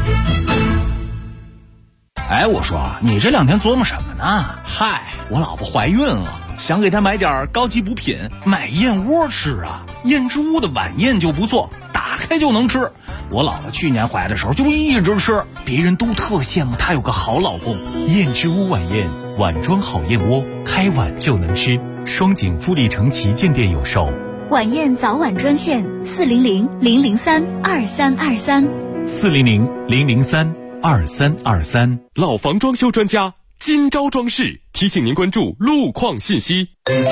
哎，我说你这两天琢磨什么呢？嗨，我老婆怀孕了，想给她买点高级补品，买燕窝吃啊。燕之屋的晚宴就不错，打开就能吃。我老婆去年怀的时候就一直吃，别人都特羡慕她有个好老公。 燕之屋晚宴，碗装好燕窝，开碗就能吃。双井富力城旗舰店有售。 晚宴早晚专线 400-003-2323，400-003-2323。 老房装修专家金招装饰提醒您关注路况信息。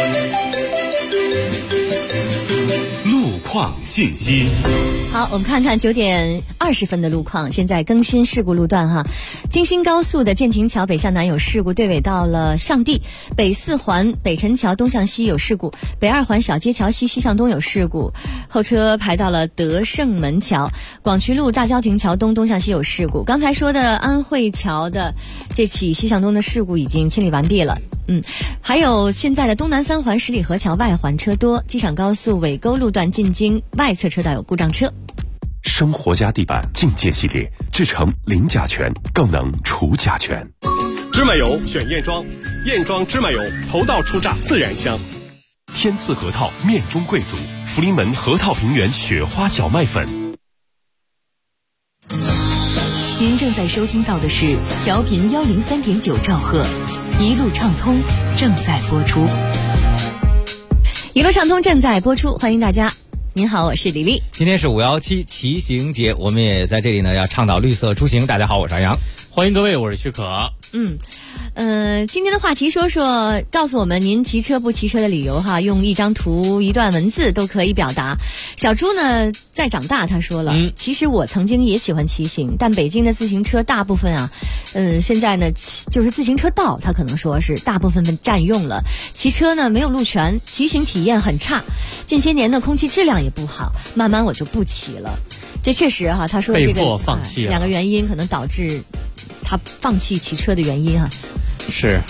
路况信息。 好，我们看看9点20分的路况。现在更新事故路段哈，京新高速的建亭桥北向南有事故，对尾到了上地；北四环北辰桥东向西有事故，北二环小街桥西西向东有事故，后车排到了德胜门桥；广渠路大郊亭桥东东向西有事故。刚才说的安慧桥的这起西向东的事故已经清理完毕了。还有现在的东南三环十里河桥外环车多，机场高速尾沟路段进京外侧车道有故障车。 生活家地板境界系列制成零甲醛，更能除甲醛。 芝麻油选燕庄，燕庄芝麻油头道初榨自然香。 天赐核桃面中贵族，福临门核桃平原雪花小麦粉。 您正在收听到的是调频103.9兆赫，一路畅通正在播出。 一路畅通正在播出，欢迎大家。您好，我是李丽。 今天是517骑行节，我们也在这里呢，要倡导绿色出行。大家好，我是安阳， 欢迎各位，我是许可。 今天的话题说，告诉我们您骑车不骑车的理由哈，用一张图、一段文字都可以表达。小朱呢，在长大他说了，其实我曾经也喜欢骑行，但北京的自行车大部分啊，现在呢就是自行车道，他可能说是大部分被占用了，骑车呢没有路权，骑行体验很差。近些年的空气质量也不好，慢慢我就不骑了。这确实哈，他说这个被迫放弃了 2个原因可能导致他放弃骑车的原因哈。 是，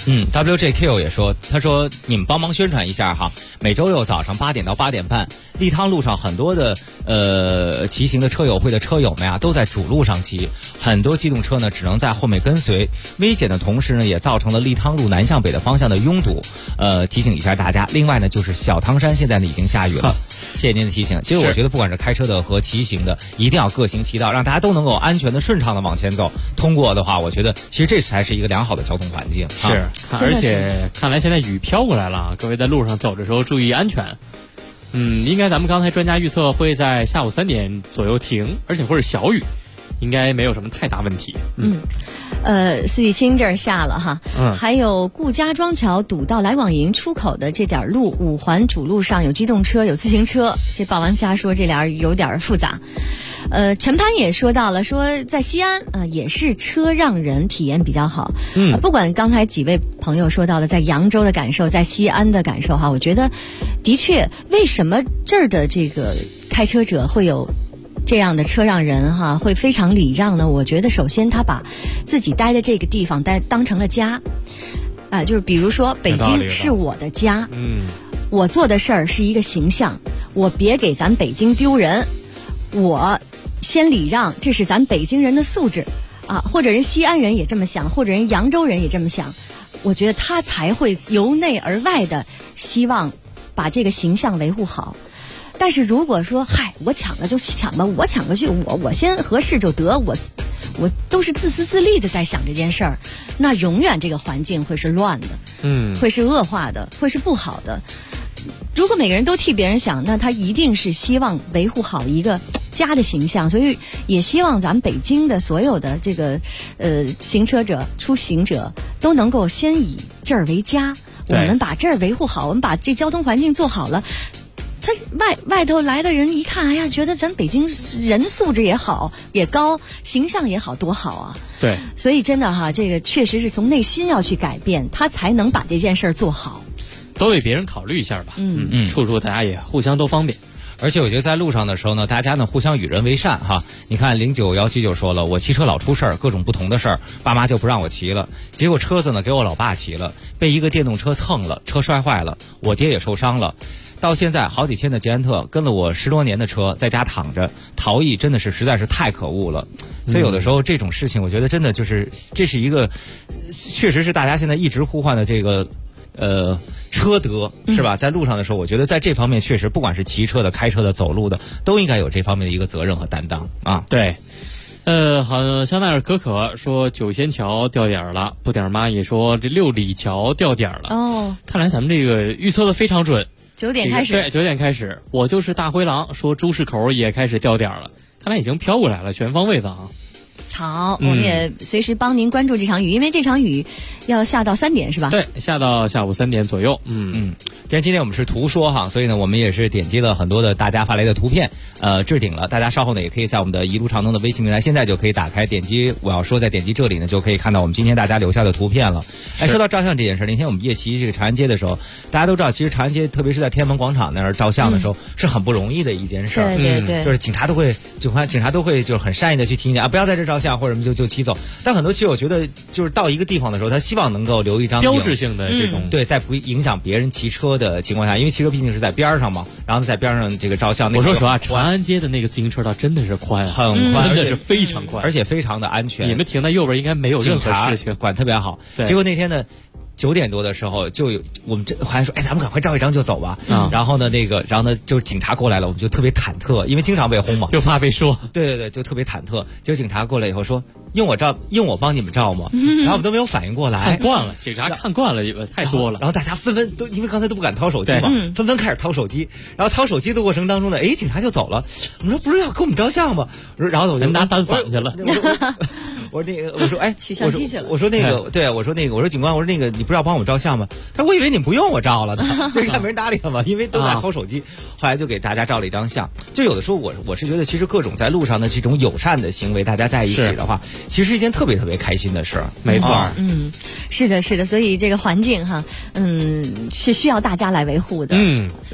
WJQ 也说，他说你们帮忙宣传一下哈，每周六早上8点到8点半，利汤路上很多的骑行的车友会的车友们呀，都在主路上骑，很多机动车呢只能在后面跟随，危险的同时呢，也造成了利汤路南向北的方向的拥堵。提醒一下大家。另外呢，就是小汤山现在呢已经下雨了。谢谢您的提醒。其实我觉得，不管是开车的和骑行的，一定要各行其道，让大家都能够安全的、顺畅的往前走。通过的话，我觉得其实这才是一个良好的交通环境。 是，而且看来现在雨飘过来了，各位在路上走的时候注意安全。应该咱们刚才专家预测会在下午3点左右停，而且会是小雨，应该没有什么太大问题。 四季青这儿下了哈，还有顾家庄桥堵到来广营出口的这点路，5环主路上有机动车有自行车，这霸王虾说这俩有点复杂。陈潘也说到了，说在西安也是车让人体验比较好。不管刚才几位朋友说到了在扬州的感受，在西安的感受哈，我觉得的确，为什么这儿的这个开车者会有这样的车让人哈，会非常礼让呢？我觉得首先他把自己待的这个地方当成了家，就是比如说北京是我的家，我做的事儿是一个形象，我别给咱北京丢人，我先礼让，这是咱北京人的素质啊，或者人西安人也这么想，或者人扬州人也这么想，我觉得他才会由内而外的希望把这个形象维护好。但是如果说我抢了就抢吧，我抢过去，我先合适就得，我都是自私自利的在想这件事儿，那永远这个环境会是乱的，会是恶化的，会是不好的。如果每个人都替别人想，那他一定是希望维护好一个家的形象，所以也希望咱们北京的所有的这个行车者、出行者都能够先以这儿为家，我们把这儿维护好，我们把这交通环境做好了。他外头来的人一看，哎呀，觉得咱北京人素质也好，也高，形象也好，多好啊！ 对， 所以真的哈，这个确实是从内心要去改变，他才能把这件事儿做好。 多为别人考虑一下吧，处处大家也互相都方便。 而且我觉得在路上的时候呢，大家呢互相与人为善哈。你看0917就说了，我骑车老出事儿，各种不同的事儿，爸妈就不让我骑了。结果车子呢给我老爸骑了，被一个电动车蹭了，车摔坏了，我爹也受伤了。到现在好几千的捷安特跟了我10多年的车，在家躺着逃逸，真的是实在是太可恶了。所以有的时候这种事情，我觉得真的就是这是一个，确实是大家现在一直呼唤的这个车德是吧？在路上的时候，我觉得在这方面确实，不管是骑车的、开车的、走路的，都应该有这方面的一个责任和担当啊。 对。好，香奈儿可可说9仙桥掉点儿了，不点儿妈也说这6里桥掉点儿了。哦，看来咱们这个预测的非常准。 9点开始， 对，9点开始。我就是大灰狼说朱市口也开始掉点儿了，看来已经飘过来了，全方位的啊。 好，我们也随时帮您关注这场雨，因为这场雨要下到3点是吧？ 对，下到下午3点左右。 今天我们是图说哈，所以呢，我们也是点击了很多的大家发来的图片，置顶了。大家稍后呢，也可以在我们的一路畅通的微信平台，现在就可以打开，点击我要说，再点击这里呢，就可以看到我们今天大家留下的图片了。说到照相这件事，那天我们夜骑这个长安街的时候，大家都知道，其实长安街，特别是在天安门广场那儿照相的时候，是很不容易的一件事。 对， 就是警察都会就是很善意的去提醒不要在这照相，或者什么就骑走。但很多其实我觉得，就是到一个地方的时候，他希望能够留一张标志性的这种， 对，在不影响别人骑车的情况下，因为骑车毕竟是在边上嘛，然后在边上这个照相。 我说实话，长安街的那个自行车道真的是宽， 很宽， 真的是非常宽， 而且非常的安全。 你们停在右边应该没有任何事情， 管特别好。结果那天呢，9点多的时候，就有我们还说，咱们赶快照一张就走吧。然后呢，就是警察过来了，我们就特别忐忑，因为经常被轰嘛， 又怕被说。 对，就特别忐忑。结果警察过来以后说，用我帮你们照吗？然后我们都没有反应过来， 看惯了，警察看惯了，太多了。 然后大家纷纷都因为刚才都不敢掏手机嘛，纷纷开始掏手机。然后掏手机的过程当中呢，警察就走了。我们说不是要给我们照相吗？然后我就拿单反去了。 我说取相机去了。 我说警官，我说你不是要帮我照相吗？他说我以为你不用我照了呢，就看没人搭理他嘛，因为都在掏手机。后来就给大家照了一张相。就有的时候我是觉得，其实各种在路上的这种友善的行为，大家在一起的话，其实是一件特别特别开心的事。 没错， 是的，所以这个环境哈，是需要大家来维护的，来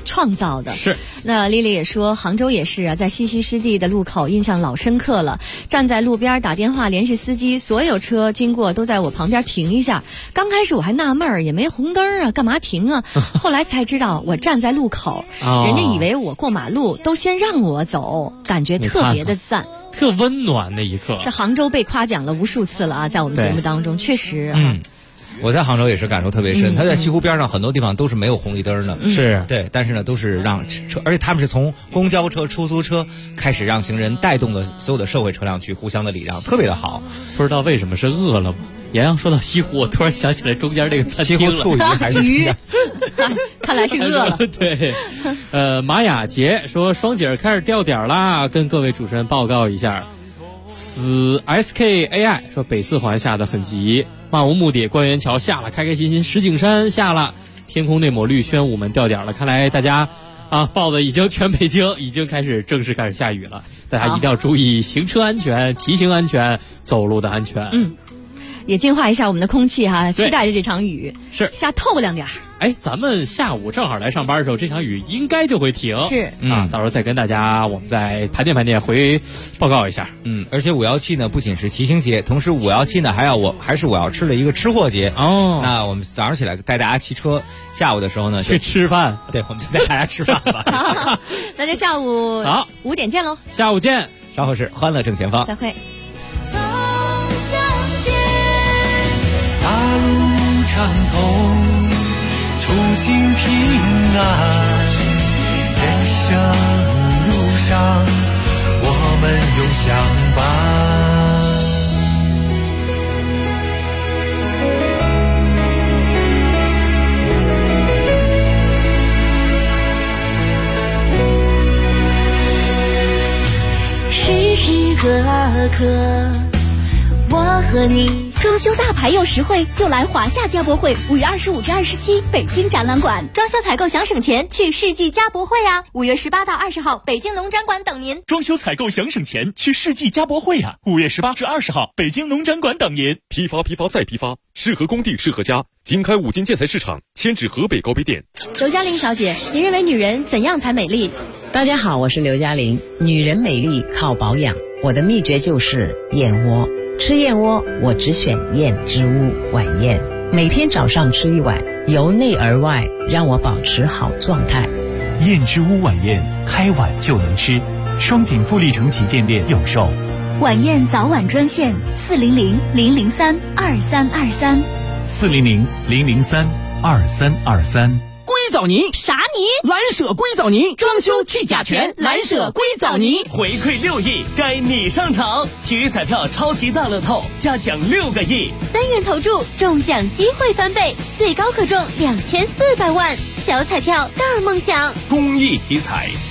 创造的。 是。 那丽丽也说，杭州也是啊，在西溪湿地的路口印象老深刻了。站在路边打电话联系司机，所有车经过都在我旁边停一下。刚开始我还纳闷儿，也没红灯啊，干嘛停啊？后来才知道我站在路口，人家以为我过马路，都先让我走，感觉特别的赞。 特温暖那一刻。 这杭州被夸奖了无数次了啊，在我们节目当中，确实。 我在杭州也是感受特别深，它在西湖边上很多地方都是没有红绿灯的， 是对，但是呢都是让车，而且他们是从公交车、出租车开始让行人带动了所有的社会车辆去互相的礼让，特别的好。 不知道为什么是饿了吗？洋洋说到西湖，我突然想起来中间这个餐厅了， 西湖醋鱼还是鱼，看来是饿了。 对，马雅杰说双姐开始掉点啦，跟各位主持人报告一下。SKAI 说北四环下的很急，漫无目的，官园桥下了，开开心心，石景山下了，天空那抹绿，宣武门掉点了。看来大家报的已经全北京已经正式开始下雨了，大家一定要注意行车安全、骑行安全、走路的安全。 也净化一下我们的空气哈，期待着这场雨是下透亮点。 咱们下午正好来上班的时候，这场雨应该就会停。 是到时候再跟大家我们再盘点回报告一下。 而且517呢不仅是骑行节，同时517呢还是我要吃的一个吃货节哦。 那我们早上起来带大家骑车，下午的时候呢去吃饭。 对，我们就带大家吃饭吧。 那就下午好 5点见喽。 下午见， 稍后是欢乐正前方。 再会。 大路畅通，出行平安，人生路上我们永相伴。 时时刻刻我和你。装修大牌又实惠，就来华夏家博会，5月25至27，北京展览馆。装修采购想省钱，去世纪家博会啊！5月18到20号，北京农展馆等您。 装修采购想省钱，去世纪家博会啊！5月18至20号，北京农展馆等您。 批发再批发，适合工地适合家。经开5金建材市场，迁至河北高碑店。 刘嘉玲小姐，您认为女人怎样才美丽？ 大家好，我是刘嘉玲。女人美丽靠保养，我的秘诀就是燕窝。吃燕窝，我只选燕之屋晚宴，每天早上吃1碗，由内而外让我保持好状态。 燕之屋晚宴，开碗就能吃，双井富力城旗舰店有售。 晚宴早晚专线400-003-2323 400-003-2323。 硅藻泥啥泥？ 蓝舍硅藻泥，装修去甲醛，蓝舍硅藻泥。 回馈6亿，该你上场！体育彩票超级大乐透，加奖6个亿 ，3元投注，中奖机会翻倍，最高可中2400万。小彩票大梦想， 公益体彩。